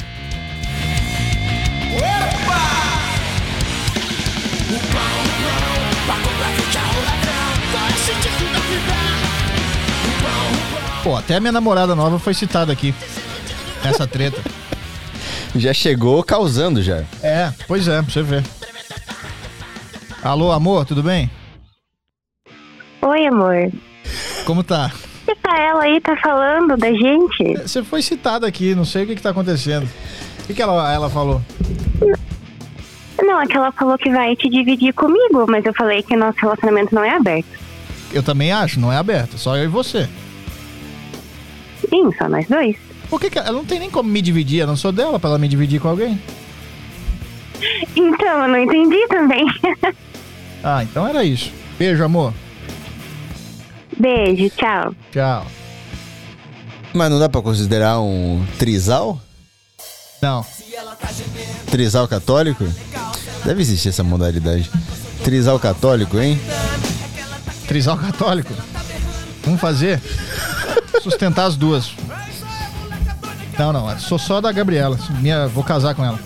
[SPEAKER 3] Pô, até a minha namorada nova foi citada aqui. Nessa treta.
[SPEAKER 4] Já chegou causando já.
[SPEAKER 3] É, pois é, pra você ver. Alô, amor, tudo bem?
[SPEAKER 17] Oi, amor.
[SPEAKER 3] Como tá?
[SPEAKER 17] Que tá ela aí, tá falando da gente?
[SPEAKER 3] Você foi citada aqui, não sei o que que tá acontecendo. O que que ela, ela falou?
[SPEAKER 17] Não, é que ela falou que vai te dividir comigo, mas eu falei que nosso relacionamento não é aberto.
[SPEAKER 3] Eu também acho, não é aberto, só eu e você.
[SPEAKER 17] Sim, só nós dois.
[SPEAKER 3] Por que que ela não tem nem como me dividir? Eu não sou dela pra ela me dividir com alguém?
[SPEAKER 17] Então, eu não entendi também.
[SPEAKER 3] Ah, então era isso. Beijo, amor.
[SPEAKER 17] Beijo, tchau.
[SPEAKER 3] Tchau.
[SPEAKER 4] Mas não dá pra considerar um trisal?
[SPEAKER 3] Não.
[SPEAKER 4] Trisal católico? Deve existir essa modalidade. Trisal católico, hein?
[SPEAKER 3] Trisal católico? Vamos fazer? Sustentar as duas. Não, não, sou só da Gabriela. Minha, vou casar com ela.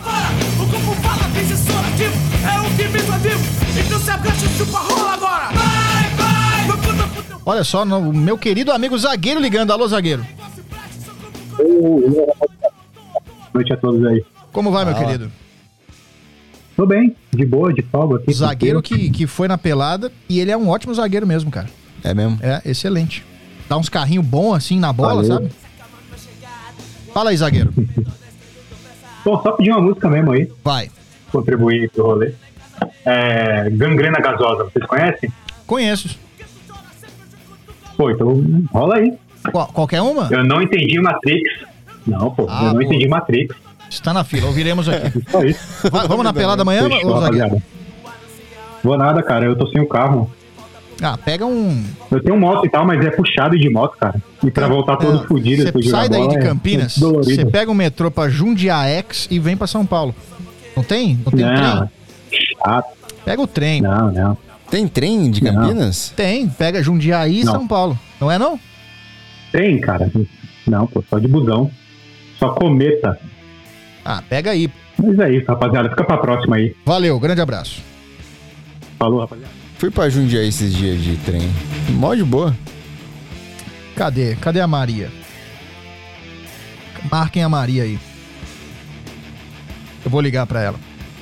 [SPEAKER 3] Olha só, no, meu querido amigo zagueiro ligando. Alô, zagueiro.
[SPEAKER 18] Boa noite a todos aí.
[SPEAKER 3] Como vai, meu
[SPEAKER 18] Ah.
[SPEAKER 3] querido?
[SPEAKER 18] Tô bem, de boa, de folga aqui.
[SPEAKER 3] Zagueiro que, que foi na pelada e ele é um ótimo zagueiro mesmo, cara.
[SPEAKER 4] É mesmo?
[SPEAKER 3] É, excelente. Dá uns carrinhos bons assim na bola,
[SPEAKER 18] Valeu.
[SPEAKER 3] sabe? Fala aí, zagueiro.
[SPEAKER 18] Bom, só pedir uma música mesmo aí.
[SPEAKER 3] Vai.
[SPEAKER 18] Contribuir pro rolê. É, Gangrena Gasosa, vocês conhecem?
[SPEAKER 3] Conheço.
[SPEAKER 18] Pô, então rola aí.
[SPEAKER 3] Qual, qualquer uma?
[SPEAKER 18] Eu não entendi Matrix. Não, pô,
[SPEAKER 3] Ah,
[SPEAKER 18] eu não
[SPEAKER 3] pô.
[SPEAKER 18] entendi Matrix.
[SPEAKER 3] Está na fila, ouviremos aqui.
[SPEAKER 18] Só isso.
[SPEAKER 3] Vai, vamos na pelada amanhã,
[SPEAKER 18] Fechou,
[SPEAKER 3] ô zagueiro?
[SPEAKER 18] rapaziada. Vou nada, cara, eu tô sem o carro.
[SPEAKER 3] Ah, pega um...
[SPEAKER 18] Eu tenho moto e tal, mas é puxado de moto, cara. E pra voltar todo fudido depois de
[SPEAKER 3] Você
[SPEAKER 18] jogar
[SPEAKER 3] sai daí
[SPEAKER 18] bola
[SPEAKER 3] de
[SPEAKER 18] é-
[SPEAKER 3] Campinas,
[SPEAKER 18] é dolorido.
[SPEAKER 3] você pega um metrô pra Jundiaí e vem pra São Paulo. Não tem? Não tem
[SPEAKER 18] Não,
[SPEAKER 3] trem? Pega o trem.
[SPEAKER 18] Não, não.
[SPEAKER 4] Tem trem de Campinas?
[SPEAKER 3] Tem, pega Jundiaí e
[SPEAKER 18] Não.
[SPEAKER 3] São Paulo. Não é não?
[SPEAKER 18] Tem, cara. Não, pô, só de busão. Só cometa.
[SPEAKER 3] Ah, pega aí.
[SPEAKER 18] Mas é isso, rapaziada. Fica pra próxima aí.
[SPEAKER 3] Valeu, grande abraço.
[SPEAKER 18] Falou, rapaziada.
[SPEAKER 4] Fui pra Jundiaí esses dias de trem. Mó de boa.
[SPEAKER 3] Cadê? Cadê a Maria? Marquem a Maria aí. Eu vou ligar pra ela.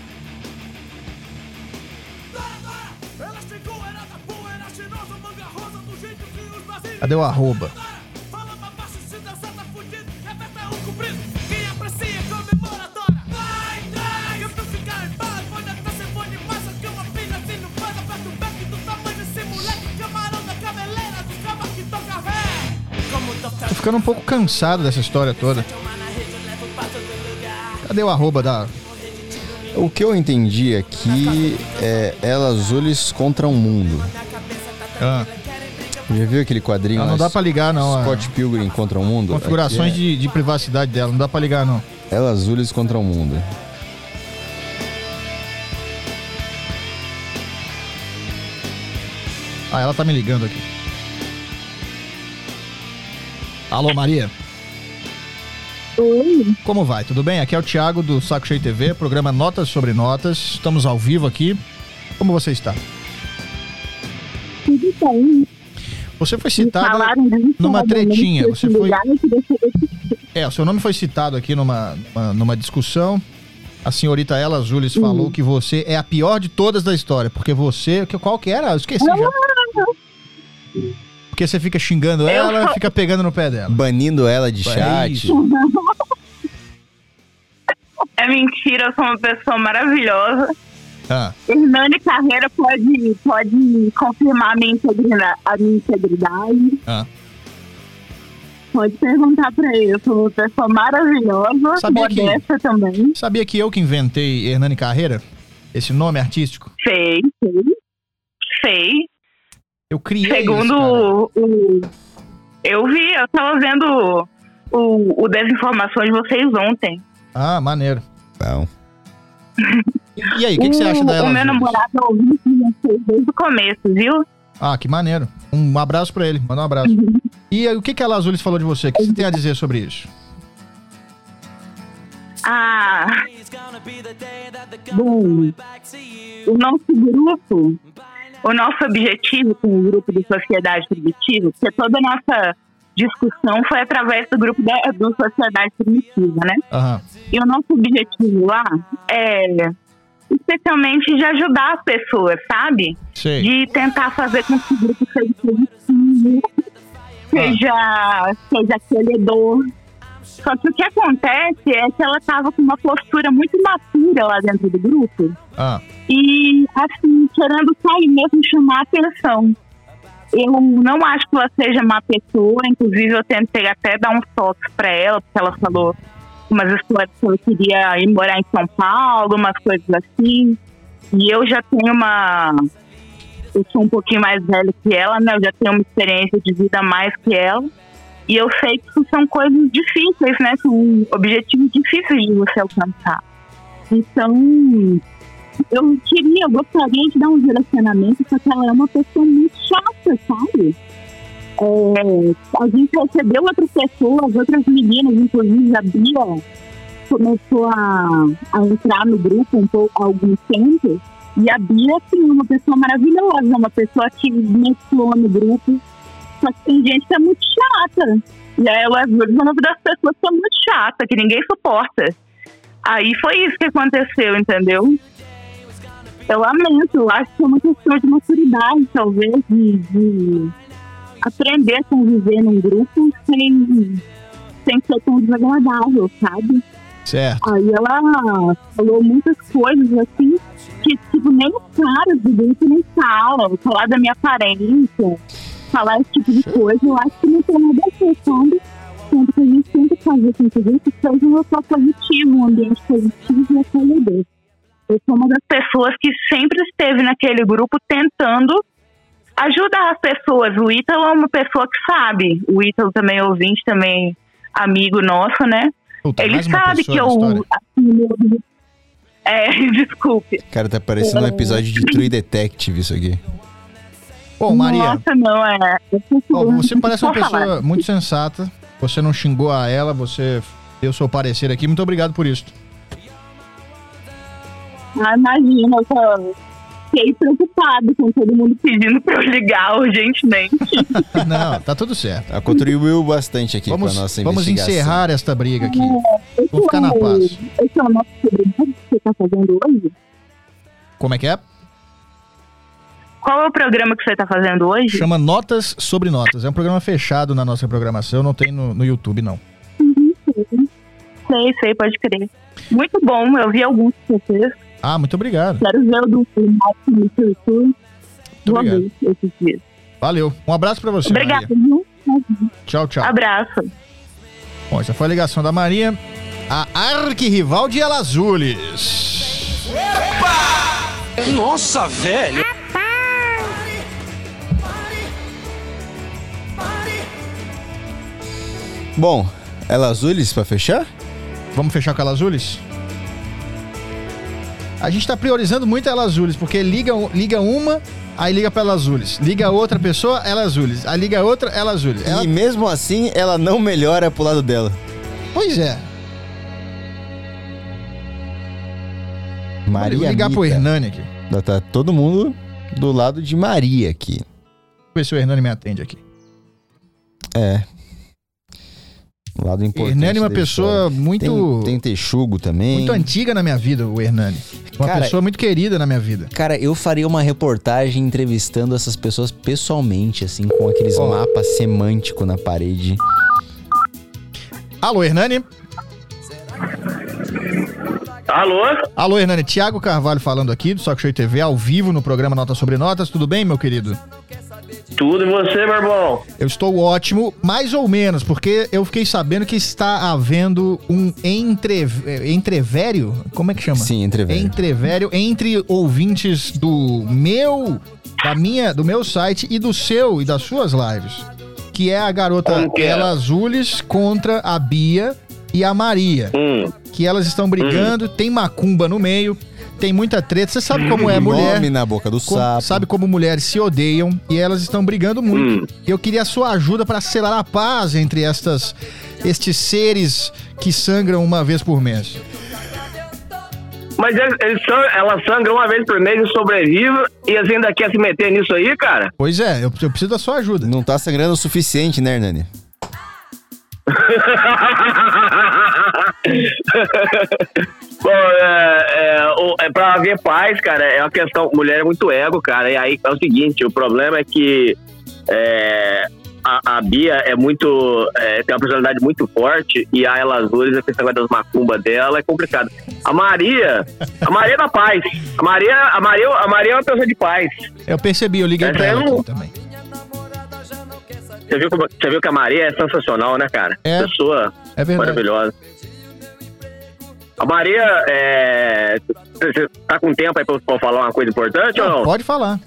[SPEAKER 3] Cadê o arroba? Tô ficando um pouco cansado dessa história toda. Cadê o arroba da...
[SPEAKER 4] O que eu entendi aqui é Elas Azules contra o Mundo.
[SPEAKER 3] Ah.
[SPEAKER 4] Já viu aquele quadrinho?
[SPEAKER 3] Não, não
[SPEAKER 4] lá,
[SPEAKER 3] dá pra ligar, não.
[SPEAKER 4] Scott Pilgrim contra o Mundo?
[SPEAKER 3] Configurações
[SPEAKER 4] Aqui
[SPEAKER 3] de, de privacidade dela, não dá pra ligar, não.
[SPEAKER 4] é Elas Azules contra o Mundo.
[SPEAKER 3] Ah, ela tá me ligando aqui. Alô, Maria?
[SPEAKER 17] Oi.
[SPEAKER 3] Como vai? Tudo bem? Aqui é o Thiago do Saco Cheio T V, programa Notas sobre Notas. Estamos ao vivo aqui. Como você está?
[SPEAKER 17] Tudo bem.
[SPEAKER 3] Você foi citada
[SPEAKER 17] Falaram disso,
[SPEAKER 3] numa
[SPEAKER 17] né?
[SPEAKER 3] tretinha.
[SPEAKER 17] Eu
[SPEAKER 3] Você
[SPEAKER 17] te
[SPEAKER 3] foi...
[SPEAKER 17] ligar, eu queria saber se-
[SPEAKER 3] É, o seu nome foi citado aqui numa, numa, numa discussão. A senhorita Ela Azulis falou que você é a pior de todas da história. Porque você... Qual que era? Eu esqueci já. Porque você fica xingando ela,
[SPEAKER 17] Eu-
[SPEAKER 3] fica pegando no pé dela.
[SPEAKER 4] Banindo ela de
[SPEAKER 3] É
[SPEAKER 4] chat.
[SPEAKER 3] isso.
[SPEAKER 13] É mentira, eu sou uma pessoa maravilhosa.
[SPEAKER 3] Ah.
[SPEAKER 13] Hernani Carreira pode, pode confirmar a minha integridade. A minha integridade.
[SPEAKER 3] Ah.
[SPEAKER 13] Pode perguntar pra ele. Eu sou uma pessoa maravilhosa,
[SPEAKER 3] Sabia que-
[SPEAKER 13] modesta também.
[SPEAKER 3] Sabia que eu que inventei Hernani Carreira? Esse nome artístico?
[SPEAKER 13] Sei, sei. Sei.
[SPEAKER 3] Eu criei
[SPEAKER 13] Segundo
[SPEAKER 3] isso, cara.
[SPEAKER 13] o, o- Eu vi, eu tava vendo o, o Desinformações de vocês ontem.
[SPEAKER 3] Ah, maneiro.
[SPEAKER 4] Bom.
[SPEAKER 3] E, e aí, o que, que você acha da Ela
[SPEAKER 13] O meu
[SPEAKER 3] Azulis?
[SPEAKER 13] namorado é ouvinte de vocês desde o começo, viu?
[SPEAKER 3] Ah, que maneiro. Um abraço pra ele, manda um abraço. E aí, o que, que a Ela Azulis falou de você? O que você tem a dizer sobre isso?
[SPEAKER 13] Ah, bom, o nosso grupo, o nosso objetivo com o grupo de Sociedade Primitiva, porque toda a nossa discussão foi através do grupo da, do Sociedade Primitiva, né?
[SPEAKER 3] Aham.
[SPEAKER 13] E o nosso objetivo lá é especialmente de ajudar as pessoas, sabe?
[SPEAKER 3] Sei.
[SPEAKER 13] De tentar fazer com que o grupo seja positivo, seja, seja acolhedor. Só que o que acontece é que ela estava com uma postura muito imatura lá dentro do grupo
[SPEAKER 3] Ah.
[SPEAKER 13] e, assim, querendo sair mesmo chamar a atenção. Eu não acho que ela seja má pessoa, inclusive eu tentei até dar uns toques pra ela, porque ela falou umas histórias que ela queria ir morar em São Paulo, umas coisas assim. E eu já tenho uma... Eu sou um pouquinho mais velha que ela, né? Eu já tenho uma experiência de vida a mais que ela. E eu sei que isso são coisas difíceis, né? São objetivos difíceis de você alcançar. Então, eu queria, eu gostaria de dar um direcionamento, só que ela é uma pessoa muito chata, sabe? É, a gente recebeu outras pessoas, outras meninas, inclusive a Bia começou a, a entrar no grupo um pouco, há algum tempo. E a Bia, assim, é uma pessoa maravilhosa, uma pessoa que mesclou no grupo. Só que tem gente que é muito chata. E a Ela Azulis é uma das pessoas que é muito chata, que ninguém suporta. Aí foi isso que aconteceu, entendeu? Eu lamento, eu acho que é uma questão de maturidade, talvez, de, de aprender a conviver num grupo sem, sem ser tão desagradável, sabe?
[SPEAKER 3] Certo.
[SPEAKER 13] Aí ela falou muitas coisas, assim, que, tipo, nem os caras do grupo nem falam. Falar da minha aparência, falar esse tipo de coisa, eu acho que não tem nada a ver, sabe? Tanto que a gente tenta fazer com que isso seja um local positivo, um ambiente positivo e acolhedor. Eu sou uma das pessoas que sempre esteve naquele grupo tentando ajudar as pessoas. O Ítalo é uma pessoa que sabe. O Ítalo também é ouvinte, também amigo nosso, né?
[SPEAKER 3] Puta,
[SPEAKER 13] Ele
[SPEAKER 3] mais uma
[SPEAKER 13] sabe
[SPEAKER 3] pessoa
[SPEAKER 13] que
[SPEAKER 3] na
[SPEAKER 13] eu...
[SPEAKER 3] história.
[SPEAKER 13] Assim, meu- é, desculpe.
[SPEAKER 4] Cara, tá parecendo um episódio de True Detective isso aqui.
[SPEAKER 3] Pô, Maria,
[SPEAKER 13] Nossa, não, é...
[SPEAKER 3] ó, você parece uma
[SPEAKER 13] Pode falar.
[SPEAKER 3] pessoa muito sensata. Você não xingou a ela, você deu seu parecer aqui. Muito obrigado por isso.
[SPEAKER 13] Ah, imagina, eu só fiquei preocupado com todo mundo pedindo pra eu ligar urgentemente.
[SPEAKER 3] Não, tá tudo certo.
[SPEAKER 4] Ela contribuiu bastante aqui
[SPEAKER 3] Vamos,
[SPEAKER 4] com a nossa
[SPEAKER 3] vamos
[SPEAKER 4] investigação.
[SPEAKER 3] encerrar esta briga aqui.
[SPEAKER 13] Esse
[SPEAKER 3] Vamos ficar na
[SPEAKER 13] é o-
[SPEAKER 3] paz.
[SPEAKER 13] Esse é o nosso sobrenome que você tá fazendo hoje?
[SPEAKER 3] Como é que é?
[SPEAKER 13] Qual é o programa que você tá fazendo hoje?
[SPEAKER 3] Chama Notas sobre Notas. É um programa fechado na nossa programação, não tem no, no YouTube, não.
[SPEAKER 13] Sei, sei, pode crer. Muito bom, eu vi alguns de vocês.
[SPEAKER 3] Ah, muito obrigado.
[SPEAKER 13] Quero ver o do Martin no YouTube. Vou ver esses dias.
[SPEAKER 3] Valeu. Um abraço pra você,
[SPEAKER 13] Obrigada,
[SPEAKER 3] Maria.
[SPEAKER 13] viu?
[SPEAKER 3] Tchau, tchau.
[SPEAKER 13] Abraço.
[SPEAKER 3] Bom, essa foi a ligação da Maria. A arquirrival de Ela Azulis.
[SPEAKER 15] Nossa, velho!
[SPEAKER 4] Bom, Ela Azulis pra fechar?
[SPEAKER 3] Vamos fechar com a Ela Azulis? A gente tá priorizando muito a Ela Azulis, porque liga, liga uma, aí liga pra Ela Azulis. Liga outra pessoa, Ela Azulis. Aí liga outra, Ela Azulis. Ela...
[SPEAKER 4] E mesmo assim, ela não melhora pro lado dela.
[SPEAKER 3] Pois é.
[SPEAKER 4] Maria
[SPEAKER 3] Vou ligar
[SPEAKER 4] Anitta.
[SPEAKER 3] pro Hernani aqui.
[SPEAKER 4] Tá todo mundo do lado de Maria aqui.
[SPEAKER 3] Vou ver se o Hernani me atende aqui.
[SPEAKER 4] É. Um lado importante.
[SPEAKER 3] Hernani é uma
[SPEAKER 4] da
[SPEAKER 3] pessoa
[SPEAKER 4] história.
[SPEAKER 3] muito...
[SPEAKER 4] Tem, tem Texugo também.
[SPEAKER 3] Muito antiga na minha vida, o Hernani. Uma
[SPEAKER 19] Cara,
[SPEAKER 3] pessoa muito querida na minha vida.
[SPEAKER 19] Cara, eu faria uma reportagem entrevistando essas pessoas pessoalmente, assim, com aqueles
[SPEAKER 3] Oh.
[SPEAKER 19] mapas semânticos na parede.
[SPEAKER 3] Alô, Hernani?
[SPEAKER 12] Alô?
[SPEAKER 3] Alô, Hernani. Tiago Carvalho falando aqui do Soco Show T V, ao vivo no programa Notas sobre Notas. Tudo bem, meu querido?
[SPEAKER 12] Tudo e você, meu irmão?
[SPEAKER 3] Eu estou ótimo, mais ou menos, porque eu fiquei sabendo que está havendo um entre... entrevério? Como é que chama?
[SPEAKER 4] Sim, entrevério.
[SPEAKER 3] Entrevério entre ouvintes do meu, da minha, do meu site e do seu e das suas lives. Que é a garota
[SPEAKER 12] Como que é?
[SPEAKER 3] Ela Azules contra a Bia e a Maria.
[SPEAKER 12] Hum.
[SPEAKER 3] Que elas estão brigando, tem macumba no meio, tem muita treta. Você sabe como é mulher.
[SPEAKER 4] Nome na boca do
[SPEAKER 3] como-
[SPEAKER 4] sapo.
[SPEAKER 3] Sabe como mulheres se odeiam e elas estão brigando muito. E eu queria a sua ajuda para selar a paz entre estas, estes seres que sangram uma vez por mês.
[SPEAKER 12] Mas eles, eles são, elas sangram uma vez por mês e sobrevivem e eles ainda querem se meter nisso aí, cara?
[SPEAKER 3] Pois é, eu, eu preciso da sua ajuda.
[SPEAKER 4] Não tá sangrando o suficiente, né, Hernani?
[SPEAKER 12] Bom, é, é, o- é pra haver paz, cara, é uma questão. Mulher é muito ego, cara. E aí é o seguinte: o problema é que é, a, a Bia é muito. É, tem uma personalidade muito forte e a Ela Azules, a questão das macumbas dela é complicado. A Maria, a Maria é da paz. A Maria, a Maria, a Maria é uma pessoa de paz.
[SPEAKER 3] Eu percebi, eu liguei
[SPEAKER 12] Essa
[SPEAKER 3] pra
[SPEAKER 12] é
[SPEAKER 3] ela
[SPEAKER 12] um-
[SPEAKER 3] aqui também.
[SPEAKER 12] Você viu, como- você viu que a Maria é sensacional, né, cara?
[SPEAKER 3] É.
[SPEAKER 12] Pessoa
[SPEAKER 3] É verdade.
[SPEAKER 12] maravilhosa. A Maria, é... você tá com tempo aí pra, pra falar uma coisa importante ou não?
[SPEAKER 3] Pode falar.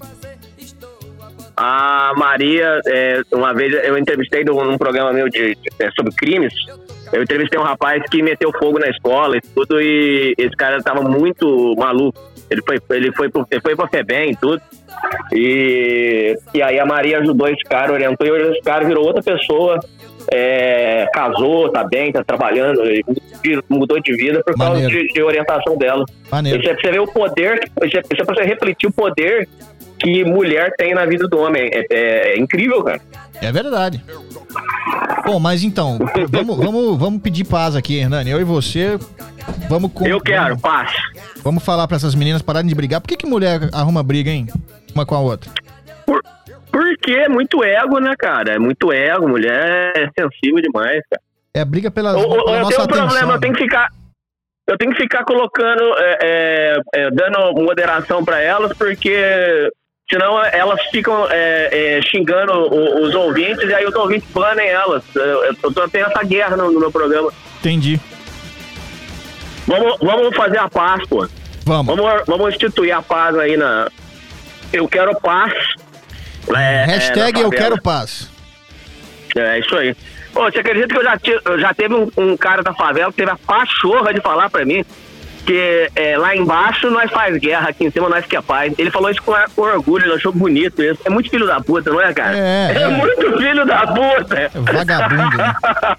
[SPEAKER 12] A Maria, é, uma vez eu entrevistei num, num programa meu de, de- é, sobre crimes. Eu entrevistei um rapaz que meteu fogo na escola e tudo, e esse cara tava muito maluco. Ele foi, ele foi, pro, ele foi pra FEBEM e tudo. E, e aí a Maria ajudou esse cara, orientou, e esse cara virou outra pessoa. É, casou, tá bem, tá trabalhando, e mudou de vida por causa
[SPEAKER 3] Maneiro.
[SPEAKER 12] de, de orientação dela.
[SPEAKER 3] Maneiro.
[SPEAKER 12] Isso é pra você ver o poder, isso é, isso é pra você refletir o poder que mulher tem na vida do homem. É, é- é incrível, cara.
[SPEAKER 3] É verdade. Bom, mas então, vamos, vamos, vamos pedir paz aqui, Hernani. Eu e você, vamos... Com,
[SPEAKER 12] Eu quero,
[SPEAKER 3] vamos,
[SPEAKER 12] paz.
[SPEAKER 3] Vamos falar pra essas meninas pararem de brigar. Por que que mulher arruma briga, hein? Uma com a outra.
[SPEAKER 12] Porque é muito ego, né, cara? É muito ego, mulher é sensível demais, cara.
[SPEAKER 3] É briga pela,
[SPEAKER 12] Ou- ou
[SPEAKER 3] pela
[SPEAKER 12] eu
[SPEAKER 3] nossa
[SPEAKER 12] tenho um
[SPEAKER 3] atenção.
[SPEAKER 12] problema, eu tenho que ficar. Eu tenho que ficar colocando, é, é, é, dando moderação pra elas, porque senão elas ficam é, é, xingando o- os ouvintes e aí os ouvintes banem elas. Eu, eu tô tendo essa guerra no, no meu programa.
[SPEAKER 3] Entendi.
[SPEAKER 12] Vamos, vamos fazer a paz, pô.
[SPEAKER 3] Vamos.
[SPEAKER 12] Vamos, vamos instituir a paz aí na. Eu quero paz. É,
[SPEAKER 3] Hashtag
[SPEAKER 12] é, na
[SPEAKER 3] eu
[SPEAKER 12] favela.
[SPEAKER 3] quero paz.
[SPEAKER 12] É isso aí. Pô, você acredita que eu já, ti- eu já teve um, um cara da favela que teve a pachorra de falar pra mim que é, lá embaixo nós faz guerra, aqui em cima nós que é paz. Ele falou isso com, com orgulho, ele achou bonito isso. É muito filho da puta, não é, cara?
[SPEAKER 3] É, é.
[SPEAKER 12] muito filho da puta.
[SPEAKER 3] Vagabundo, né?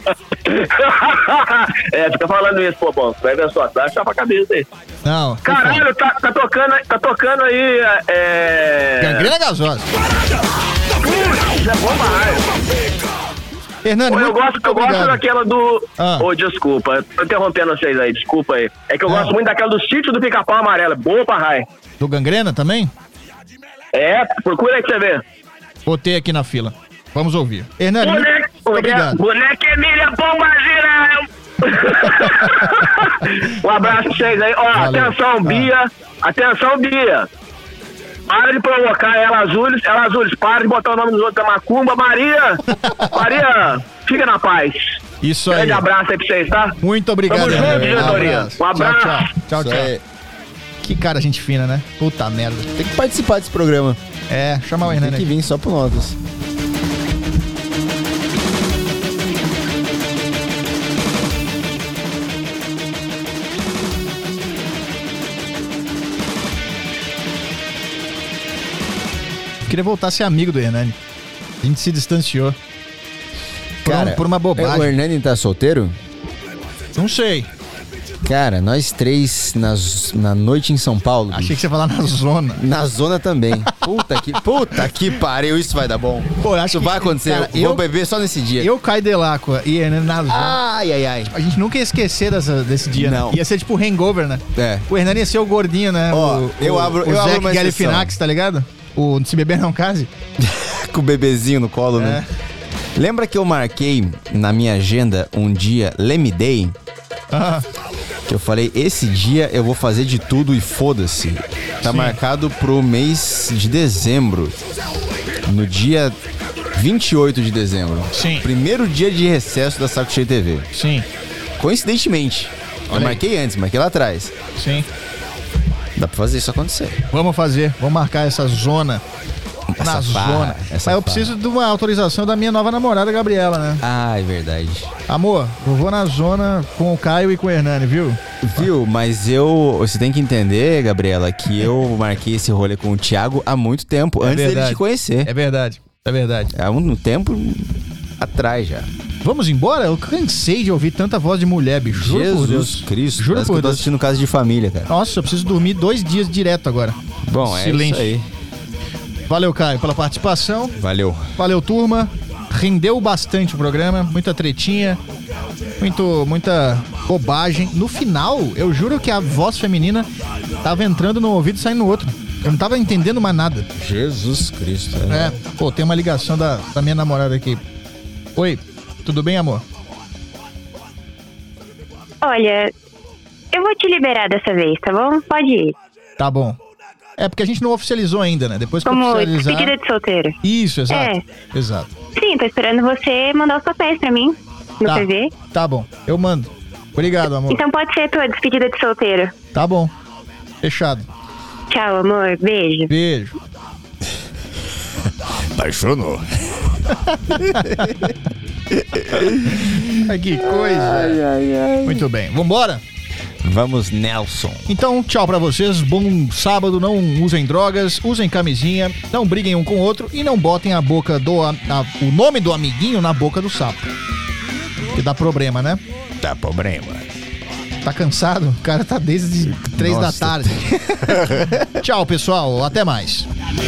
[SPEAKER 12] É, fica falando isso, pô, bom, vai ver sua taxa, chapa a cabeça aí.
[SPEAKER 3] Não.
[SPEAKER 12] Caralho, tá, tá tocando, tá tocando aí, é...
[SPEAKER 3] Gangrena gasosa.
[SPEAKER 12] Isso é bom pra raiva.
[SPEAKER 3] Hernani,
[SPEAKER 12] Pô, eu
[SPEAKER 3] muito,
[SPEAKER 12] gosto,
[SPEAKER 3] muito
[SPEAKER 12] eu gosto
[SPEAKER 3] obrigado.
[SPEAKER 12] daquela do...
[SPEAKER 3] Ah.
[SPEAKER 12] Ô, desculpa, tô interrompendo vocês aí, desculpa aí. É que eu
[SPEAKER 3] Não.
[SPEAKER 12] gosto muito daquela do Sítio do Pica-Pau Amarelo, é boa pra raio.
[SPEAKER 3] Do Gangrena também?
[SPEAKER 12] É, procura aí pra você ver.
[SPEAKER 3] Botei aqui na fila. Vamos ouvir. Hernani, muito,
[SPEAKER 12] Boneca,
[SPEAKER 3] muito obrigado.
[SPEAKER 12] boneca Emília Pombagira. Um abraço pra vocês aí. Ó,
[SPEAKER 3] Valeu.
[SPEAKER 12] atenção,
[SPEAKER 3] Ah.
[SPEAKER 12] Bia. Atenção, Bia. Para de provocar ela Azules. Ela Azules, para de botar o nome dos outros da macumba. Maria, Maria, fica na paz.
[SPEAKER 3] Isso aí.
[SPEAKER 12] Grande abraço aí pra vocês, tá?
[SPEAKER 3] Muito obrigado,
[SPEAKER 12] Tamo junto,
[SPEAKER 3] Hernani.
[SPEAKER 12] diretoria. Um abraço.
[SPEAKER 3] Tchau, tchau. Tchau,
[SPEAKER 4] Isso
[SPEAKER 3] tchau.
[SPEAKER 4] aí.
[SPEAKER 3] Que cara gente fina, né? Puta merda.
[SPEAKER 4] Tem que participar desse programa.
[SPEAKER 3] É, chamar o Hernani
[SPEAKER 4] Tem que
[SPEAKER 3] aqui.
[SPEAKER 4] vir só pro Notas.
[SPEAKER 3] Queria voltar a ser amigo do Hernani. A gente se distanciou. Por, um-
[SPEAKER 4] Cara,
[SPEAKER 3] por uma
[SPEAKER 4] O
[SPEAKER 3] bobagem.
[SPEAKER 4] Hernani tá solteiro?
[SPEAKER 3] Não sei.
[SPEAKER 4] Cara, nós três nas, na noite em São Paulo.
[SPEAKER 3] Achei que você ia falar na zona.
[SPEAKER 4] Na zona também. Puta que, puta que pariu, isso vai dar bom.
[SPEAKER 3] Pô, acho
[SPEAKER 4] isso
[SPEAKER 3] que,
[SPEAKER 4] vai acontecer.
[SPEAKER 3] Cara,
[SPEAKER 4] eu vou beber só nesse dia.
[SPEAKER 3] Eu, Caio Delacqua e Hernani na zona.
[SPEAKER 4] Ai, ai, ai.
[SPEAKER 3] A gente nunca ia esquecer dessa, desse dia,
[SPEAKER 4] Não.
[SPEAKER 3] né? Ia ser tipo hangover, né?
[SPEAKER 4] É.
[SPEAKER 3] O Hernani ia ser o gordinho, né?
[SPEAKER 4] Ó,
[SPEAKER 3] o,
[SPEAKER 4] eu
[SPEAKER 3] o,
[SPEAKER 4] abro-
[SPEAKER 3] o
[SPEAKER 4] eu abro
[SPEAKER 3] Zeke
[SPEAKER 4] uma
[SPEAKER 3] Galifianakis, tá ligado? O Se Beber Não Case.
[SPEAKER 4] Com o bebezinho no colo,
[SPEAKER 3] É.
[SPEAKER 4] né? Lembra que eu marquei na minha agenda um dia Lemmy Day?
[SPEAKER 3] Ah,
[SPEAKER 4] Que eu falei, esse dia eu vou fazer de tudo e foda-se. Tá
[SPEAKER 3] Sim.
[SPEAKER 4] marcado pro mês de dezembro. No dia vinte e oito de dezembro.
[SPEAKER 3] Sim.
[SPEAKER 4] Primeiro dia de recesso da Saco Cheio T V.
[SPEAKER 3] sim,
[SPEAKER 4] Coincidentemente.
[SPEAKER 3] Olha
[SPEAKER 4] eu
[SPEAKER 3] aí.
[SPEAKER 4] marquei antes, marquei lá atrás.
[SPEAKER 3] sim.
[SPEAKER 4] Dá pra fazer isso acontecer.
[SPEAKER 3] Vamos fazer, vamos marcar essa zona.
[SPEAKER 4] Essa
[SPEAKER 3] na
[SPEAKER 4] farra,
[SPEAKER 3] zona.
[SPEAKER 4] essa
[SPEAKER 3] Mas eu
[SPEAKER 4] farra.
[SPEAKER 3] preciso de uma autorização da minha nova namorada, Gabriela, né?
[SPEAKER 4] Ah, é verdade.
[SPEAKER 3] Amor, eu vou na zona com o Caio e com o Hernani, viu?
[SPEAKER 4] Viu? Mas eu... Você tem que entender, Gabriela, que eu marquei esse rolê com o Thiago há muito tempo,
[SPEAKER 3] É
[SPEAKER 4] antes dele
[SPEAKER 3] verdade.
[SPEAKER 4] te conhecer.
[SPEAKER 3] É verdade, é verdade.
[SPEAKER 4] Há um tempo atrás já.
[SPEAKER 3] Vamos embora? Eu cansei de ouvir tanta voz de mulher, bicho. Juro por Deus.
[SPEAKER 4] Jesus Cristo.
[SPEAKER 3] Juro
[SPEAKER 4] Parece que
[SPEAKER 3] por
[SPEAKER 4] eu tô
[SPEAKER 3] Deus.
[SPEAKER 4] assistindo Casa de Família, cara.
[SPEAKER 3] Nossa, eu preciso dormir dois dias direto agora.
[SPEAKER 4] Bom, é
[SPEAKER 3] Silêncio.
[SPEAKER 4] isso aí.
[SPEAKER 3] Valeu, Caio, pela participação.
[SPEAKER 4] Valeu.
[SPEAKER 3] Valeu, turma. Rendeu bastante o programa. Muita tretinha. Muito, muita bobagem. No final, eu juro que a voz feminina tava entrando num ouvido e saindo no outro. Eu não tava entendendo mais nada.
[SPEAKER 4] Jesus Cristo.
[SPEAKER 3] É. Pô, tem uma ligação da, da minha namorada aqui. Oi, tudo bem, amor?
[SPEAKER 17] Olha, eu vou te liberar dessa vez, tá bom? Pode ir.
[SPEAKER 3] Tá bom. É porque a gente não oficializou ainda, né? Depois que
[SPEAKER 17] Como
[SPEAKER 3] oficializar...
[SPEAKER 17] despedida de solteiro.
[SPEAKER 3] Isso, exato.
[SPEAKER 17] É.
[SPEAKER 3] Exato.
[SPEAKER 17] Sim, tô esperando você mandar os papéis pra mim no
[SPEAKER 3] Tá.
[SPEAKER 17] T V.
[SPEAKER 3] Tá bom, eu mando. Obrigado, amor.
[SPEAKER 17] Então pode ser tua despedida de solteiro.
[SPEAKER 3] Tá bom. Fechado.
[SPEAKER 17] Tchau, amor. Beijo.
[SPEAKER 3] Beijo.
[SPEAKER 6] Apaixonou.
[SPEAKER 3] Ai, que coisa. Muito bem, vambora?
[SPEAKER 4] Vamos, Nelson.
[SPEAKER 3] Então, tchau pra vocês, bom sábado, não usem drogas, usem camisinha, não briguem um com o outro e não botem a boca do... A, a- o nome do amiguinho na boca do sapo. Que dá problema, né?
[SPEAKER 4] Dá problema.
[SPEAKER 3] Tá cansado? O cara tá desde três da
[SPEAKER 4] Nossa.
[SPEAKER 3] tarde. Tchau, pessoal, até mais.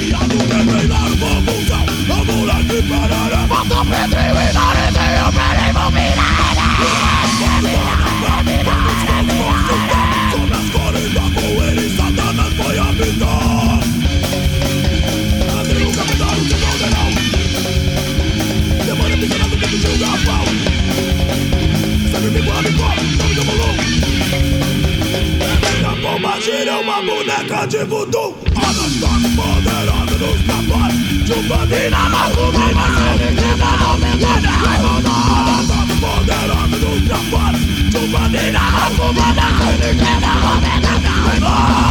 [SPEAKER 15] Imagina uma boneca de voodoo. Anastasia moderada nos trabalhos. Chupadina, macumba, macumba, não me engana. Anastasia moderada nos trabalhos. Chupadina, macumba, macumba, não me engana.